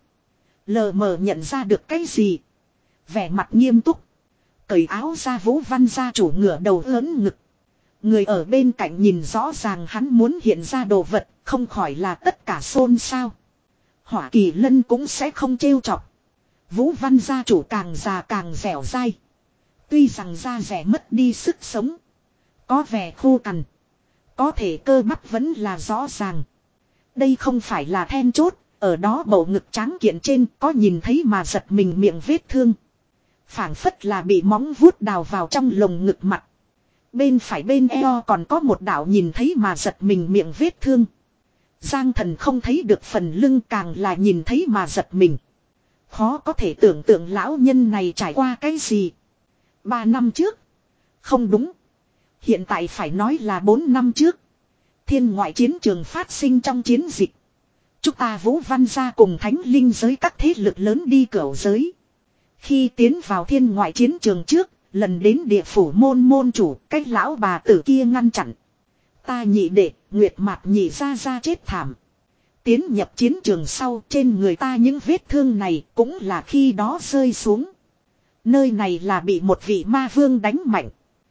Lờ mờ nhận ra được cái gì. Vẻ mặt nghiêm túc. Cởi áo ra Vũ Văn gia chủ ngửa đầu ớn ngực. Người ở bên cạnh nhìn rõ ràng hắn muốn hiện ra đồ vật, không khỏi là tất cả xôn xao. Hỏa Kỳ Lân cũng sẽ không trêu chọc. Vũ Văn gia chủ càng già càng dẻo dai. Tuy rằng da rẻ mất đi sức sống. Có vẻ khô cằn. Có thể cơ bắp vẫn là rõ ràng. Đây không phải là then chốt, ở đó bầu ngực trắng kiện trên có nhìn thấy mà giật mình miệng vết thương. Phảng phất là bị móng vuốt đào vào trong lồng ngực mặt. Bên phải bên eo còn có một đạo nhìn thấy mà giật mình miệng vết thương. Giang thần không thấy được phần lưng càng là nhìn thấy mà giật mình. Khó có thể tưởng tượng lão nhân này trải qua cái gì. Ba năm trước. Không đúng. Hiện tại phải nói là bốn năm trước. Thiên ngoại chiến trường phát sinh trong chiến dịch. Chúng ta Vũ Văn gia cùng thánh linh giới các thế lực lớn đi cửu giới. Khi tiến vào thiên ngoại chiến trường trước, lần đến địa phủ môn môn chủ, cách lão bà tử kia ngăn chặn. Ta nhị đệ, Nguyệt Mạc nhị ra ra chết thảm. Tiến nhập chiến trường sau, trên người ta những vết thương này cũng là khi đó rơi xuống. Nơi này là bị một vị ma vương đánh mạnh.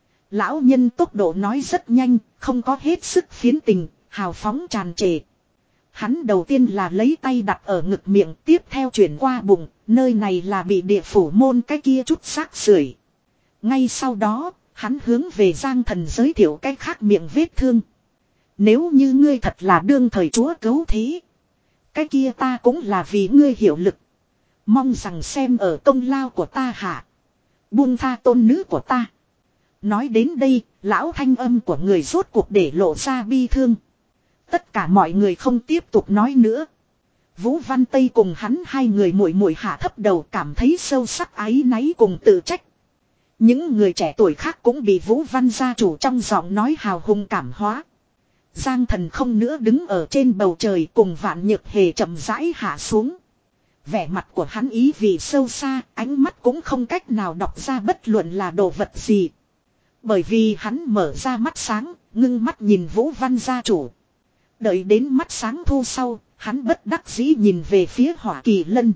Lão nhân tốc độ nói rất nhanh, không có hết sức phiến tình, hào phóng tràn trề. Hắn đầu tiên là lấy tay đặt ở ngực miệng, tiếp theo chuyển qua bụng, nơi này là bị địa phủ môn cái kia chút xác sưởi. Ngay sau đó, hắn hướng về Giang thần giới thiệu cái khác miệng vết thương. Nếu như ngươi thật là đương thời chúa cứu thế, cái kia ta cũng là vì ngươi hiểu lực. Mong rằng xem ở công lao của ta hạ. Buông tha tôn nữ của ta. Nói đến đây, lão thanh âm của người rốt cuộc để lộ ra bi thương. Tất cả mọi người không tiếp tục nói nữa. Vũ Văn Tây cùng hắn hai người muội muội hạ thấp đầu cảm thấy sâu sắc áy náy cùng tự trách. Những người trẻ tuổi khác cũng bị Vũ Văn gia chủ trong giọng nói hào hùng cảm hóa. Giang thần không nữa đứng ở trên bầu trời cùng Vạn Nhược Hề chậm rãi hạ xuống. Vẻ mặt của hắn ý vì sâu xa, ánh mắt cũng không cách nào đọc ra bất luận là đồ vật gì. Bởi vì hắn mở ra mắt sáng, ngưng mắt nhìn Vũ Văn gia chủ. Đợi đến mắt sáng thu sau, hắn bất đắc dĩ nhìn về phía Hỏa Kỳ Lân.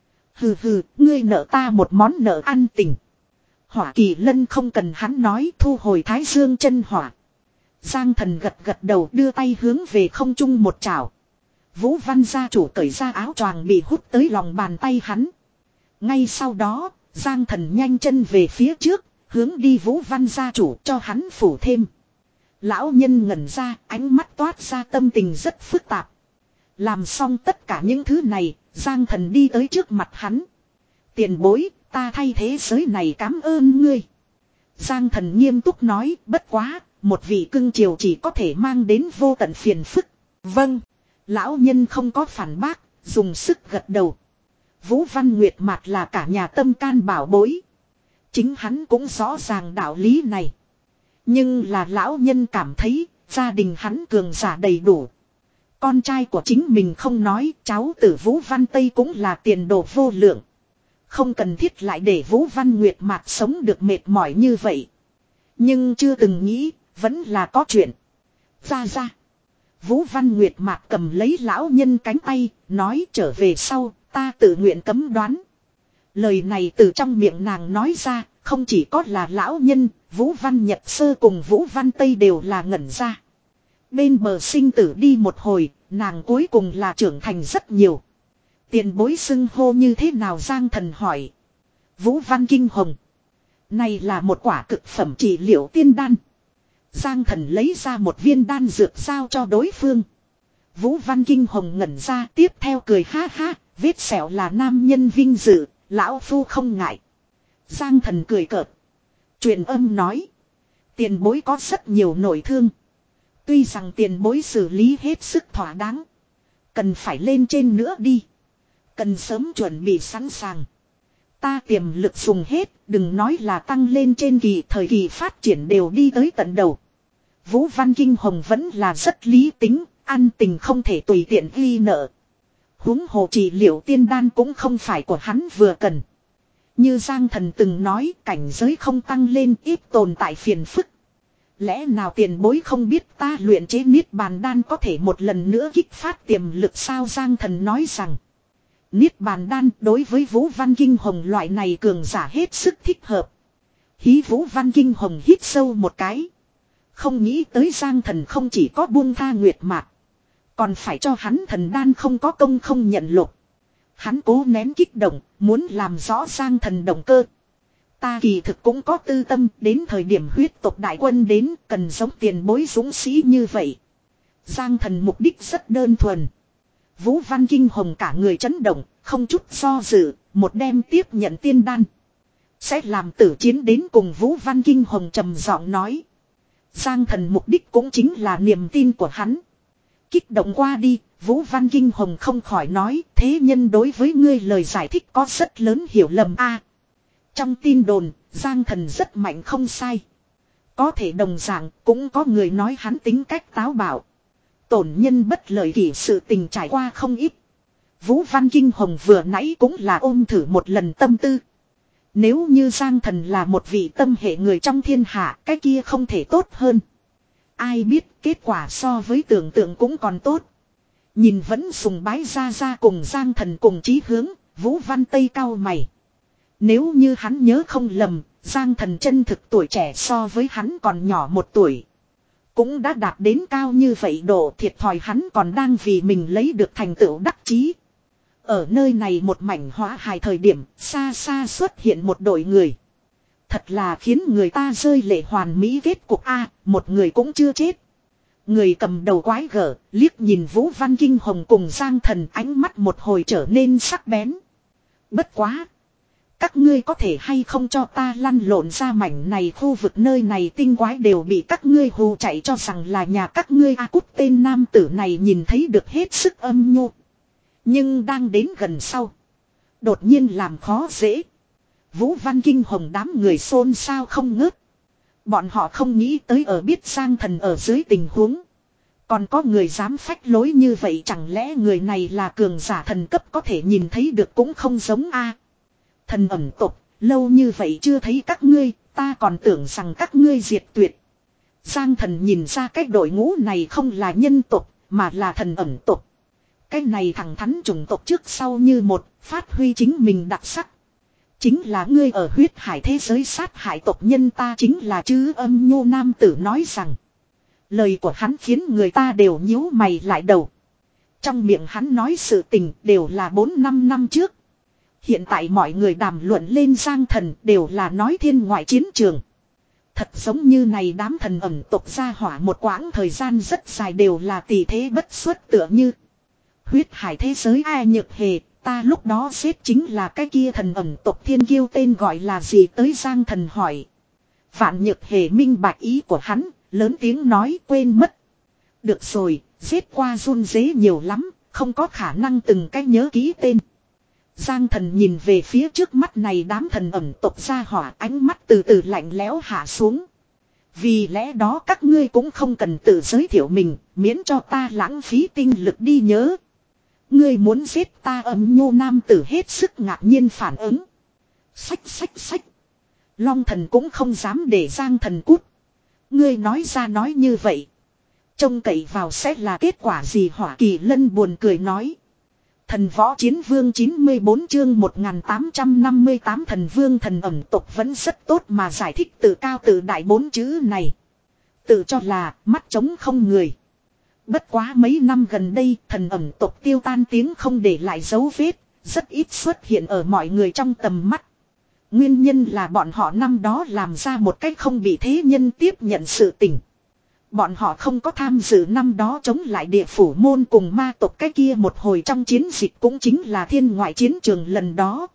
Hừ hừ, ngươi nợ ta một món nợ ăn tình. Hỏa Kỳ Lân không cần hắn nói, thu hồi Thái Dương chân hỏa. Giang Thần gật gật đầu, đưa tay hướng về không trung một chảo. Vũ Văn gia chủ cởi ra áo choàng bị hút tới lòng bàn tay hắn. Ngay sau đó, Giang Thần nhanh chân về phía trước, hướng đi Vũ Văn gia chủ cho hắn phủ thêm. Lão nhân ngẩn ra, ánh mắt toát ra tâm tình rất phức tạp. Làm xong tất cả những thứ này, Giang Thần đi tới trước mặt hắn. Tiền bối, ta thay thế giới này cảm ơn ngươi. Giang Thần nghiêm túc nói, bất quá, một vị cưng chiều chỉ có thể mang đến vô tận phiền phức. Vâng, lão nhân không có phản bác, dùng sức gật đầu. Vũ Văn Nguyệt Mạc là cả nhà tâm can bảo bối. Chính hắn cũng rõ ràng đạo lý này. Nhưng là lão nhân cảm thấy, gia đình hắn cường giả đầy đủ. Con trai của chính mình không nói, cháu tử Vũ Văn Tây cũng là tiền đồ vô lượng. Không cần thiết lại để Vũ Văn Nguyệt Mạc sống được mệt mỏi như vậy. Nhưng chưa từng nghĩ, vẫn là có chuyện. Ra ra. Vũ Văn Nguyệt Mạc cầm lấy lão nhân cánh tay, nói trở về sau, ta tự nguyện cấm đoán. Lời này từ trong miệng nàng nói ra, không chỉ có là lão nhân, Vũ Văn Nhật Sơ cùng Vũ Văn Tây đều là ngẩn ra. Bên bờ sinh tử đi một hồi, nàng cuối cùng là trưởng thành rất nhiều. Tiền bối xưng hô như thế nào Giang Thần hỏi. Vũ Văn Kinh Hồng. Này là một quả cực phẩm trị liệu tiên đan. Giang Thần lấy ra một viên đan dược giao cho đối phương. Vũ Văn Kinh Hồng ngẩn ra tiếp theo cười ha ha, vết sẹo là nam nhân vinh dự, lão phu không ngại. Giang Thần cười cợt. Truyền âm nói. Tiền bối có rất nhiều nổi thương. Tuy rằng tiền bối xử lý hết sức thỏa đáng. Cần phải lên trên nữa đi. Cần sớm chuẩn bị sẵn sàng. Ta tiềm lực dùng hết, đừng nói là tăng lên trên kỳ thời kỳ phát triển đều đi tới tận đầu. Vũ Văn Kinh Hồng vẫn là rất lý tính, ăn tình không thể tùy tiện ghi nợ. Huống hồ trị liệu tiên đan cũng không phải của hắn vừa cần. Như Giang Thần từng nói, cảnh giới không tăng lên ít tồn tại phiền phức. Lẽ nào tiền bối không biết ta luyện chế niết bàn đan có thể một lần nữa kích phát tiềm lực sao Giang Thần nói rằng. Niết bàn đan đối với Vũ Văn Kinh Hồng loại này cường giả hết sức thích hợp. Hí Vũ Văn Kinh Hồng hít sâu một cái. Không nghĩ tới Giang Thần không chỉ có buông tha Nguyệt Mạc. Còn phải cho hắn thần đan không có công không nhận lục. Hắn cố nén kích động, muốn làm rõ Giang Thần động cơ. Ta kỳ thực cũng có tư tâm, đến thời điểm huyết tộc đại quân đến, cần giống tiền bối dũng sĩ như vậy. Giang Thần mục đích rất đơn thuần. Vũ Văn Kinh Hồng cả người chấn động, không chút do dự, một đêm tiếp nhận tiên đan. Sẽ làm tử chiến đến cùng Vũ Văn Kinh Hồng trầm giọng nói. Giang Thần mục đích cũng chính là niềm tin của hắn. Kích động qua đi, Vũ Văn Kinh Hồng không khỏi nói, thế nhân đối với ngươi lời giải thích có rất lớn hiểu lầm a. Trong tin đồn, Giang Thần rất mạnh không sai. Có thể đồng dạng, cũng có người nói hắn tính cách táo bạo. Tổn nhân bất lợi kỷ sự tình trải qua không ít. Vũ Văn Kinh Hồng vừa nãy cũng là ôm thử một lần tâm tư. Nếu như Giang Thần là một vị tâm hệ người trong thiên hạ, cái kia không thể tốt hơn. Ai biết kết quả so với tưởng tượng cũng còn tốt. Nhìn vẫn sùng bái ra ra cùng Giang Thần cùng chí hướng, Vũ Văn Tây cao mày. Nếu như hắn nhớ không lầm, Giang Thần chân thực tuổi trẻ so với hắn còn nhỏ một tuổi. Cũng đã đạt đến cao như vậy độ thiệt thòi hắn còn đang vì mình lấy được thành tựu đắc chí. Ở nơi này một mảnh hóa hài thời điểm, xa xa xuất hiện một đội người. Thật là khiến người ta rơi lệ hoàn mỹ kết cục a, một người cũng chưa chết. Người cầm đầu quái gở, liếc nhìn Vũ Văn Kinh Hồng cùng Giang Thần ánh mắt một hồi trở nên sắc bén. Bất quá! Các ngươi có thể hay không cho ta lăn lộn ra mảnh này khu vực nơi này tinh quái đều bị các ngươi hù chạy cho rằng là nhà các ngươi a cút tên nam tử này nhìn thấy được hết sức âm nhu. Nhưng đang đến gần sau. Đột nhiên làm khó dễ. Vũ Văn Kinh Hồng đám người xôn xao không ngớt. Bọn họ không nghĩ tới ở biết Giang Thần ở dưới tình huống. Còn có người dám phách lối như vậy chẳng lẽ người này là cường giả thần cấp có thể nhìn thấy được cũng không giống a. Thần ẩm tục, lâu như vậy chưa thấy các ngươi, ta còn tưởng rằng các ngươi diệt tuyệt. Giang Thần nhìn ra cái đội ngũ này không là nhân tộc, mà là thần ẩn tộc. Cái này thẳng thắn chủng tộc trước sau như một, phát huy chính mình đặc sắc. Chính là ngươi ở huyết hải thế giới sát hại tộc nhân ta chính là chứ Âm Nhu nam tử nói rằng. Lời của hắn khiến người ta đều nhíu mày lại đầu. Trong miệng hắn nói sự tình đều là bốn năm năm trước. Hiện tại mọi người đàm luận lên Giang Thần đều là nói thiên ngoại chiến trường. Thật giống như này đám thần ẩn tộc ra hỏa một quãng thời gian rất dài đều là tỷ thế bất xuất tựa như. Huyết hải thế giới ai nhược hề, ta lúc đó xếp chính là cái kia thần ẩn tộc thiên kiêu tên gọi là gì tới Giang Thần hỏi. Vạn nhược hề minh bạch ý của hắn, lớn tiếng nói quên mất. Được rồi, giết qua run dế nhiều lắm, không có khả năng từng cái nhớ ký tên. Giang Thần nhìn về phía trước mắt này đám thần ẩn tộc ra hỏa ánh mắt từ từ lạnh lẽo hạ xuống. Vì lẽ đó các ngươi cũng không cần tự giới thiệu mình, miễn cho ta lãng phí tinh lực đi nhớ. Ngươi muốn giết ta Âm Nhu nam tử hết sức ngạc nhiên phản ứng. Xách xách xách. Long Thần cũng không dám để Giang Thần cút. Ngươi nói ra nói như vậy. Trông cậy vào sẽ là kết quả gì Hỏa Kỳ Lân buồn cười nói. Thần võ chiến vương chín mươi bốn chương một nghìn tám trăm năm mươi tám thần vương thần ẩm tộc vẫn rất tốt mà giải thích tự cao tự đại bốn chữ này. Tự cho là mắt trống không người. Bất quá mấy năm gần đây thần ẩm tộc tiêu tan tiếng không để lại dấu vết, rất ít xuất hiện ở mọi người trong tầm mắt. Nguyên nhân là bọn họ năm đó làm ra một cách không bị thế nhân tiếp nhận sự tình. Bọn họ không có tham dự năm đó chống lại địa phủ môn cùng ma tộc cái kia một hồi trong chiến dịch cũng chính là thiên ngoại chiến trường lần đó.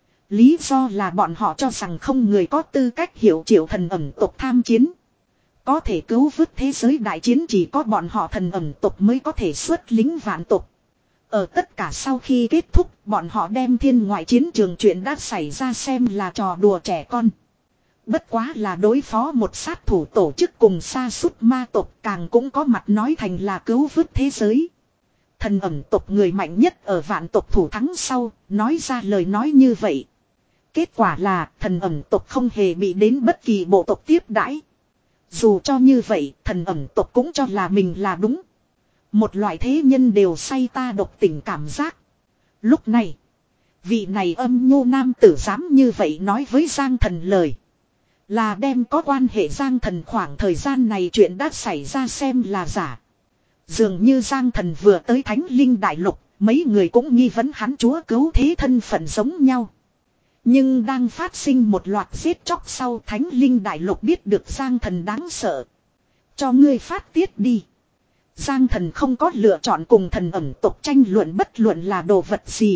Lý do là bọn họ cho rằng không người có tư cách hiểu triệu thần ẩn tộc tham chiến. Có thể cứu vớt thế giới đại chiến chỉ có bọn họ thần ẩn tộc mới có thể xuất lính vạn tộc. Ở tất cả sau khi kết thúc bọn họ đem thiên ngoại chiến trường chuyện đã xảy ra xem là trò đùa trẻ con. Bất quá là đối phó một sát thủ tổ chức cùng sa sút ma tộc càng cũng có mặt nói thành là cứu vớt thế giới. Thần ẩn tộc người mạnh nhất ở vạn tộc thủ thắng sau, nói ra lời nói như vậy. Kết quả là thần ẩn tộc không hề bị đến bất kỳ bộ tộc tiếp đãi. Dù cho như vậy, thần ẩn tộc cũng cho là mình là đúng. Một loại thế nhân đều say ta độc tình cảm giác. Lúc này, vị này Âm Nhu nam tử dám như vậy nói với Giang Thần lời. Là đem có quan hệ Giang Thần khoảng thời gian này chuyện đã xảy ra xem là giả. Dường như Giang Thần vừa tới Thánh Linh Đại Lục, mấy người cũng nghi vấn hắn chúa cứu thế thân phận giống nhau. Nhưng đang phát sinh một loạt giết chóc sau Thánh Linh Đại Lục biết được Giang Thần đáng sợ. Cho ngươi phát tiết đi. Giang Thần không có lựa chọn cùng thần ẩn tộc tranh luận bất luận là đồ vật gì.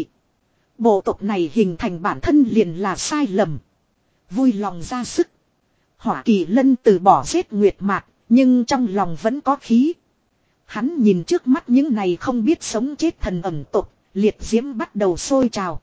Bộ tộc này hình thành bản thân liền là sai lầm. Vui lòng ra sức. Hỏa Kỳ Lân từ bỏ giết Nguyệt Mạc, nhưng trong lòng vẫn có khí. Hắn nhìn trước mắt những này không biết sống chết thần ẩn tộc, liệt diễm bắt đầu sôi trào.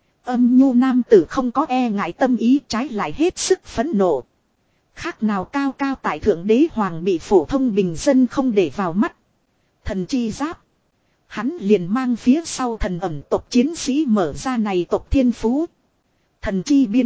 Âm Nhu nam tử không có e ngại tâm ý, trái lại hết sức phẫn nộ. Khác nào cao cao tại thượng đế hoàng bị phổ thông bình dân không để vào mắt. Thần chi giáp. Hắn liền mang phía sau thần ẩn tộc chiến sĩ mở ra này tộc thiên phú. Thần chi biến.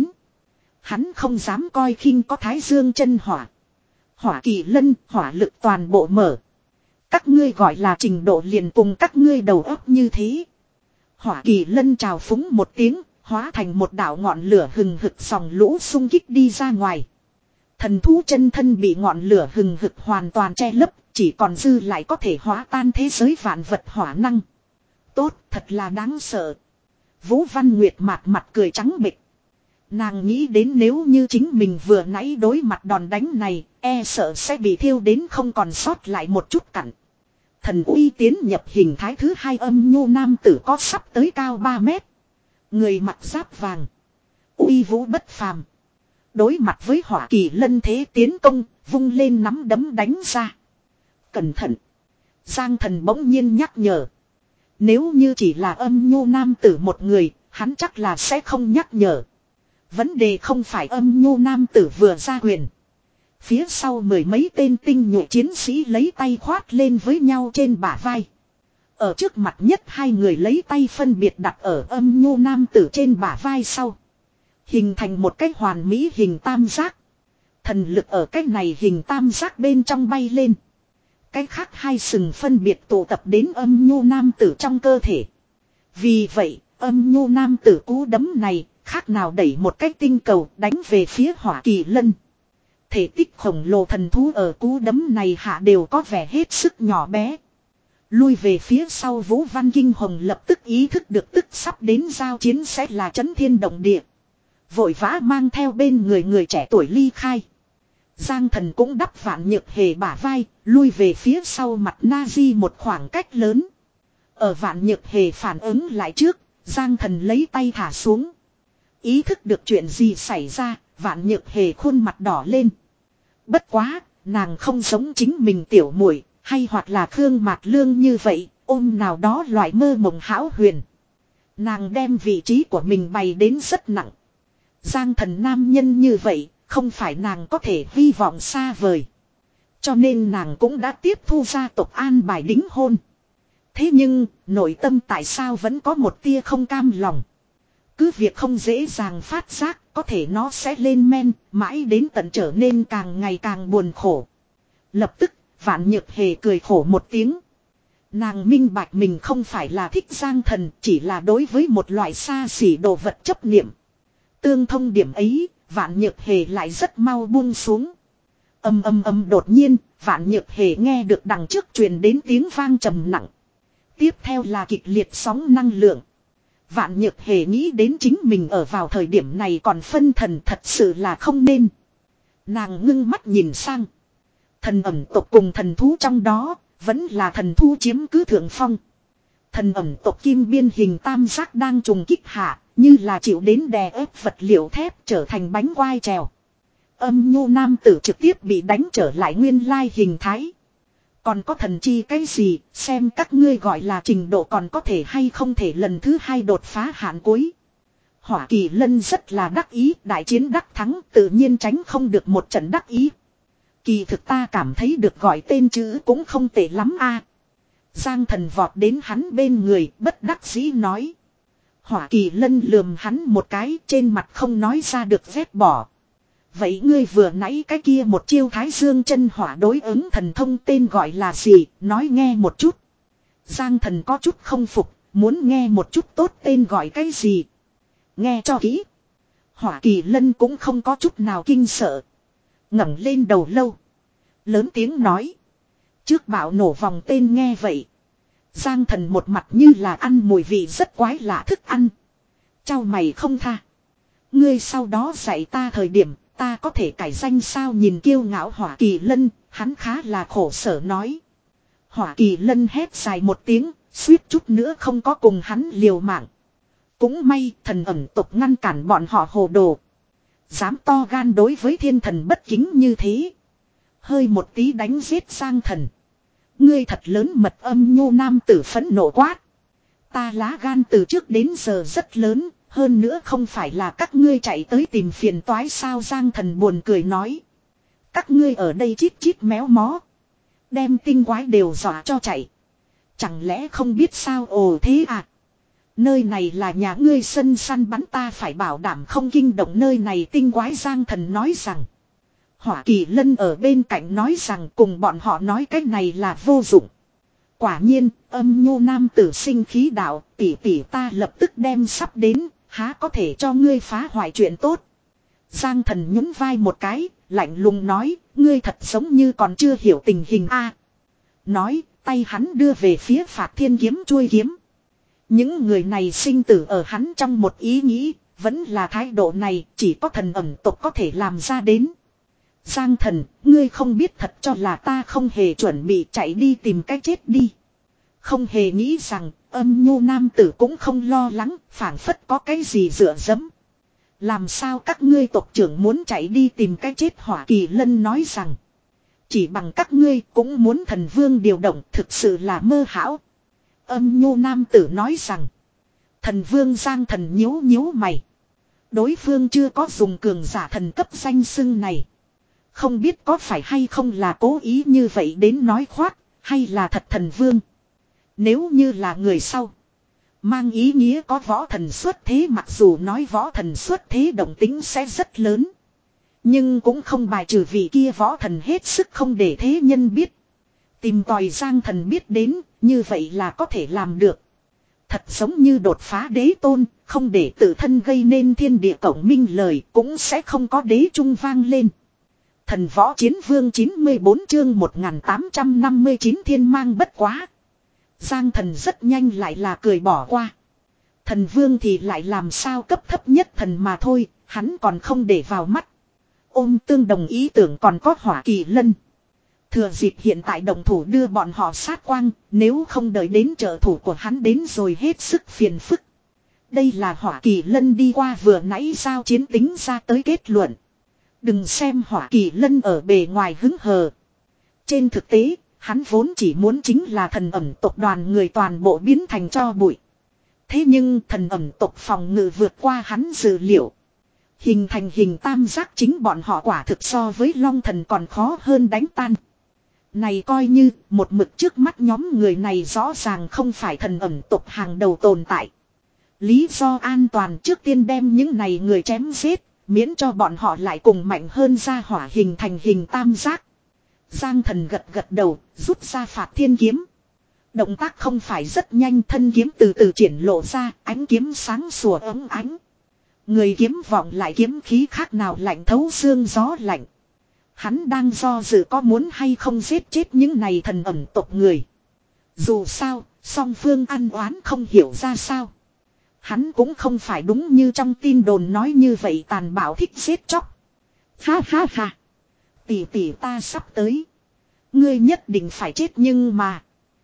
Hắn không dám coi khinh có Thái Dương chân hỏa. Hỏa Kỳ Lân, hỏa lực toàn bộ mở. Các ngươi gọi là trình độ liền cùng các ngươi đầu óc như thế. Hỏa Kỳ Lân trào phúng một tiếng, hóa thành một đạo ngọn lửa hừng hực dòng lũ xung kích đi ra ngoài. Thần thú chân thân bị ngọn lửa hừng hực hoàn toàn che lấp, chỉ còn dư lại có thể hóa tan thế giới vạn vật hỏa năng. Tốt, thật là đáng sợ. Vũ Văn Nguyệt mặt mặt cười trắng bệch. Nàng nghĩ đến nếu như chính mình vừa nãy đối mặt đòn đánh này, e sợ sẽ bị thiêu đến không còn sót lại một chút cặn. Thần uy tiến nhập hình thái thứ hai Âm Nhu nam tử có sắp tới cao ba mét. Người mặc giáp vàng. Uy vũ bất phàm. Đối mặt với Hỏa Kỳ Lân thế tiến công, vung lên nắm đấm đánh ra. Cẩn thận. Giang Thần bỗng nhiên nhắc nhở. Nếu như chỉ là Âm Nhu nam tử một người, hắn chắc là sẽ không nhắc nhở. Vấn đề không phải Âm Nhu nam tử vừa ra quyền. Phía sau mười mấy tên tinh nhuệ chiến sĩ lấy tay khoát lên với nhau trên bả vai. Ở trước mặt nhất hai người lấy tay phân biệt đặt ở Âm Nhu nam tử trên bả vai sau. Hình thành một cái hoàn mỹ hình tam giác. Thần lực ở cái này hình tam giác bên trong bay lên. Cái khác hai sừng phân biệt tụ tập đến âm nhu nam tử trong cơ thể. Vì vậy, âm nhu nam tử cú đấm này, khác nào đẩy một cái tinh cầu đánh về phía Hỏa Kỳ Lân. Thể tích khổng lồ thần thú ở cú đấm này hạ đều có vẻ hết sức nhỏ bé. Lui về phía sau Vũ Văn Kinh Hồng lập tức ý thức được tức sắp đến giao chiến sẽ là chấn thiên động địa. Vội vã mang theo bên người người trẻ tuổi ly khai. Giang Thần cũng đắp Vạn Nhược Hề bả vai, lui về phía sau mặt Na-di một khoảng cách lớn. Ở Vạn Nhược Hề phản ứng lại trước, Giang Thần lấy tay thả xuống. Ý thức được chuyện gì xảy ra, Vạn Nhược Hề khuôn mặt đỏ lên. Bất quá, nàng không giống chính mình tiểu muội, hay hoặc là Khương Mạt Lương như vậy, ôm nào đó loại mơ mộng hão huyền. Nàng đem vị trí của mình bày đến rất nặng. Giang Thần nam nhân như vậy, không phải nàng có thể hy vọng xa vời. Cho nên nàng cũng đã tiếp thu gia tộc an bài đính hôn. Thế nhưng, nội tâm tại sao vẫn có một tia không cam lòng. Cứ việc không dễ dàng phát giác, có thể nó sẽ lên men, mãi đến tận trở nên càng ngày càng buồn khổ. Lập tức, Vạn Nhược Hề cười khổ một tiếng. Nàng minh bạch mình không phải là thích Giang Thần, chỉ là đối với một loại xa xỉ đồ vật chấp niệm. Tương thông điểm ấy, Vạn Nhược Hề lại rất mau buông xuống. Âm âm âm đột nhiên, Vạn Nhược Hề nghe được đằng trước truyền đến tiếng vang trầm nặng. Tiếp theo là kịch liệt sóng năng lượng. Vạn Nhược Hề nghĩ đến chính mình ở vào thời điểm này còn phân thần thật sự là không nên. Nàng ngưng mắt nhìn sang. Thần ẩm tộc cùng thần thú trong đó, vẫn là thần thú chiếm cứ thượng phong. Thần ẩm tộc kim biên hình tam giác đang trùng kích hạ, như là chịu đến đè ép vật liệu thép trở thành bánh quai trèo. Âm nhu nam tử trực tiếp bị đánh trở lại nguyên lai hình thái. Còn có thần chi cái gì, xem các ngươi gọi là trình độ còn có thể hay không thể lần thứ hai đột phá hạn cuối. Hỏa Kỳ Lân rất là đắc ý, đại chiến đắc thắng tự nhiên tránh không được một trận đắc ý. Kỳ thực ta cảm thấy được gọi tên chữ cũng không tệ lắm a. Giang Thần vọt đến hắn bên người, bất đắc dĩ nói. Hỏa Kỳ Lân lườm hắn một cái, trên mặt không nói ra được vét bỏ. Vậy ngươi vừa nãy cái kia một chiêu Thái Dương chân hỏa đối ứng thần thông tên gọi là gì, nói nghe một chút. Giang Thần có chút không phục, muốn nghe một chút tốt tên gọi cái gì. Nghe cho kỹ. Hỏa Kỳ Lân cũng không có chút nào kinh sợ. Ngẩng lên đầu lâu. Lớn tiếng nói. Trước bạo nổ vòng tên nghe vậy. Giang Thần một mặt như là ăn mùi vị rất quái lạ thức ăn. Chau mày không tha. Ngươi sau đó dạy ta thời điểm, ta có thể cải danh sao nhìn kiêu ngạo Hỏa Kỳ Lân, hắn khá là khổ sở nói. Hỏa Kỳ Lân hét dài một tiếng, suýt chút nữa không có cùng hắn liều mạng. Cũng may thần ẩn tộc ngăn cản bọn họ hồ đồ. Dám to gan đối với thiên thần bất kính như thế. Hơi một tí đánh giết Giang Thần. Ngươi thật lớn mật âm nhu nam tử phẫn nộ quát. Ta lá gan từ trước đến giờ rất lớn, hơn nữa không phải là các ngươi chạy tới tìm phiền toái sao. Giang Thần buồn cười nói. Các ngươi ở đây chít chít méo mó. Đem tinh quái đều dọa cho chạy. Chẳng lẽ không biết sao ồ thế à. Nơi này là nhà ngươi sân săn bắn ta phải bảo đảm không kinh động nơi này tinh quái. Giang Thần nói rằng. Hỏa Kỳ Lân ở bên cạnh nói rằng cùng bọn họ nói cái này là vô dụng. Quả nhiên, âm nhu nam tử sinh khí đạo, tỷ tỷ ta lập tức đem sắp đến, há có thể cho ngươi phá hoại chuyện tốt. Giang Thần nhún vai một cái, lạnh lùng nói, ngươi thật giống như còn chưa hiểu tình hình a. Nói, tay hắn đưa về phía Phạt Thiên kiếm chuôi kiếm. Những người này sinh tử ở hắn trong một ý nghĩ, vẫn là thái độ này, chỉ có thần ẩn tộc có thể làm ra đến. Giang Thần, ngươi không biết thật cho là ta không hề chuẩn bị chạy đi tìm cái chết đi. Không hề nghĩ rằng, âm nhu nam tử cũng không lo lắng, phảng phất có cái gì dựa dẫm. Làm sao các ngươi tộc trưởng muốn chạy đi tìm cái chết. Hỏa Kỳ Lân nói rằng. Chỉ bằng các ngươi cũng muốn thần vương điều động, thực sự là mơ hão. Âm nhu nam tử nói rằng. Thần vương Giang Thần nhíu nhíu mày. Đối phương chưa có dùng cường giả thần cấp danh xưng này. Không biết có phải hay không là cố ý như vậy đến nói khoác, hay là thật thần vương. Nếu như là người sau. Mang ý nghĩa có võ thần xuất thế, mặc dù nói võ thần xuất thế động tính sẽ rất lớn. Nhưng cũng không bài trừ vị kia võ thần hết sức không để thế nhân biết. Tìm tòi Giang Thần biết đến, như vậy là có thể làm được. Thật giống như đột phá đế tôn, không để tự thân gây nên thiên địa cổng minh lời cũng sẽ không có đế trung vang lên. Thần võ chiến vương chín mươi bốn chương một nghìn tám trăm năm mươi chín thiên mang bất quá. Giang Thần rất nhanh lại là cười bỏ qua. Thần vương thì lại làm sao cấp thấp nhất thần mà thôi, hắn còn không để vào mắt. Ôm tương đồng ý tưởng còn có Hỏa Kỳ Lân. Thừa dịp hiện tại đồng thủ đưa bọn họ sát quang, nếu không đợi đến trợ thủ của hắn đến rồi hết sức phiền phức. Đây là Hỏa Kỳ Lân đi qua vừa nãy giao chiến tính ra tới kết luận. Đừng xem Hỏa Kỳ Lân ở bề ngoài hứng hờ. Trên thực tế, hắn vốn chỉ muốn chính là thần ẩm tộc đoàn người toàn bộ biến thành tro bụi. Thế nhưng thần ẩm tộc phòng ngự vượt qua hắn dự liệu. Hình thành hình tam giác chính bọn họ quả thực so với long thần còn khó hơn đánh tan. Này coi như một mực trước mắt nhóm người này rõ ràng không phải thần ẩm tộc hàng đầu tồn tại. Lý do an toàn trước tiên đem những này người chém giết, miễn cho bọn họ lại cùng mạnh hơn ra hỏa hình thành hình tam giác. Giang Thần gật gật đầu, rút ra phạt thiên kiếm. Động tác không phải rất nhanh, thân kiếm từ từ triển lộ ra, ánh kiếm sáng sủa ấm ánh. Người kiếm vọng lại kiếm khí khác nào lạnh thấu xương gió lạnh. Hắn đang do dự có muốn hay không giết chết những này thần ẩm tộc người. Dù sao, song phương ăn oán không hiểu ra sao. Hắn cũng không phải đúng như trong tin đồn nói như vậy tàn bạo thích giết chóc. Ha ha ha. Tỷ tỷ ta sắp tới. Ngươi nhất định phải chết nhưng mà.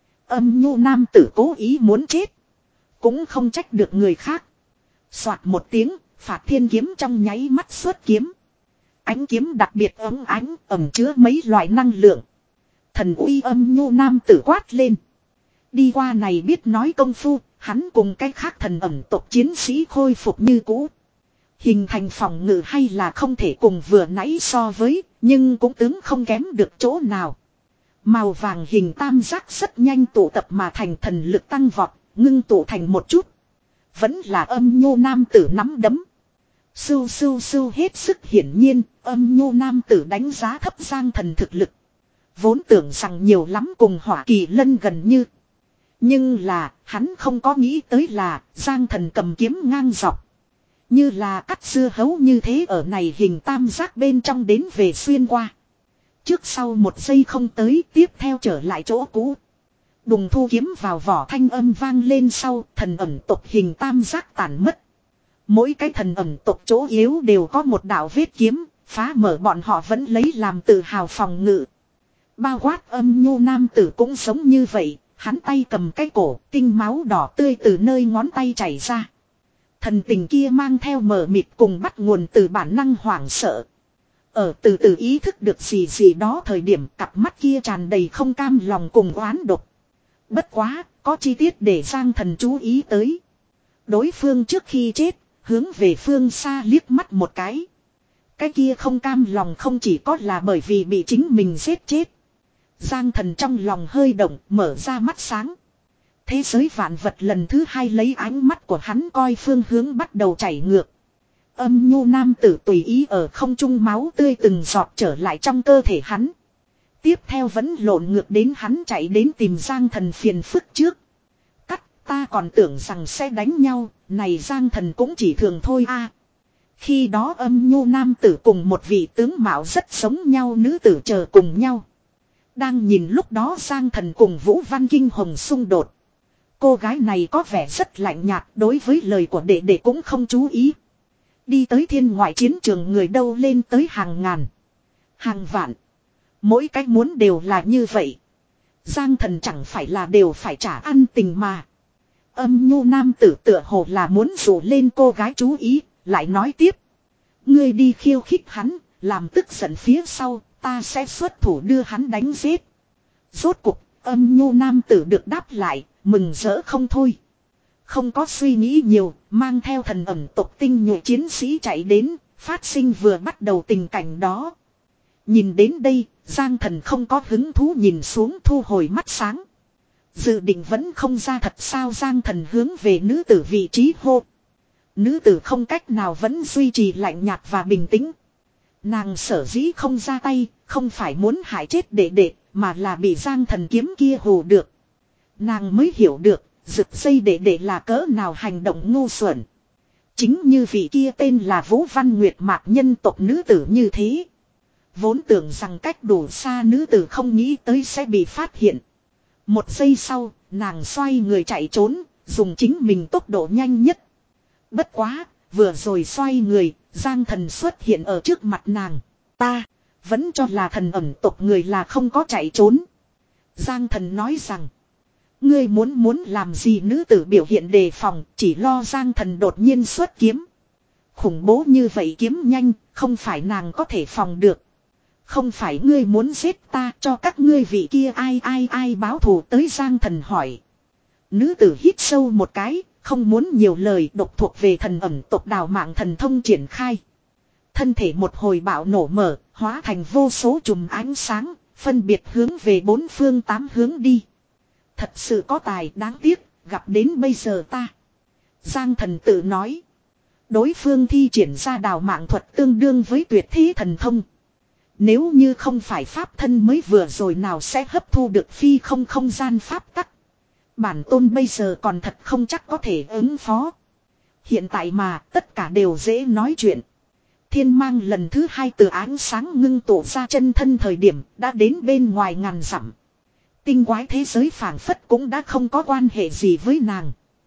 Âm nhu nam tử cố ý muốn chết. Cũng không trách được người khác. Soạt một tiếng, phạt thiên kiếm trong nháy mắt xuất kiếm. Ánh kiếm đặc biệt ấm ánh, ẩm chứa mấy loại năng lượng. Thần uy âm nhu nam tử quát lên. Đi qua này biết nói công phu, hắn cùng cái khác thần ẩm tộc chiến sĩ khôi phục như cũ. Hình thành phòng ngự hay là không thể cùng vừa nãy so với, nhưng cũng tướng không kém được chỗ nào. Màu vàng hình tam giác rất nhanh tụ tập mà thành thần lực tăng vọt, ngưng tụ thành một chút. Vẫn là âm nhu nam tử nắm đấm. Sưu sưu sưu hết sức hiển nhiên, âm nhu nam tử đánh giá thấp Giang Thần thực lực. Vốn tưởng rằng nhiều lắm cùng Hỏa Kỳ Lân gần như. Nhưng là, hắn không có nghĩ tới là, Giang Thần cầm kiếm ngang dọc. Như là cắt dưa hấu như thế ở này hình tam giác bên trong đến về xuyên qua. Trước sau một giây không tới, tiếp theo trở lại chỗ cũ. Đùng thu kiếm vào vỏ thanh âm vang lên sau, thần ẩm tộc hình tam giác tàn mất. Mỗi cái thần ẩm tộc chỗ yếu đều có một đạo vết kiếm, phá mở bọn họ vẫn lấy làm tự hào phòng ngự. Bao quát âm nhu nam tử cũng giống như vậy, hắn tay cầm cái cổ, tinh máu đỏ tươi từ nơi ngón tay chảy ra. Thần tình kia mang theo mờ mịt cùng bắt nguồn từ bản năng hoảng sợ. Ở từ từ ý thức được gì gì đó thời điểm cặp mắt kia tràn đầy không cam lòng cùng oán độc. Bất quá, có chi tiết để Giang Thần chú ý tới. Đối phương trước khi chết, hướng về phương xa liếc mắt một cái. Cái kia không cam lòng không chỉ có là bởi vì bị chính mình giết chết. Giang Thần trong lòng hơi động, mở ra mắt sáng. Thế giới vạn vật lần thứ hai lấy ánh mắt của hắn coi phương hướng bắt đầu chảy ngược. Âm nhu nam tử tùy ý ở không trung máu tươi từng giọt trở lại trong cơ thể hắn. Tiếp theo vẫn lộn ngược đến hắn chạy đến tìm Giang Thần phiền phức trước. Cắt, ta còn tưởng rằng sẽ đánh nhau, này Giang Thần cũng chỉ thường thôi a. Khi đó âm nhu nam tử cùng một vị tướng mạo rất giống nhau nữ tử chờ cùng nhau. Đang nhìn lúc đó Giang Thần cùng Vũ Văn Kinh Hồng xung đột. Cô gái này có vẻ rất lạnh nhạt, đối với lời của đệ đệ cũng không chú ý. Đi tới thiên ngoại chiến trường người đâu lên tới hàng ngàn, hàng vạn. Mỗi cách muốn đều là như vậy. Giang Thần chẳng phải là đều phải trả ăn tình mà. Âm nhu nam tử tựa hồ là muốn dụ lên cô gái chú ý, lại nói tiếp. Ngươi đi khiêu khích hắn, làm tức giận phía sau, ta sẽ xuất thủ đưa hắn đánh giết. Rốt cuộc, âm nhu nam tử được đáp lại, mừng rỡ không thôi. Không có suy nghĩ nhiều, mang theo thần ẩm tộc tinh nhuệ chiến sĩ chạy đến, phát sinh vừa bắt đầu tình cảnh đó. Nhìn đến đây, Giang Thần không có hứng thú nhìn xuống thu hồi mắt sáng. Dự định vẫn không ra thật sao Giang Thần hướng về nữ tử vị trí hô. Nữ tử không cách nào vẫn duy trì lạnh nhạt và bình tĩnh. Nàng sở dĩ không ra tay, không phải muốn hại chết đệ đệ, mà là bị Giang Thần kiếm kia hù được. Nàng mới hiểu được, giật dây đệ đệ là cỡ nào hành động ngu xuẩn. Chính như vị kia tên là Vũ Văn Nguyệt Mạc nhân tộc nữ tử như thế. Vốn tưởng rằng cách đủ xa nữ tử không nghĩ tới sẽ bị phát hiện. Một giây sau, nàng xoay người chạy trốn, dùng chính mình tốc độ nhanh nhất. Bất quá, vừa rồi xoay người, Giang Thần xuất hiện ở trước mặt nàng. Ta, vẫn cho là thần ẩn tộc người là không có chạy trốn. Giang Thần nói rằng, ngươi muốn muốn làm gì? Nữ tử biểu hiện đề phòng, chỉ lo Giang Thần đột nhiên xuất kiếm. Khủng bố như vậy kiếm nhanh, không phải nàng có thể phòng được. Không phải ngươi muốn giết ta, cho các ngươi vị kia ai ai ai báo thù tới? Giang Thần hỏi. Nữ tử hít sâu một cái, không muốn nhiều lời, độc thuộc về thần ẩn tộc đào mạng thần thông triển khai. Thân thể một hồi bạo nổ mở, hóa thành vô số chùm ánh sáng, phân biệt hướng về bốn phương tám hướng đi. Thật sự có tài, đáng tiếc, gặp đến bây giờ ta. Giang Thần tự nói. Đối phương thi triển ra đào mạng thuật tương đương với tuyệt thế thần thông. Nếu như không phải pháp thân mới vừa rồi nào sẽ hấp thu được phi không không gian pháp tắc. Bản tôn bây giờ còn thật không chắc có thể ứng phó. Hiện tại mà tất cả đều dễ nói chuyện. Thiên mang lần thứ hai từ ánh sáng ngưng tụ ra chân thân thời điểm đã đến bên ngoài ngàn dặm. Tinh quái thế giới phảng phất cũng đã không có quan hệ gì với nàng.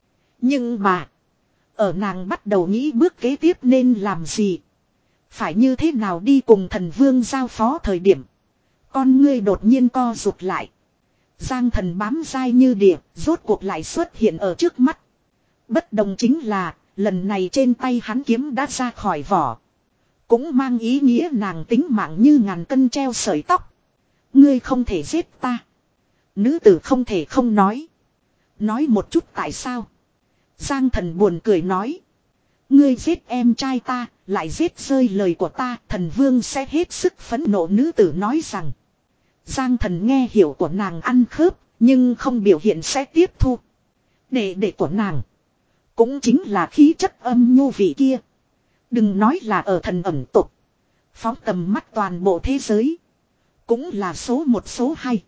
Nhưng mà, ở nàng bắt đầu nghĩ bước kế tiếp nên làm gì, phải như thế nào đi cùng thần vương giao phó thời điểm, con ngươi đột nhiên co rụt lại. Giang Thần bám dai như địa, rốt cuộc lại xuất hiện ở trước mắt. Bất đồng chính là, lần này trên tay hắn kiếm đã ra khỏi vỏ. Cũng mang ý nghĩa nàng tính mạng như ngàn cân treo sợi tóc. Ngươi không thể giết ta. Nữ tử không thể không nói. Nói một chút tại sao. Giang Thần buồn cười nói. Ngươi giết em trai ta, lại giết rơi lời của ta, thần vương sẽ hết sức phẫn nộ. Nữ tử nói rằng. Giang Thần nghe hiểu của nàng ăn khớp, nhưng không biểu hiện sẽ tiếp thu. Đệ đệ của nàng cũng chính là khí chất âm nhu vị kia. Đừng nói là ở thần ẩn tộc, phóng tầm mắt toàn bộ thế giới, cũng là số một số hai.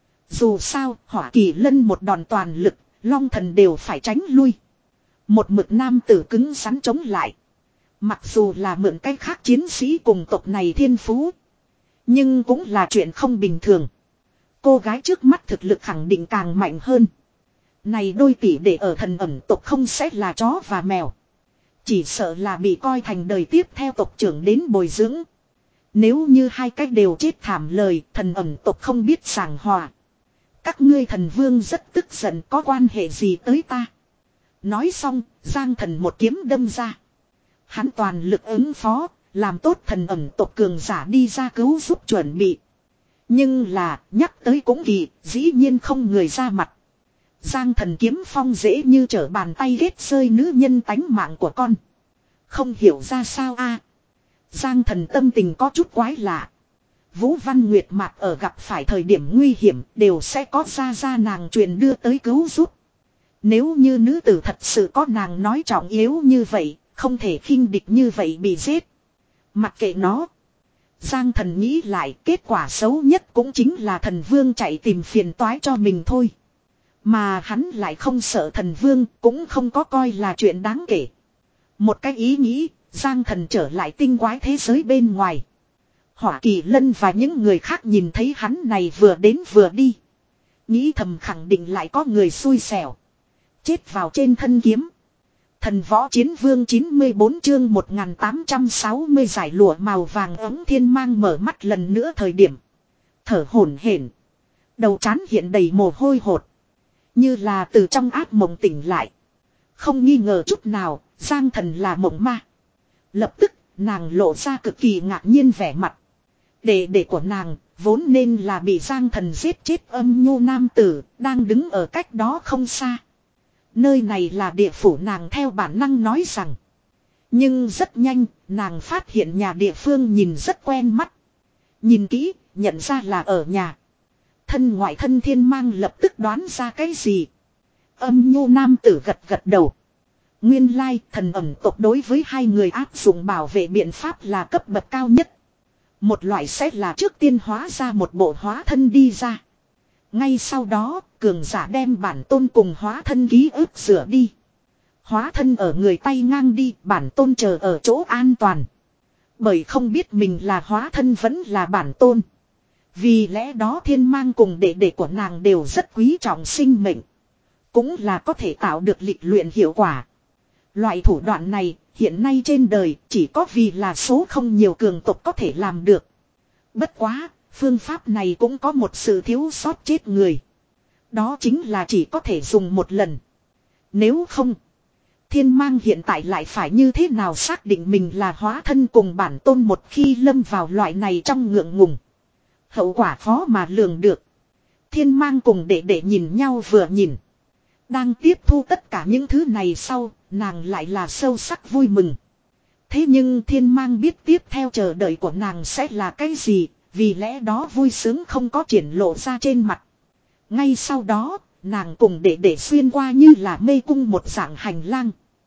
Dù sao, Hỏa Kỳ Lân một đòn toàn lực, Long Thần đều phải tránh lui. Một mực nam tử cứng rắn chống lại. Mặc dù là mượn cách khác chiến sĩ cùng tộc này thiên phú, nhưng cũng là chuyện không bình thường. Cô gái trước mắt thực lực khẳng định càng mạnh hơn. Này đôi tỷ đệ ở thần ẩn tộc không sẽ là chó và mèo. Chỉ sợ là bị coi thành đời tiếp theo tộc trưởng đến bồi dưỡng. Nếu như hai cách đều chết thảm lời, thần ẩn tộc không biết giảng hòa. Các ngươi thần vương rất tức giận, có quan hệ gì tới ta? Nói xong, Giang Thần một kiếm đâm ra. Hắn toàn lực ứng phó, làm tốt thần ẩn tộc cường giả đi ra cứu giúp chuẩn bị. Nhưng là, nhắc tới cũng kỳ, dĩ nhiên không người ra mặt. Giang Thần kiếm phong dễ như trở bàn tay ghét rơi nữ nhân tánh mạng của con. Không hiểu ra sao a. Giang Thần tâm tình có chút quái lạ. Vũ Văn Nguyệt Mạc ở gặp phải thời điểm nguy hiểm đều sẽ có ra ra nàng truyền đưa tới cứu giúp. Nếu như nữ tử thật sự có nàng nói trọng yếu như vậy, không thể khinh địch như vậy bị giết. Mặc kệ nó. Giang Thần nghĩ lại, kết quả xấu nhất cũng chính là thần vương chạy tìm phiền toái cho mình thôi. Mà hắn lại không sợ thần vương, cũng không có coi là chuyện đáng kể. Một cái ý nghĩ, Giang Thần trở lại tinh quái thế giới bên ngoài. Hỏa Kỳ Lân và những người khác nhìn thấy hắn này vừa đến vừa đi, nghĩ thầm khẳng định lại có người xui xẻo, chết vào trên thân kiếm. Thần võ chiến vương chín mươi bốn chương một nghìn tám trăm sáu mươi giải lụa màu vàng ấm. Thiên mang mở mắt lần nữa thời điểm, thở hổn hển, đầu trán hiện đầy mồ hôi hột, như là từ trong ác mộng tỉnh lại. Không nghi ngờ chút nào, Giang Thần là mộng ma. Lập tức, nàng lộ ra cực kỳ ngạc nhiên vẻ mặt. Đệ đệ của nàng, vốn nên là bị Giang Thần giết chết âm nhu nam tử, đang đứng ở cách đó không xa. Nơi này là địa phủ, nàng theo bản năng nói rằng. Nhưng rất nhanh, nàng phát hiện nhà địa phương nhìn rất quen mắt. Nhìn kỹ, nhận ra là ở nhà. Thân ngoại thân Thiên mang lập tức đoán ra cái gì. Âm nhu nam tử gật gật đầu. Nguyên lai thần ẩn tộc đối với hai người áp dụng bảo vệ biện pháp là cấp bậc cao nhất. Một loại sẽ là trước tiên hóa ra một bộ hóa thân đi ra. Ngay sau đó, cường giả đem bản tôn cùng hóa thân ký ức rửa đi. Hóa thân ở người tay ngang đi, bản tôn chờ ở chỗ an toàn. Bởi không biết mình là hóa thân vẫn là bản tôn. Vì lẽ đó thiên mang cùng đệ đệ của nàng đều rất quý trọng sinh mệnh. Cũng là có thể tạo được lịch luyện hiệu quả. Loại thủ đoạn này hiện nay trên đời chỉ có vì là số không nhiều cường tộc có thể làm được. Bất quá, phương pháp này cũng có một sự thiếu sót chết người. Đó chính là chỉ có thể dùng một lần. Nếu không, thiên mang hiện tại lại phải như thế nào xác định mình là hóa thân cùng bản tôn một khi lâm vào loại này trong ngượng ngùng. Hậu quả khó mà lường được. Thiên mang cùng đệ đệ nhìn nhau vừa nhìn. Đang tiếp thu tất cả những thứ này sau, nàng lại là sâu sắc vui mừng. Thế nhưng thiên mang biết tiếp theo chờ đợi của nàng sẽ là cái gì, vì lẽ đó vui sướng không có triển lộ ra trên mặt. Ngay sau đó, nàng cùng đệ đệ xuyên qua như là mê cung một dạng hành lang.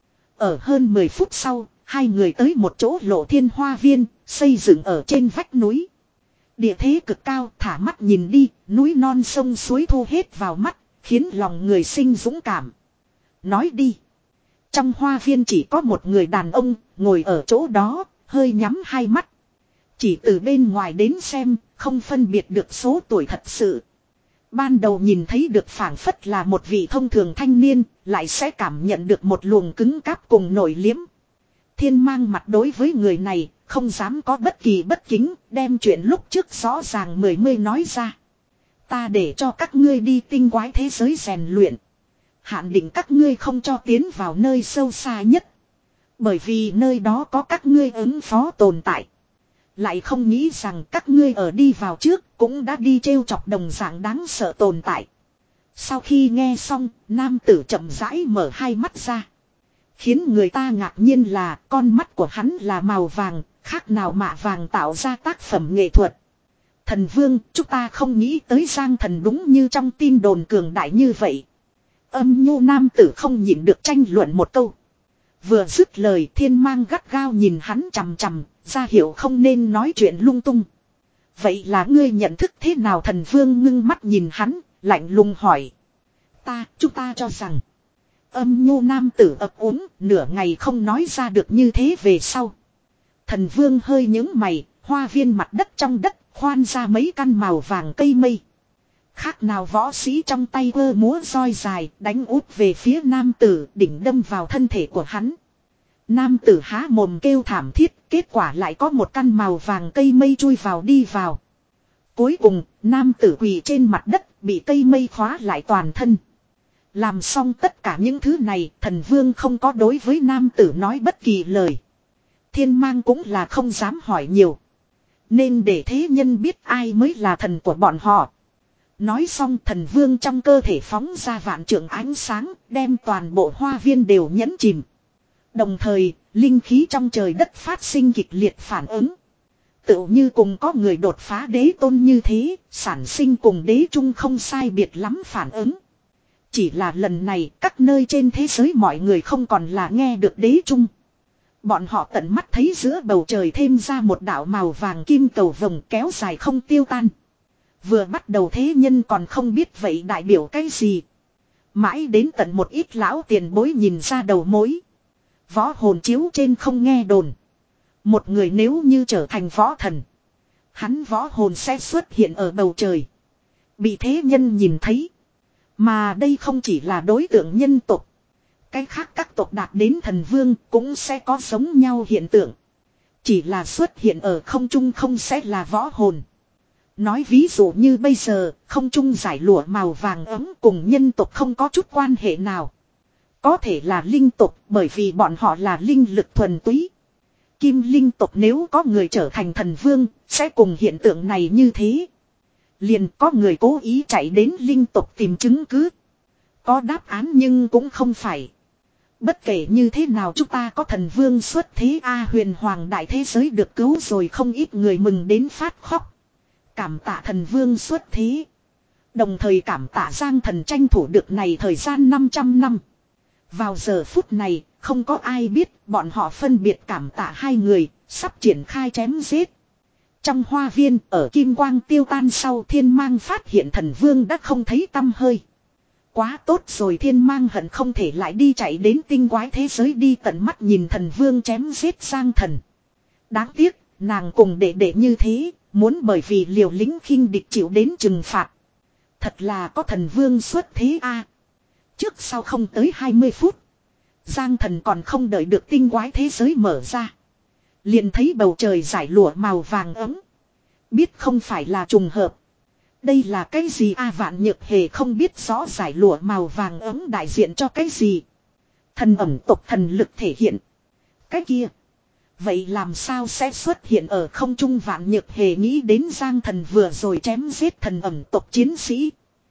Ở hơn mười phút sau, hai người tới một chỗ lộ thiên hoa viên, xây dựng ở trên vách núi. Địa thế cực cao, thả mắt nhìn đi, núi non sông suối thu hết vào mắt, khiến lòng người sinh dũng cảm. Nói đi. Trong hoa viên chỉ có một người đàn ông, ngồi ở chỗ đó, hơi nhắm hai mắt. Chỉ từ bên ngoài đến xem, không phân biệt được số tuổi thật sự. Ban đầu nhìn thấy được phảng phất là một vị thông thường thanh niên, lại sẽ cảm nhận được một luồng cứng cáp cùng nổi liếm. Thiên mang mặt đối với người này, không dám có bất kỳ bất kính, đem chuyện lúc trước rõ ràng mười mươi nói ra. Ta để cho các ngươi đi tinh quái thế giới rèn luyện. Hạn định các ngươi không cho tiến vào nơi sâu xa nhất. Bởi vì nơi đó có các ngươi ứng phó tồn tại. Lại không nghĩ rằng các ngươi ở đi vào trước cũng đã đi trêu chọc đồng dạng đáng sợ tồn tại. Sau khi nghe xong, nam tử chậm rãi mở hai mắt ra. Khiến người ta ngạc nhiên là con mắt của hắn là màu vàng, khác nào mạ vàng tạo ra tác phẩm nghệ thuật. Thần vương, chúng ta không nghĩ tới Giang thần đúng như trong tin đồn cường đại như vậy. Âm nhu nam tử không nhịn được tranh luận một câu. Vừa dứt lời thiên mang gắt gao nhìn hắn chằm chằm, ra hiệu không nên nói chuyện lung tung. Vậy là ngươi nhận thức thế nào? Thần vương ngưng mắt nhìn hắn, lạnh lùng hỏi. Ta, chúng ta cho rằng. Âm nhu nam tử ấp úng, nửa ngày không nói ra được như thế về sau. Thần vương hơi nhướng mày, hoa viên mặt đất trong đất, khoan ra mấy căn màu vàng cây mây. Khác nào võ sĩ trong tay ơ múa roi dài, đánh úp về phía nam tử, đỉnh đâm vào thân thể của hắn. Nam tử há mồm kêu thảm thiết, kết quả lại có một căn màu vàng cây mây chui vào đi vào. Cuối cùng, nam tử quỳ trên mặt đất, bị cây mây khóa lại toàn thân. Làm xong tất cả những thứ này, thần vương không có đối với nam tử nói bất kỳ lời. Thiên mang cũng là không dám hỏi nhiều. Nên để thế nhân biết ai mới là thần của bọn họ. Nói xong thần vương trong cơ thể phóng ra vạn trượng ánh sáng, đem toàn bộ hoa viên đều nhấn chìm. Đồng thời, linh khí trong trời đất phát sinh kịch liệt phản ứng. Tựu như cùng có người đột phá đế tôn như thế, sản sinh cùng đế trung không sai biệt lắm phản ứng. Chỉ là lần này các nơi trên thế giới mọi người không còn là nghe được đế trung. Bọn họ tận mắt thấy giữa bầu trời thêm ra một đạo màu vàng kim cầu vồng kéo dài không tiêu tan. Vừa bắt đầu thế nhân còn không biết vậy đại biểu cái gì. Mãi đến tận một ít lão tiền bối nhìn ra đầu mối. Võ hồn chiếu trên không nghe đồn. Một người nếu như trở thành võ thần, hắn võ hồn sẽ xuất hiện ở bầu trời. Bị thế nhân nhìn thấy. Mà đây không chỉ là đối tượng nhân tộc. Cái khác các tộc đạt đến thần vương cũng sẽ có giống nhau hiện tượng. Chỉ là xuất hiện ở không trung không sẽ là võ hồn. Nói ví dụ như bây giờ, không trung giải lụa màu vàng ấm cùng nhân tộc không có chút quan hệ nào. Có thể là linh tộc bởi vì bọn họ là linh lực thuần túy. Kim linh tộc nếu có người trở thành thần vương, sẽ cùng hiện tượng này như thế. Liền có người cố ý chạy đến linh tộc tìm chứng cứ. Có đáp án nhưng cũng không phải. Bất kể như thế nào chúng ta có thần vương xuất thế A huyền hoàng đại thế giới được cứu rồi, không ít người mừng đến phát khóc. Cảm tạ thần vương xuất thế. Đồng thời cảm tạ Giang thần tranh thủ được này thời gian năm trăm năm. Vào giờ phút này, không có ai biết bọn họ phân biệt cảm tạ hai người, sắp triển khai chém giết. Trong hoa viên ở kim quang tiêu tan sau thiên mang phát hiện thần vương đã không thấy tăm hơi. Quá tốt rồi, thiên mang hận không thể lại đi chạy đến tinh quái thế giới đi tận mắt nhìn thần vương chém giết Giang Thần. Đáng tiếc, nàng cùng đệ đệ như thế, muốn bởi vì liều lĩnh khinh địch chịu đến trừng phạt. Thật là có thần vương xuất thế a. Trước sau không tới hai mươi phút. Giang Thần còn không đợi được tinh quái thế giới mở ra. Liền thấy bầu trời giải lụa màu vàng ấm. Biết không phải là trùng hợp. Đây là cái gì a? Vạn Nhược Hề không biết rõ giải lụa màu vàng ấm đại diện cho cái gì. Thần ẩm tộc thần lực thể hiện. Cái kia. Vậy làm sao sẽ xuất hiện ở không trung? Vạn Nhược Hề nghĩ đến Giang Thần vừa rồi chém giết thần ẩm tộc chiến sĩ.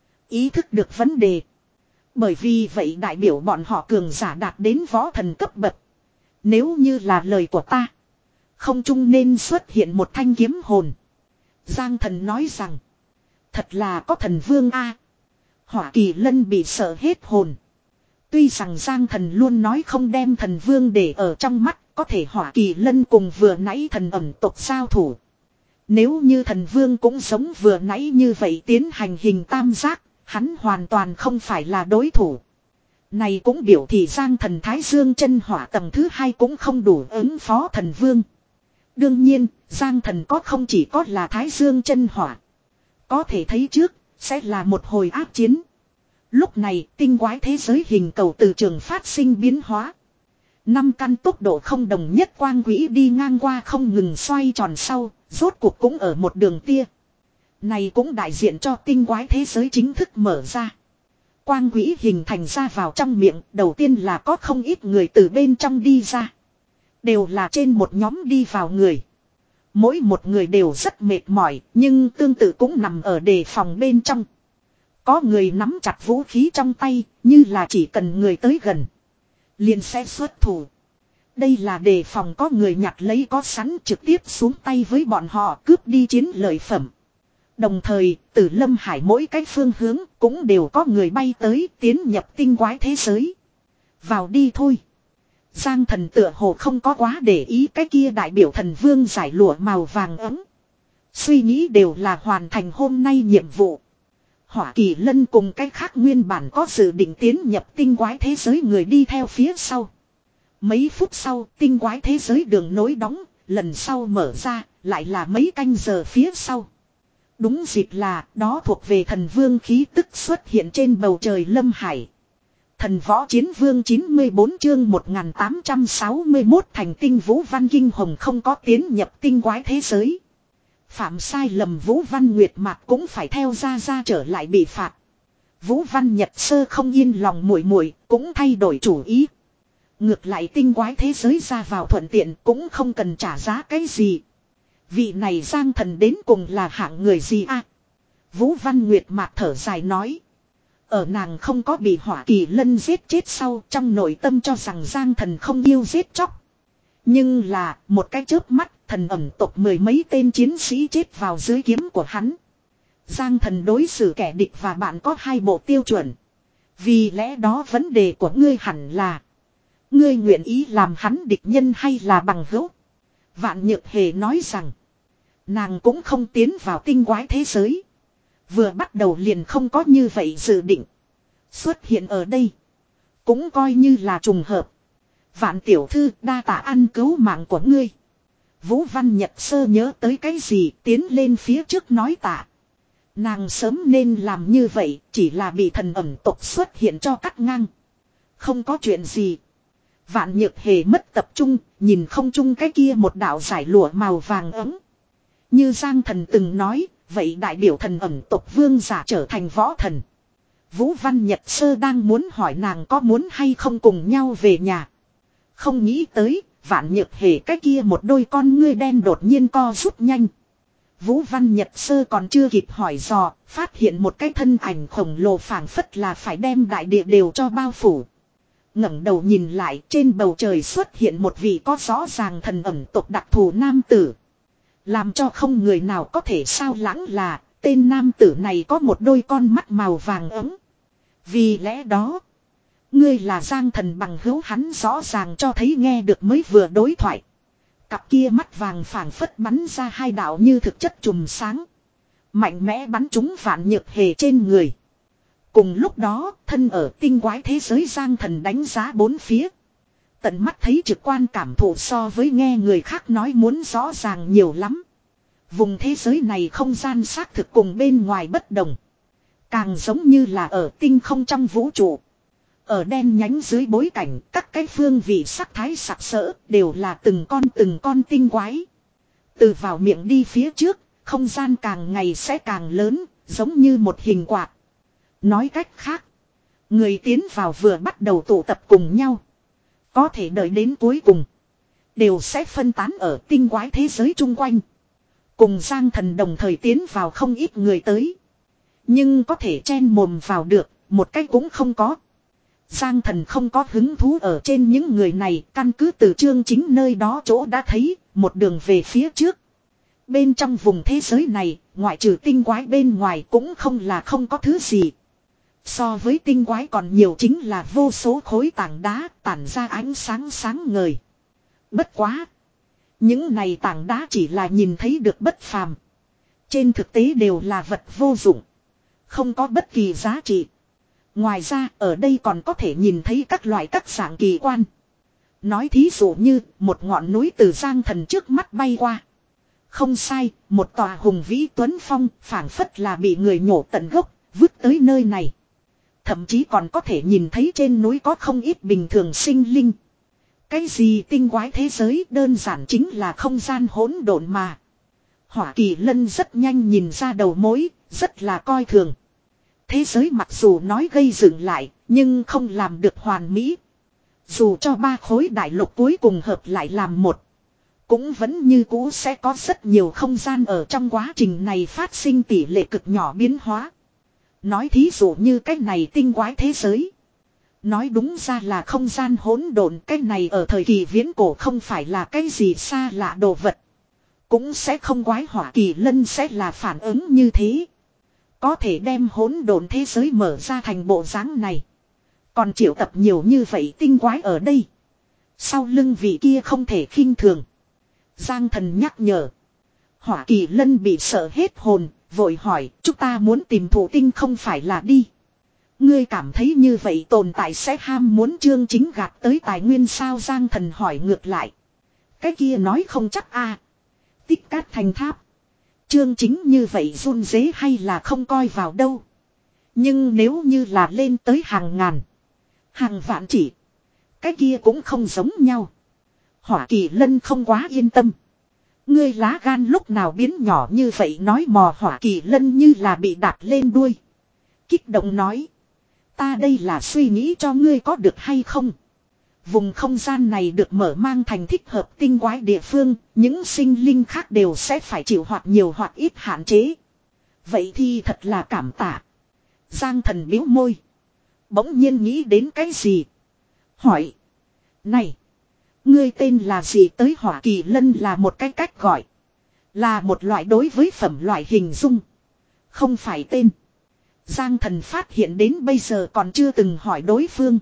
Ý thức được vấn đề. Bởi vì vậy đại biểu bọn họ cường giả đạt đến võ thần cấp bậc. Nếu như là lời của ta, không trung nên xuất hiện một thanh kiếm hồn. Giang Thần nói rằng, thật là có thần vương a. Hỏa Kỳ Lân bị sợ hết hồn. Tuy rằng Giang Thần luôn nói không đem thần vương để ở trong mắt, có thể Hỏa Kỳ Lân cùng vừa nãy thần ẩm tộc giao thủ. Nếu như thần vương cũng giống vừa nãy như vậy tiến hành hình tam giác, hắn hoàn toàn không phải là đối thủ. Này cũng biểu thị Giang Thần Thái Dương chân hỏa tầng thứ hai cũng không đủ ứng phó thần vương. Đương nhiên, Giang Thần có không chỉ có là Thái Dương chân hỏa. Có thể thấy trước, sẽ là một hồi áp chiến. Lúc này, tinh quái thế giới hình cầu từ trường phát sinh biến hóa. Năm căn tốc độ không đồng nhất quang quỹ đi ngang qua không ngừng xoay tròn sau, rốt cuộc cũng ở một đường tia. Này cũng đại diện cho tinh quái thế giới chính thức mở ra. Quang quỹ hình thành ra vào trong miệng, đầu tiên là có không ít người từ bên trong đi ra. Đều là trên một nhóm đi vào người. Mỗi một người đều rất mệt mỏi, nhưng tương tự cũng nằm ở đề phòng bên trong. Có người nắm chặt vũ khí trong tay, như là chỉ cần người tới gần liền sẽ xuất thủ. Đây là đề phòng có người nhặt lấy có sẵn trực tiếp xuống tay với bọn họ cướp đi chiến lợi phẩm. Đồng thời, từ Lâm Hải mỗi cái phương hướng cũng đều có người bay tới tiến nhập tinh quái thế giới. Vào đi thôi. Giang Thần tựa hồ không có quá để ý cái kia đại biểu thần vương giải lụa màu vàng ấm. Suy nghĩ đều là hoàn thành hôm nay nhiệm vụ. Hỏa Kỳ Lân cùng cái khác nguyên bản có dự định tiến nhập tinh quái thế giới người đi theo phía sau. Mấy phút sau, tinh quái thế giới đường nối đóng, lần sau mở ra, lại là mấy canh giờ phía sau. Đúng dịp là, đó thuộc về thần vương khí tức xuất hiện trên bầu trời Lâm Hải. Thần võ chiến vương chín mươi bốn chương một nghìn tám trăm sáu mươi mốt thành tinh Vũ Văn Kinh Hồng không có tiến nhập tinh quái thế giới. Phạm sai lầm Vũ Văn Nguyệt Mạc cũng phải theo ra ra trở lại bị phạt. Vũ Văn Nhật Sơ không yên lòng muội muội cũng thay đổi chủ ý. Ngược lại tinh quái thế giới ra vào thuận tiện cũng không cần trả giá cái gì. Vị này Giang Thần đến cùng là hạng người gì a? Vũ Văn Nguyệt Mạc thở dài nói. Ở nàng không có bị Hỏa Kỳ Lân giết chết sau, trong nội tâm cho rằng Giang Thần không yêu giết chóc. Nhưng là, một cái chớp mắt, thần ẩm tộc mười mấy tên chiến sĩ chết vào dưới kiếm của hắn. Giang Thần đối xử kẻ địch và bạn có hai bộ tiêu chuẩn. Vì lẽ đó vấn đề của ngươi hẳn là, ngươi nguyện ý làm hắn địch nhân hay là bằng hữu? Vạn Nhược Hề nói rằng, nàng cũng không tiến vào tinh quái thế giới. Vừa bắt đầu liền không có như vậy dự định. Xuất hiện ở đây cũng coi như là trùng hợp. Vạn tiểu thư đa tạ ăn cứu mạng của ngươi. Vũ Văn Nhật Sơ nhớ tới cái gì tiến lên phía trước nói tạ. Nàng sớm nên làm như vậy, chỉ là bị thần ẩm tộc xuất hiện cho cắt ngang. Không có chuyện gì. Vạn Nhược Hề mất tập trung, nhìn không trung cái kia một đạo giải lụa màu vàng ấm. Như Giang Thần từng nói, vậy đại biểu thần ẩm tộc vương giả trở thành võ thần. Vũ Văn Nhật Sơ đang muốn hỏi nàng có muốn hay không cùng nhau về nhà. Không nghĩ tới, Vạn Nhược Hề cái kia một đôi con ngươi đen đột nhiên co rút nhanh. Vũ Văn Nhật Sơ còn chưa kịp hỏi dò, phát hiện một cái thân ảnh khổng lồ phảng phất là phải đem đại địa đều cho bao phủ. Ngẩng đầu nhìn lại, trên bầu trời xuất hiện một vị có rõ ràng thần ẩm tộc đặc thù nam tử. Làm cho không người nào có thể sao lãng là, tên nam tử này có một đôi con mắt màu vàng ấm. Vì lẽ đó, ngươi là Giang Thần bằng hữu, hắn rõ ràng cho thấy nghe được mới vừa đối thoại. Cặp kia mắt vàng phảng phất bắn ra hai đạo như thực chất chùm sáng. Mạnh mẽ bắn trúng Vạn Nhược Hề trên người. Cùng lúc đó, thân ở tinh quái thế giới Giang Thần đánh giá bốn phía. Tận mắt thấy trực quan cảm thụ so với nghe người khác nói muốn rõ ràng nhiều lắm. Vùng thế giới này không gian xác thực cùng bên ngoài bất đồng. Càng giống như là ở tinh không trong vũ trụ. Ở đen nhánh dưới bối cảnh, các cái phương vị sắc thái sặc sỡ đều là từng con từng con tinh quái. Từ vào miệng đi phía trước, không gian càng ngày sẽ càng lớn, giống như một hình quạt. Nói cách khác, người tiến vào vừa bắt đầu tụ tập cùng nhau. Có thể đợi đến cuối cùng, đều sẽ phân tán ở tinh quái thế giới chung quanh. Cùng Giang Thần đồng thời tiến vào không ít người tới. Nhưng có thể chen mồm vào được, một cách cũng không có. Giang Thần không có hứng thú ở trên những người này, căn cứ từ chương chính nơi đó chỗ đã thấy, một đường về phía trước. Bên trong vùng thế giới này, ngoại trừ tinh quái bên ngoài cũng không là không có thứ gì. So với tinh quái còn nhiều chính là vô số khối tảng đá tản ra ánh sáng sáng ngời. Bất quá. Những này tảng đá chỉ là nhìn thấy được bất phàm. Trên thực tế đều là vật vô dụng. Không có bất kỳ giá trị. Ngoài ra ở đây còn có thể nhìn thấy các loại các dạng kỳ quan. Nói thí dụ như một ngọn núi từ Giang Thần trước mắt bay qua. Không sai, một tòa hùng vĩ tuấn phong phảng phất là bị người nhổ tận gốc, vứt tới nơi này. Thậm chí còn có thể nhìn thấy trên núi có không ít bình thường sinh linh. Cái gì tinh quái thế giới đơn giản chính là không gian hỗn độn mà. Hỏa Kỳ Lân rất nhanh nhìn ra đầu mối, rất là coi thường. Thế giới mặc dù nói gây dựng lại, nhưng không làm được hoàn mỹ. Dù cho ba khối đại lục cuối cùng hợp lại làm một, cũng vẫn như cũ sẽ có rất nhiều không gian ở trong quá trình này phát sinh tỷ lệ cực nhỏ biến hóa. Nói thí dụ như cái này tinh quái thế giới. Nói đúng ra là không gian hỗn độn, cái này ở thời kỳ viễn cổ không phải là cái gì xa lạ đồ vật. Cũng sẽ không quái Hỏa Kỳ Lân sẽ là phản ứng như thế. Có thể đem hỗn độn thế giới mở ra thành bộ dáng này. Còn triệu tập nhiều như vậy tinh quái ở đây. Sau lưng vị kia không thể khinh thường. Giang Thần nhắc nhở. Hỏa Kỳ Lân bị sợ hết hồn, vội hỏi, chúng ta muốn tìm thổ tinh không phải là đi. Ngươi cảm thấy như vậy tồn tại sẽ ham muốn chương chính gạt tới tài nguyên sao? Giang Thần hỏi ngược lại. Cái kia nói không chắc a. Tích cát thành tháp. Chương chính như vậy run rế hay là không coi vào đâu. Nhưng nếu như là lên tới hàng ngàn, hàng vạn chỉ, cái kia cũng không giống nhau. Hỏa Kỳ Lân không quá yên tâm. Ngươi lá gan lúc nào biến nhỏ như vậy? Nói mò Hỏa Kỳ Lân như là bị đạp lên đuôi. Kích động nói. Ta đây là suy nghĩ cho ngươi có được hay không? Vùng không gian này được mở mang thành thích hợp tinh quái địa phương, những sinh linh khác đều sẽ phải chịu hoặc nhiều hoặc ít hạn chế. Vậy thì thật là cảm tạ. Giang Thần biếu môi. Bỗng nhiên nghĩ đến cái gì? Hỏi. Này. Ngươi tên là gì? Tới Hỏa Kỳ Lân là một cái cách gọi. Là một loại đối với phẩm loại hình dung. Không phải tên. Giang Thần phát hiện đến bây giờ còn chưa từng hỏi đối phương.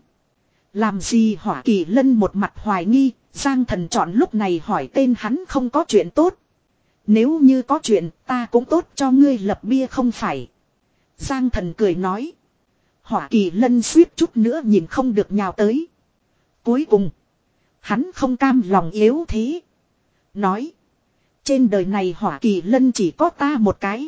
Làm gì? Hỏa Kỳ Lân một mặt hoài nghi. Giang Thần chọn lúc này hỏi tên hắn không có chuyện tốt. Nếu như có chuyện ta cũng tốt cho ngươi lập bia không phải. Giang Thần cười nói. Hỏa Kỳ Lân suýt chút nữa nhìn không được nhào tới. Cuối cùng. Hắn không cam lòng yếu thế. Nói. Trên đời này Hỏa Kỳ Lân chỉ có ta một cái.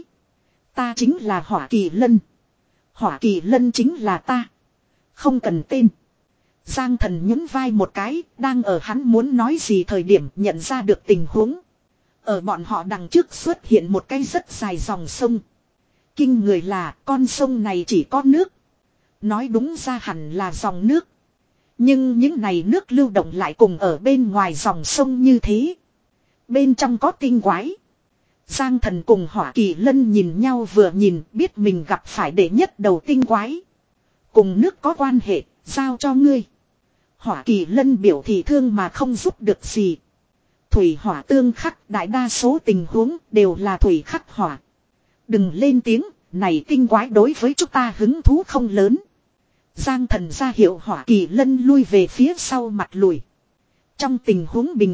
Ta chính là Hỏa Kỳ Lân. Hỏa Kỳ Lân chính là ta. Không cần tên. Giang Thần nhún vai một cái. Đang ở hắn muốn nói gì thời điểm nhận ra được tình huống. Ở bọn họ đằng trước xuất hiện một cái rất dài dòng sông. Kinh người là con sông này chỉ có nước. Nói đúng ra hẳn là dòng nước. Nhưng những này nước lưu động lại cùng ở bên ngoài dòng sông như thế. Bên trong có tinh quái. Giang Thần cùng Hỏa Kỳ Lân nhìn nhau vừa nhìn biết mình gặp phải đệ nhất đầu tinh quái. Cùng nước có quan hệ, giao cho ngươi. Hỏa Kỳ Lân biểu thị thương mà không giúp được gì. Thủy hỏa tương khắc, đại đa số tình huống đều là thủy khắc hỏa. Đừng lên tiếng, này tinh quái đối với chúng ta hứng thú không lớn. Giang Thần ra hiệu Hỏa Kỳ Lân lui về phía sau mặt lùi. Trong tình huống bình thường,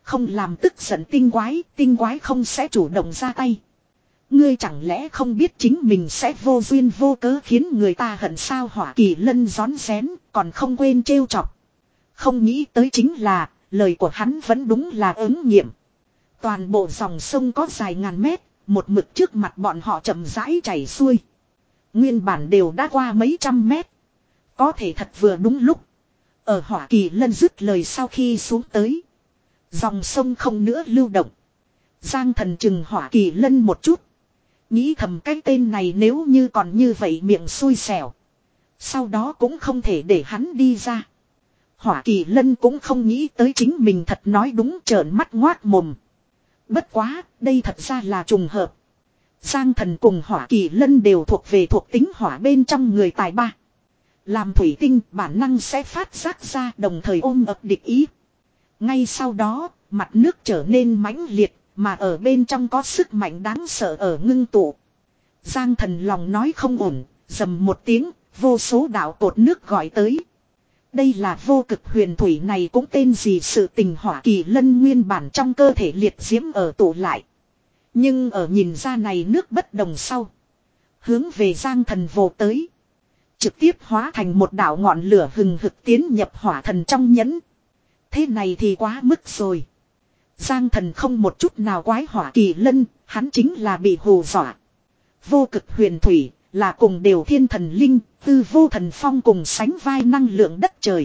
không làm tức giận tinh quái, tinh quái không sẽ chủ động ra tay. Ngươi chẳng lẽ không biết chính mình sẽ vô duyên vô cớ khiến người ta hận sao? Hỏa Kỳ Lân rón rén, còn không quên trêu chọc. Không nghĩ tới chính là, lời của hắn vẫn đúng là ứng nghiệm. Toàn bộ dòng sông có dài ngàn mét, một mực trước mặt bọn họ chậm rãi chảy xuôi. Nguyên bản đều đã qua mấy trăm mét. Có thể thật vừa đúng lúc. Ở Hỏa Kỳ Lân dứt lời sau khi xuống tới. Dòng sông không nữa lưu động. Giang Thần chừng Hỏa Kỳ Lân một chút. Nghĩ thầm cái tên này nếu như còn như vậy miệng xui xẻo. Sau đó cũng không thể để hắn đi ra. Hỏa Kỳ Lân cũng không nghĩ tới chính mình thật nói đúng, trợn mắt ngoác mồm. Bất quá, đây thật ra là trùng hợp. Giang Thần cùng Hỏa Kỳ Lân đều thuộc về thuộc tính hỏa bên trong người tài ba. Làm thủy tinh bản năng sẽ phát giác ra, đồng thời ôm ập địch ý. Ngay sau đó, mặt nước trở nên mãnh liệt, mà ở bên trong có sức mạnh đáng sợ ở ngưng tụ. Giang Thần lòng nói không ổn, rầm một tiếng, vô số đạo cột nước gọi tới. Đây là vô cực huyền thủy này cũng tên gì, sự tình Hỏa Kỳ Lân nguyên bản trong cơ thể liệt diễm ở tụ lại. Nhưng ở nhìn ra này nước bất đồng sau. Hướng về Giang Thần vồ tới. Trực tiếp hóa thành một đạo ngọn lửa hừng hực tiến nhập hỏa thần trong nhẫn. Thế này thì quá mức rồi. Giang Thần không một chút nào quái Hỏa Kỳ Lân, hắn chính là bị hù dọa. Vô cực huyền thủy là cùng đều thiên thần linh, tư vô thần phong cùng sánh vai năng lượng đất trời.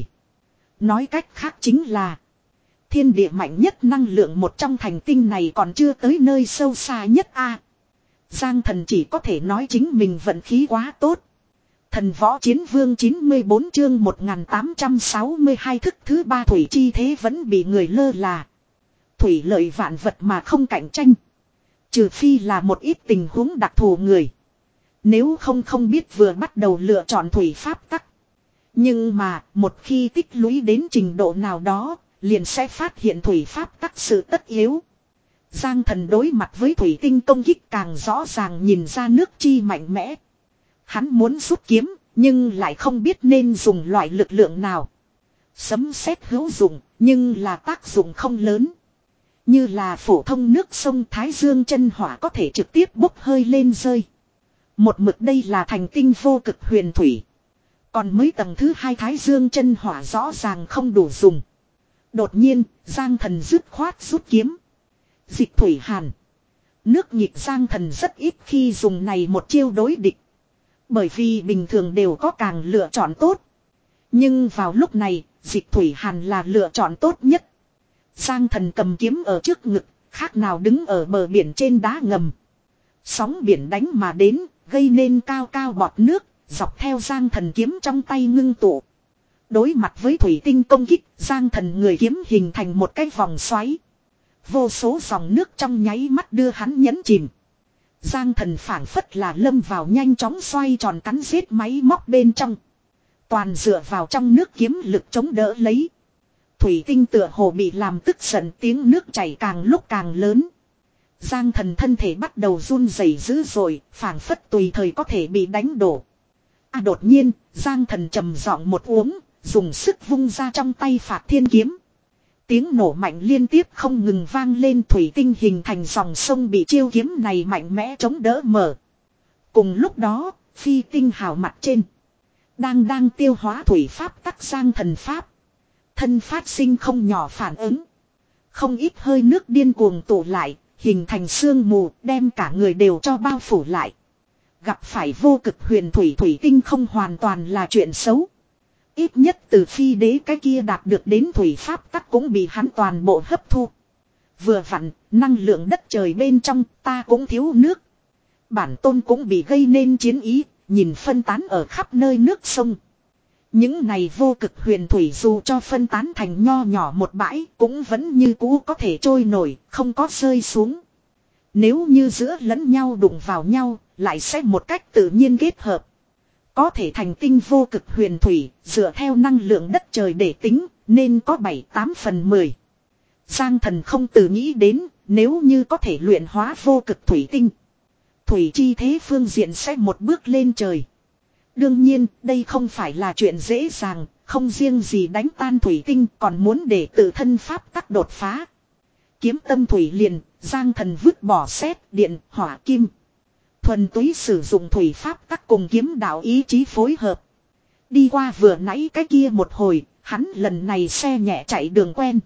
Nói cách khác chính là thiên địa mạnh nhất năng lượng một trong thành tinh này còn chưa tới nơi sâu xa nhất a. Giang Thần chỉ có thể nói chính mình vận khí quá tốt. Thần võ chiến vương chín mươi bốn chương một nghìn tám trăm sáu mươi hai thức thứ ba thủy chi thế vẫn bị người lơ là. Thủy lợi vạn vật mà không cạnh tranh. Trừ phi là một ít tình huống đặc thù người. Nếu không không biết vừa bắt đầu lựa chọn thủy pháp tắc. Nhưng mà một khi tích lũy đến trình độ nào đó, liền sẽ phát hiện thủy pháp tắc sự tất yếu. Giang Thần đối mặt với thủy tinh công kích càng rõ ràng nhìn ra nước chi mạnh mẽ. Hắn muốn rút kiếm, nhưng lại không biết nên dùng loại lực lượng nào. Sấm sét hữu dụng, nhưng là tác dụng không lớn. Như là phổ thông nước sông Thái Dương chân hỏa có thể trực tiếp bốc hơi lên rơi. Một mực đây là thành tinh vô cực huyền thủy. Còn mới tầng thứ hai Thái Dương chân hỏa rõ ràng không đủ dùng. Đột nhiên, Giang Thần dứt khoát rút kiếm. Dịch thủy hàn. Nước nhịp Giang Thần rất ít khi dùng này một chiêu đối địch. Bởi vì bình thường đều có càng lựa chọn tốt. Nhưng vào lúc này, dịch thủy hàn là lựa chọn tốt nhất. Giang Thần cầm kiếm ở trước ngực, khác nào đứng ở bờ biển trên đá ngầm. Sóng biển đánh mà đến, gây nên cao cao bọt nước, dọc theo Giang Thần kiếm trong tay ngưng tụ. Đối mặt với thủy tinh công kích, Giang Thần người kiếm hình thành một cái vòng xoáy. Vô số dòng nước trong nháy mắt đưa hắn nhấn chìm. Giang Thần phảng phất là lâm vào nhanh chóng xoay tròn cắn giết máy móc bên trong. Toàn dựa vào trong nước kiếm lực chống đỡ lấy. Thủy tinh tựa hồ bị làm tức giận, tiếng nước chảy càng lúc càng lớn. Giang Thần thân thể bắt đầu run rẩy dữ dội, phảng phất tùy thời có thể bị đánh đổ. À đột nhiên, Giang Thần trầm giọng một uống, dùng sức vung ra trong tay Phạt Thiên kiếm. Tiếng nổ mạnh liên tiếp không ngừng vang lên, thủy tinh hình thành dòng sông bị chiêu kiếm này mạnh mẽ chống đỡ mở. Cùng lúc đó, phi tinh hào mặt trên. Đang đang tiêu hóa thủy pháp tắc Giang Thần pháp. Thân phát sinh không nhỏ phản ứng. Không ít hơi nước điên cuồng tụ lại, hình thành sương mù, đem cả người đều cho bao phủ lại. Gặp phải vô cực huyền thủy thủy tinh không hoàn toàn là chuyện xấu. Ít nhất từ phi đế cái kia đạt được đến thủy pháp tắc cũng bị hắn toàn bộ hấp thu. Vừa vặn, năng lượng đất trời bên trong ta cũng thiếu nước. Bản tôn cũng bị gây nên chiến ý, nhìn phân tán ở khắp nơi nước sông. Những này vô cực huyền thủy dù cho phân tán thành nho nhỏ một bãi cũng vẫn như cũ có thể trôi nổi, không có rơi xuống. Nếu như giữa lẫn nhau đụng vào nhau, lại sẽ một cách tự nhiên kết hợp. Có thể thành tinh vô cực huyền thủy, dựa theo năng lượng đất trời để tính, nên có bảy tám phần mười. Giang Thần không từ nghĩ đến, nếu như có thể luyện hóa vô cực thủy tinh. Thủy chi thế phương diện sẽ một bước lên trời. Đương nhiên, đây không phải là chuyện dễ dàng, không riêng gì đánh tan thủy tinh còn muốn để tự thân pháp tắc đột phá. Kiếm tâm thủy liền, Giang Thần vứt bỏ sét, điện, hỏa kim. Thuần túy sử dụng thủy pháp tắc cùng kiếm đạo ý chí phối hợp. Đi qua vừa nãy cái kia một hồi, hắn lần này xe nhẹ chạy đường quen.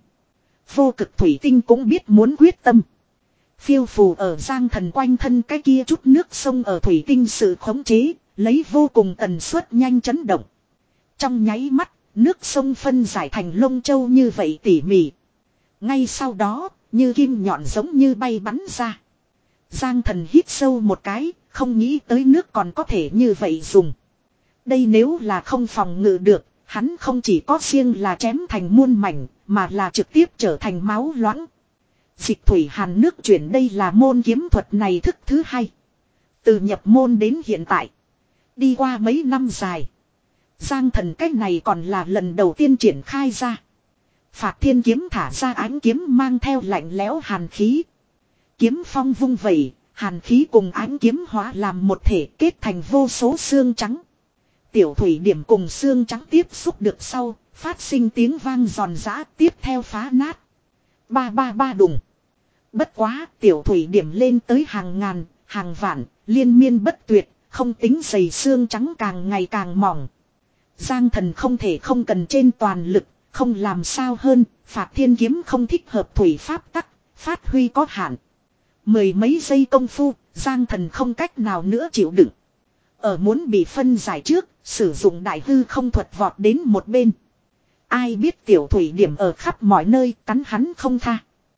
Vô cực thủy tinh cũng biết muốn quyết tâm. Phiêu phù ở Giang Thần quanh thân cái kia chút nước sông ở thủy tinh sự khống chế, lấy vô cùng tần suất nhanh chấn động. Trong nháy mắt, nước sông phân giải thành lông châu như vậy tỉ mỉ. Ngay sau đó, như kim nhọn giống như bay bắn ra. Giang Thần hít sâu một cái, không nghĩ tới nước còn có thể như vậy dùng. Đây nếu là không phòng ngự được, hắn không chỉ có riêng là chém thành muôn mảnh, mà là trực tiếp trở thành máu loãng. Dịch thủy hàn nước chuyển đây là môn kiếm thuật này thức thứ hai. Từ nhập môn đến hiện tại. Đi qua mấy năm dài. Giang Thần cách này còn là lần đầu tiên triển khai ra. Phạt thiên kiếm thả ra ánh kiếm mang theo lạnh lẽo hàn khí. Kiếm phong vung vẩy, hàn khí cùng ánh kiếm hóa làm một thể kết thành vô số xương trắng. Tiểu thủy điểm cùng xương trắng tiếp xúc được sau, phát sinh tiếng vang giòn giã tiếp theo phá nát. Ba ba ba đùng. Bất quá tiểu thủy điểm lên tới hàng ngàn, hàng vạn, liên miên bất tuyệt, không tính dày xương trắng càng ngày càng mỏng. Giang Thần không thể không cần trên toàn lực, không làm sao hơn, phạt thiên kiếm không thích hợp thủy pháp tắc, phát huy có hạn. Mười mấy giây công phu, Giang Thần không cách nào nữa chịu đựng. Ở muốn bị phân giải trước, sử dụng đại hư không thuật vọt đến một bên. Ai biết tiểu thủy điểm ở khắp mọi nơi cắn hắn không tha.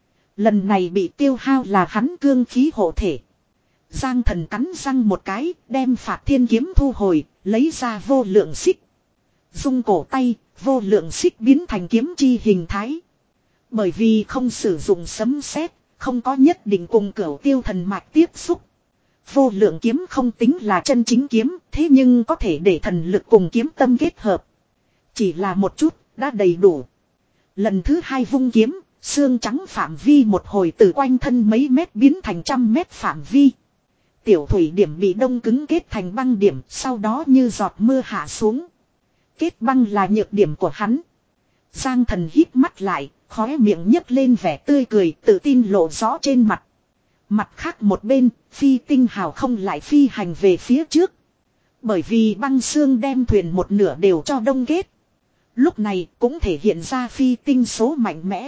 Lần này bị tiêu hao là hắn cương khí hộ thể. Giang Thần cắn răng một cái, đem phạt thiên kiếm thu hồi, lấy ra vô lượng xích. Dung cổ tay, vô lượng xích biến thành kiếm chi hình thái. Bởi vì không sử dụng sấm sét, không có nhất định cùng cửu tiêu thần mạch tiếp xúc. Vô lượng kiếm không tính là chân chính kiếm, thế nhưng có thể để thần lực cùng kiếm tâm kết hợp. Chỉ là một chút, đã đầy đủ. Lần thứ hai vung kiếm, xương trắng phạm vi một hồi từ quanh thân mấy mét biến thành trăm mét phạm vi. Tiểu thủy điểm bị đông cứng kết thành băng điểm, sau đó như giọt mưa hạ xuống. Kết băng là nhược điểm của hắn. Giang Thần hít mắt lại, khóe miệng nhấc lên vẻ tươi cười, tự tin lộ rõ trên mặt. Mặt khác một bên, phi tinh hào không lại phi hành về phía trước. Bởi vì băng xương đem thuyền một nửa đều cho đông kết. Lúc này cũng thể hiện ra phi tinh số mạnh mẽ.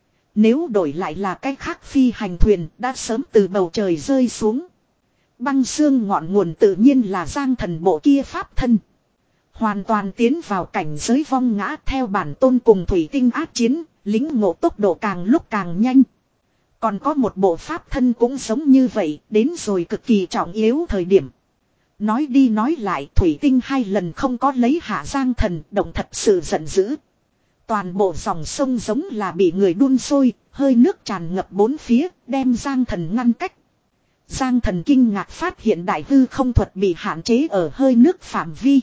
Nếu đổi lại là cách khác phi hành thuyền đã sớm từ bầu trời rơi xuống. Băng xương ngọn nguồn tự nhiên là Giang Thần bộ kia pháp thân. Hoàn toàn tiến vào cảnh giới vong ngã theo bản tôn cùng thủy tinh ác chiến, lính ngộ tốc độ càng lúc càng nhanh. Còn có một bộ pháp thân cũng giống như vậy, đến rồi cực kỳ trọng yếu thời điểm. Nói đi nói lại, thủy tinh hai lần không có lấy hạ Giang Thần, động thật sự giận dữ. Toàn bộ dòng sông giống là bị người đun sôi, hơi nước tràn ngập bốn phía, đem Giang Thần ngăn cách. Giang Thần kinh ngạc phát hiện đại hư không thuật bị hạn chế ở hơi nước phạm vi.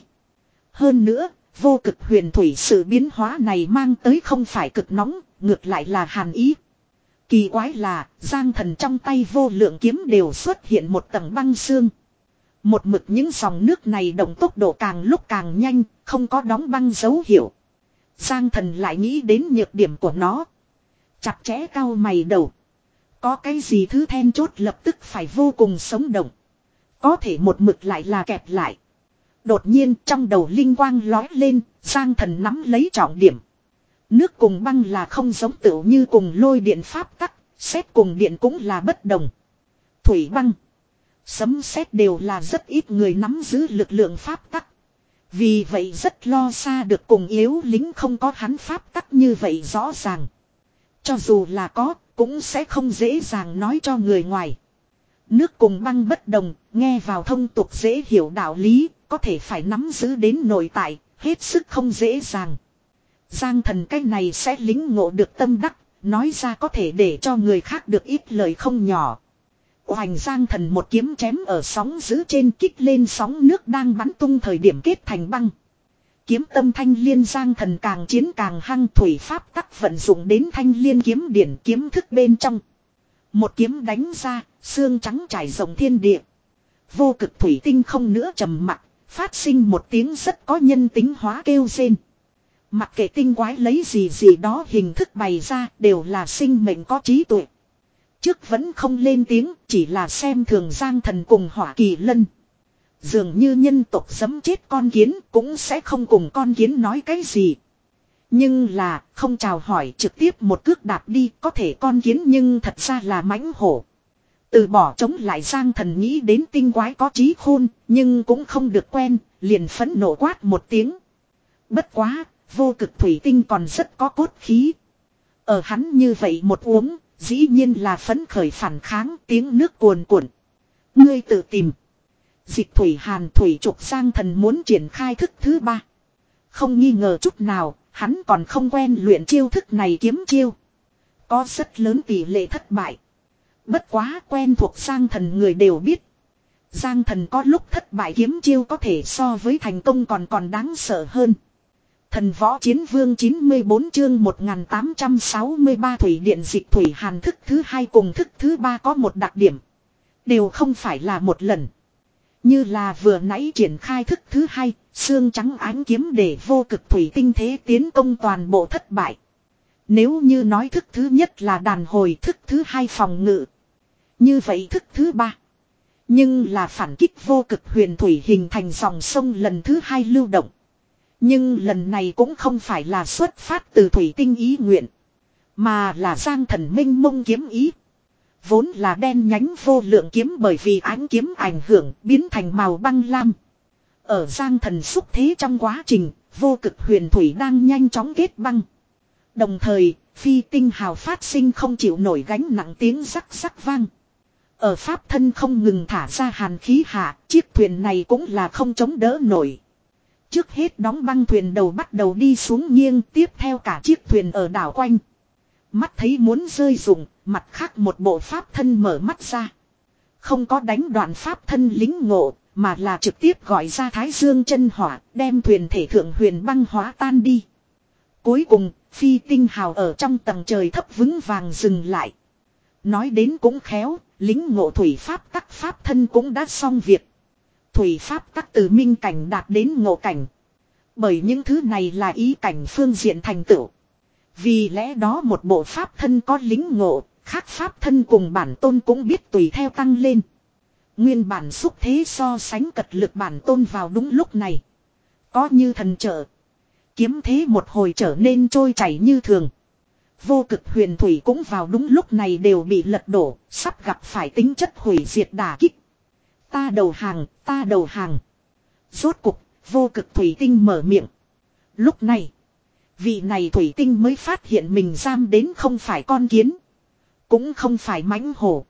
Hơn nữa, vô cực huyền thủy sự biến hóa này mang tới không phải cực nóng, ngược lại là hàn ý. Kỳ quái là, Giang Thần trong tay vô lượng kiếm đều xuất hiện một tầng băng xương. Một mực những dòng nước này động tốc độ càng lúc càng nhanh, không có đóng băng dấu hiệu. Giang Thần lại nghĩ đến nhược điểm của nó. Chặt chẽ cau mày đầu. Có cái gì thứ then chốt lập tức phải vô cùng sống động. Có thể một mực lại là kẹp lại. Đột nhiên trong đầu linh quang lói lên, Giang Thần nắm lấy trọng điểm. Nước cùng băng là không giống tựu như cùng lôi điện pháp tắc, sét cùng điện cũng là bất đồng. Thủy băng, sấm sét đều là rất ít người nắm giữ lực lượng pháp tắc. Vì vậy rất lo xa được cùng yếu lính không có hắn pháp tắc như vậy rõ ràng. Cho dù là có, cũng sẽ không dễ dàng nói cho người ngoài. Nước cùng băng bất đồng, nghe vào thông tục dễ hiểu đạo lý, có thể phải nắm giữ đến nội tại, hết sức không dễ dàng. Giang Thần cái này sẽ lính ngộ được tâm đắc, nói ra có thể để cho người khác được ít lời không nhỏ. Oành Giang Thần một kiếm chém ở sóng giữ trên kích lên sóng nước đang bắn tung thời điểm kết thành băng. Kiếm tâm thanh liên Giang Thần càng chiến càng hăng, thủy pháp tắc vận dụng đến thanh liên kiếm điển kiếm thức bên trong. Một kiếm đánh ra, xương trắng trải rộng thiên địa. Vô cực thủy tinh không nữa trầm mặc, phát sinh một tiếng rất có nhân tính hóa kêu rên. Mặc kệ tinh quái lấy gì gì đó hình thức bày ra đều là sinh mệnh có trí tuệ. Trước vẫn không lên tiếng, chỉ là xem thường Giang Thần cùng Hỏa Kỳ Lân. Dường như nhân tộc giẫm chết con kiến cũng sẽ không cùng con kiến nói cái gì. Nhưng là không chào hỏi trực tiếp một cước đạp đi, có thể con kiến nhưng thật ra là mãnh hổ. Từ bỏ chống lại Giang Thần nghĩ đến tinh quái có trí khôn, nhưng cũng không được quen, liền phẫn nộ quát một tiếng. Bất quá, vô cực thủy tinh còn rất có cốt khí. Ở hắn như vậy một uống, dĩ nhiên là phấn khởi phản kháng, tiếng nước cuồn cuộn. Ngươi tự tìm. Dịch thủy hàn thủy trục Giang Thần muốn triển khai thức thứ ba. Không nghi ngờ chút nào, hắn còn không quen luyện chiêu thức này kiếm chiêu. Có rất lớn tỷ lệ thất bại. Bất quá quen thuộc Giang Thần người đều biết. Giang Thần có lúc thất bại kiếm chiêu có thể so với thành công còn còn đáng sợ hơn. Thần võ chiến vương chín mươi bốn chương một nghìn tám trăm sáu mươi ba thủy điện dịch thủy hàn thức thứ hai cùng thức thứ ba có một đặc điểm. Đều không phải là một lần. Như là vừa nãy triển khai thức thứ hai, xương trắng ánh kiếm để vô cực thủy tinh thế tiến công toàn bộ thất bại. Nếu như nói thức thứ nhất là đàn hồi, thức thứ hai phòng ngự. Như vậy thức thứ ba. Nhưng là phản kích vô cực huyền thủy hình thành dòng sông lần thứ hai lưu động. Nhưng lần này cũng không phải là xuất phát từ thủy tinh ý nguyện. Mà là Giang Thần minh mông kiếm ý. Vốn là đen nhánh vô lượng kiếm bởi vì ánh kiếm ảnh hưởng biến thành màu băng lam. Ở Giang Thần xúc thế trong quá trình, vô cực huyền thủy đang nhanh chóng kết băng. Đồng thời, phi tinh hào phát sinh không chịu nổi gánh nặng tiếng rắc rắc vang. Ở pháp thân không ngừng thả ra hàn khí hạ, chiếc thuyền này cũng là không chống đỡ nổi. Trước hết đóng băng thuyền đầu bắt đầu đi xuống nghiêng, tiếp theo cả chiếc thuyền ở đảo quanh. Mắt thấy muốn rơi rụng, mặt khác một bộ pháp thân mở mắt ra. Không có đánh đoạn pháp thân lính ngộ, mà là trực tiếp gọi ra Thái Dương chân hỏa, đem thuyền thể thượng huyền băng hóa tan đi. Cuối cùng, phi tinh hào ở trong tầng trời thấp vững vàng dừng lại. Nói đến cũng khéo, lính ngộ thủy pháp tắc pháp thân cũng đã xong việc. Thủy pháp tắc từ minh cảnh đạt đến ngộ cảnh. Bởi những thứ này là ý cảnh phương diện thành tựu. Vì lẽ đó một bộ pháp thân có lính ngộ, khác pháp thân cùng bản tôn cũng biết tùy theo tăng lên. Nguyên bản xúc thế so sánh cật lực bản tôn vào đúng lúc này. Có như thần trợ. Kiếm thế một hồi trở nên trôi chảy như thường. Vô cực huyền thủy cũng vào đúng lúc này đều bị lật đổ, sắp gặp phải tính chất hủy diệt đả kích. Ta đầu hàng, ta đầu hàng. Rốt cục, vô cực thủy tinh mở miệng. Lúc này, vị này thủy tinh mới phát hiện mình giam đến không phải con kiến. Cũng không phải mãnh hổ.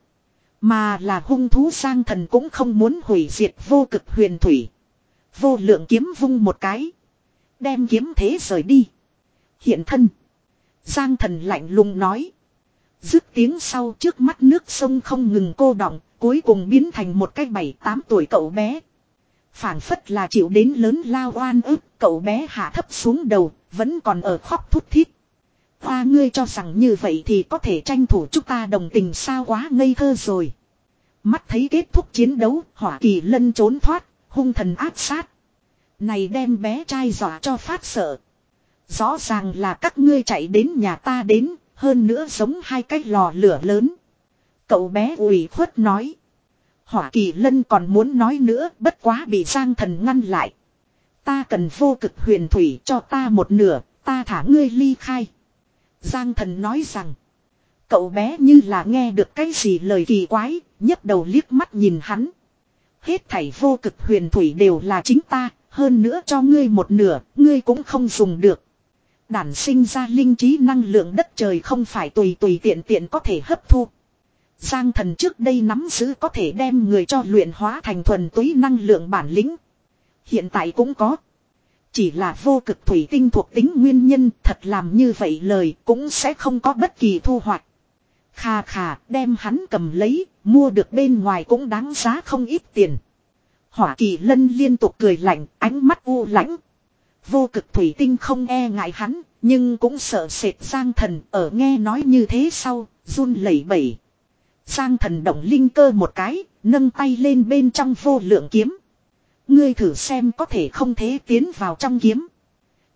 Mà là hung thú Giang Thần cũng không muốn hủy diệt vô cực huyền thủy. Vô lượng kiếm vung một cái. Đem kiếm thế rời đi. Hiện thân. Giang Thần lạnh lùng nói. Dứt tiếng sau trước mắt nước sông không ngừng cô đọng, cuối cùng biến thành một cái bảy tám tuổi cậu bé. Phảng phất là chịu đến lớn lao oan ức, cậu bé hạ thấp xuống đầu, vẫn còn ở khóc thút thít. Hoa ngươi cho rằng như vậy thì có thể tranh thủ chúng ta đồng tình sao, quá ngây thơ rồi. Mắt thấy kết thúc chiến đấu, Hỏa Kỳ Lân trốn thoát, hung thần áp sát. Này đem bé trai dọa cho phát sợ. Rõ ràng là các ngươi chạy đến nhà ta đến, hơn nữa giống hai cái lò lửa lớn. Cậu bé ủy khuất nói. Hỏa Kỳ Lân còn muốn nói nữa, bất quá bị Giang Thần ngăn lại. Ta cần vô cực huyền thủy, cho ta một nửa, ta thả ngươi ly khai. Giang Thần nói rằng. Cậu bé như là nghe được cái gì lời kỳ quái, nhấc đầu liếc mắt nhìn hắn. Hết thảy vô cực huyền thủy đều là chính ta, hơn nữa cho ngươi một nửa, ngươi cũng không dùng được. Đản sinh ra linh trí năng lượng đất trời không phải tùy tùy tiện tiện có thể hấp thu. Giang Thần trước đây nắm giữ có thể đem người cho luyện hóa thành thuần túy năng lượng bản lĩnh. Hiện tại cũng có. Chỉ là vô cực thủy tinh thuộc tính nguyên nhân, thật làm như vậy lời cũng sẽ không có bất kỳ thu hoạch. Khà khà, đem hắn cầm lấy, mua được bên ngoài cũng đáng giá không ít tiền. Hỏa Kỳ Lân liên tục cười lạnh, ánh mắt u lãnh. Vô cực thủy tinh không e ngại hắn, nhưng cũng sợ sệt Giang Thần, ở nghe nói như thế sau, run lẩy bẩy. Giang Thần động linh cơ một cái, nâng tay lên bên trong vô lượng kiếm. Ngươi thử xem có thể không thế tiến vào trong kiếm.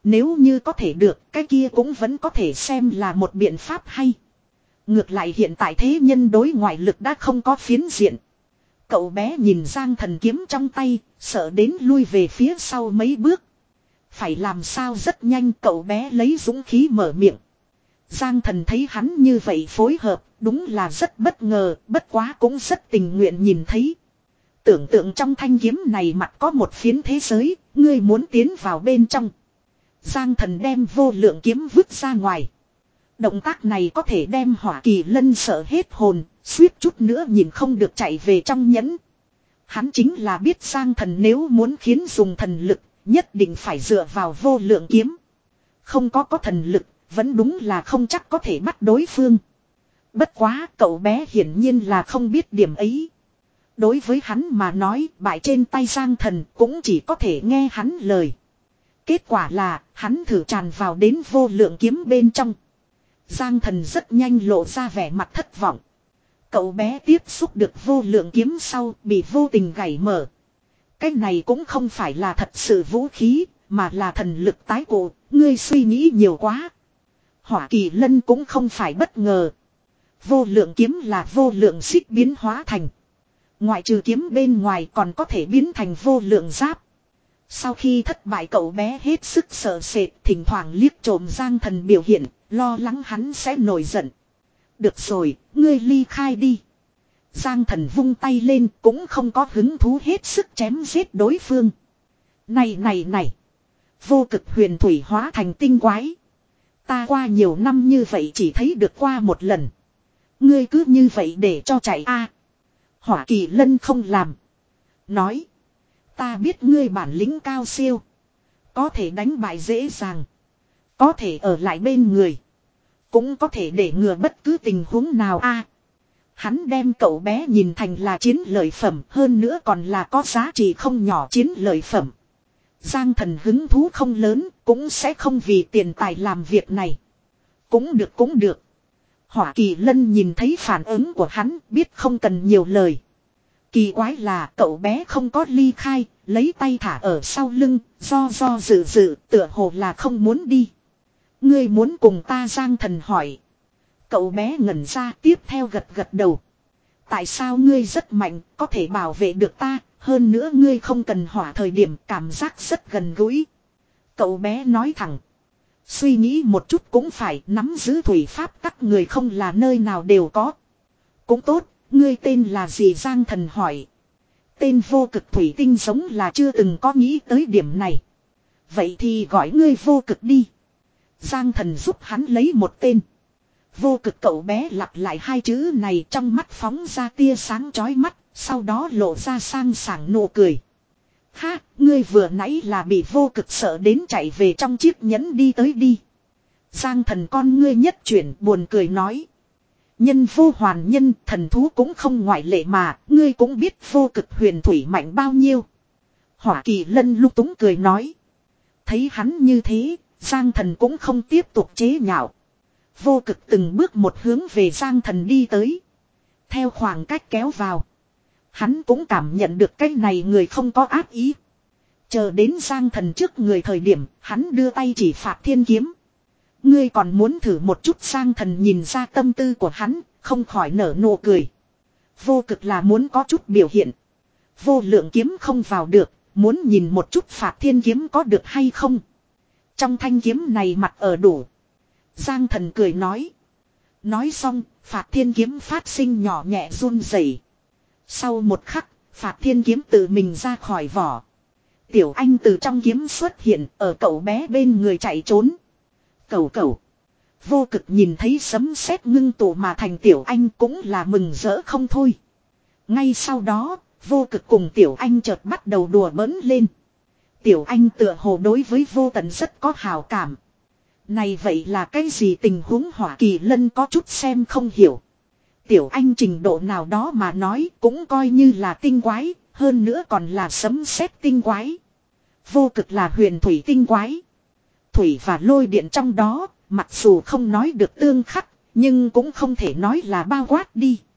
Nếu như có thể được, cái kia cũng vẫn có thể xem là một biện pháp hay. Ngược lại hiện tại thế nhân đối ngoại lực đã không có phiến diện. Cậu bé nhìn Giang Thần kiếm trong tay, sợ đến lui về phía sau mấy bước. Phải làm sao rất nhanh, cậu bé lấy dũng khí mở miệng. Giang Thần thấy hắn như vậy phối hợp, đúng là rất bất ngờ, bất quá cũng rất tình nguyện nhìn thấy. Tưởng tượng trong thanh kiếm này mặt có một phiến thế giới, ngươi muốn tiến vào bên trong. Giang Thần đem vô lượng kiếm vứt ra ngoài. Động tác này có thể đem Hỏa Kỳ Lân sợ hết hồn, suýt chút nữa nhìn không được chạy về trong nhẫn. Hắn chính là biết Giang Thần nếu muốn khiến dùng thần lực, nhất định phải dựa vào vô lượng kiếm. Không có có thần lực, vẫn đúng là không chắc có thể bắt đối phương. Bất quá cậu bé hiển nhiên là không biết điểm ấy. Đối với hắn mà nói, bại trên tay Giang Thần cũng chỉ có thể nghe hắn lời. Kết quả là, hắn thử tràn vào đến vô lượng kiếm bên trong. Giang Thần rất nhanh lộ ra vẻ mặt thất vọng. Cậu bé tiếp xúc được vô lượng kiếm sau, bị vô tình gãy mở. Cái này cũng không phải là thật sự vũ khí, mà là thần lực tái cụ, ngươi suy nghĩ nhiều quá. Hỏa Kỳ Lân cũng không phải bất ngờ. Vô lượng kiếm là vô lượng xích biến hóa thành. Ngoại trừ kiếm bên ngoài còn có thể biến thành vô lượng giáp. Sau khi thất bại cậu bé hết sức sợ sệt, thỉnh thoảng liếc trộm Giang Thần biểu hiện, lo lắng hắn sẽ nổi giận. Được rồi, ngươi ly khai đi. Giang Thần vung tay lên cũng không có hứng thú hết sức chém giết đối phương. Này này này. Vô cực huyền thủy hóa thành tinh quái. Ta qua nhiều năm như vậy chỉ thấy được qua một lần. Ngươi cứ như vậy để cho chạy a. Hỏa Kỳ Lân không làm. Nói. Ta biết ngươi bản lĩnh cao siêu. Có thể đánh bại dễ dàng. Có thể ở lại bên người. Cũng có thể để ngừa bất cứ tình huống nào a. Hắn đem cậu bé nhìn thành là chiến lợi phẩm, hơn nữa còn là có giá trị không nhỏ chiến lợi phẩm. Giang Thần hứng thú không lớn, cũng sẽ không vì tiền tài làm việc này. Cũng được cũng được. Hỏa Kỳ Lân nhìn thấy phản ứng của hắn, biết không cần nhiều lời. Kỳ quái là cậu bé không có ly khai, lấy tay thả ở sau lưng, do do dự dự, tựa hồ là không muốn đi. Ngươi muốn cùng ta? Giang Thần hỏi. Cậu bé ngẩn ra tiếp theo gật gật đầu. Tại sao ngươi rất mạnh, có thể bảo vệ được ta, hơn nữa ngươi không cần hỏa thời điểm cảm giác rất gần gũi. Cậu bé nói thẳng. Suy nghĩ một chút cũng phải, nắm giữ thủy pháp các người không là nơi nào đều có. Cũng tốt, ngươi tên là gì? Giang Thần hỏi. Tên vô cực thủy tinh giống là chưa từng có nghĩ tới điểm này. Vậy thì gọi ngươi vô cực đi. Giang Thần giúp hắn lấy một tên. Vô cực. Cậu bé lặp lại hai chữ này, trong mắt phóng ra tia sáng chói mắt, sau đó lộ ra sang sảng nụ cười. Ha, ngươi vừa nãy là bị vô cực sợ đến chạy về trong chiếc nhẫn đi tới đi. Giang Thần con ngươi nhất chuyển buồn cười nói. Nhân vô hoàn nhân, thần thú cũng không ngoại lệ mà, ngươi cũng biết vô cực huyền thủy mạnh bao nhiêu. Hỏa Kỳ Lân lúc túng cười nói. Thấy hắn như thế, Giang Thần cũng không tiếp tục chế nhạo. Vô cực từng bước một hướng về Giang Thần đi tới. Theo khoảng cách kéo vào. Hắn cũng cảm nhận được cái này người không có ác ý. Chờ đến Giang Thần trước người thời điểm, hắn đưa tay chỉ phạt thiên kiếm. Ngươi còn muốn thử một chút? Giang Thần nhìn ra tâm tư của hắn, không khỏi nở nụ cười. Vô cực là muốn có chút biểu hiện. Vô lượng kiếm không vào được, muốn nhìn một chút phạt thiên kiếm có được hay không. Trong thanh kiếm này mặt ở đủ. Giang Thần cười nói. Nói xong, phạt thiên kiếm phát sinh nhỏ nhẹ run rẩy. Sau một khắc, phạt thiên kiếm tự mình ra khỏi vỏ. Tiểu Anh từ trong kiếm xuất hiện, ở cậu bé bên người chạy trốn. Cẩu cẩu. Vô cực nhìn thấy sấm sét ngưng tụ mà thành Tiểu Anh cũng là mừng rỡ không thôi. Ngay sau đó, vô cực cùng Tiểu Anh chợt bắt đầu đùa bỡn lên. Tiểu Anh tựa hồ đối với vô tận rất có hào cảm. Này vậy là cái gì tình huống? Hỏa Kỳ Lân có chút xem không hiểu. Tiểu Anh trình độ nào đó mà nói cũng coi như là tinh quái, hơn nữa còn là sấm sét tinh quái. Vô cực là huyền thủy tinh quái. Thủy và lôi điện trong đó, mặc dù không nói được tương khắc, nhưng cũng không thể nói là bao quát đi.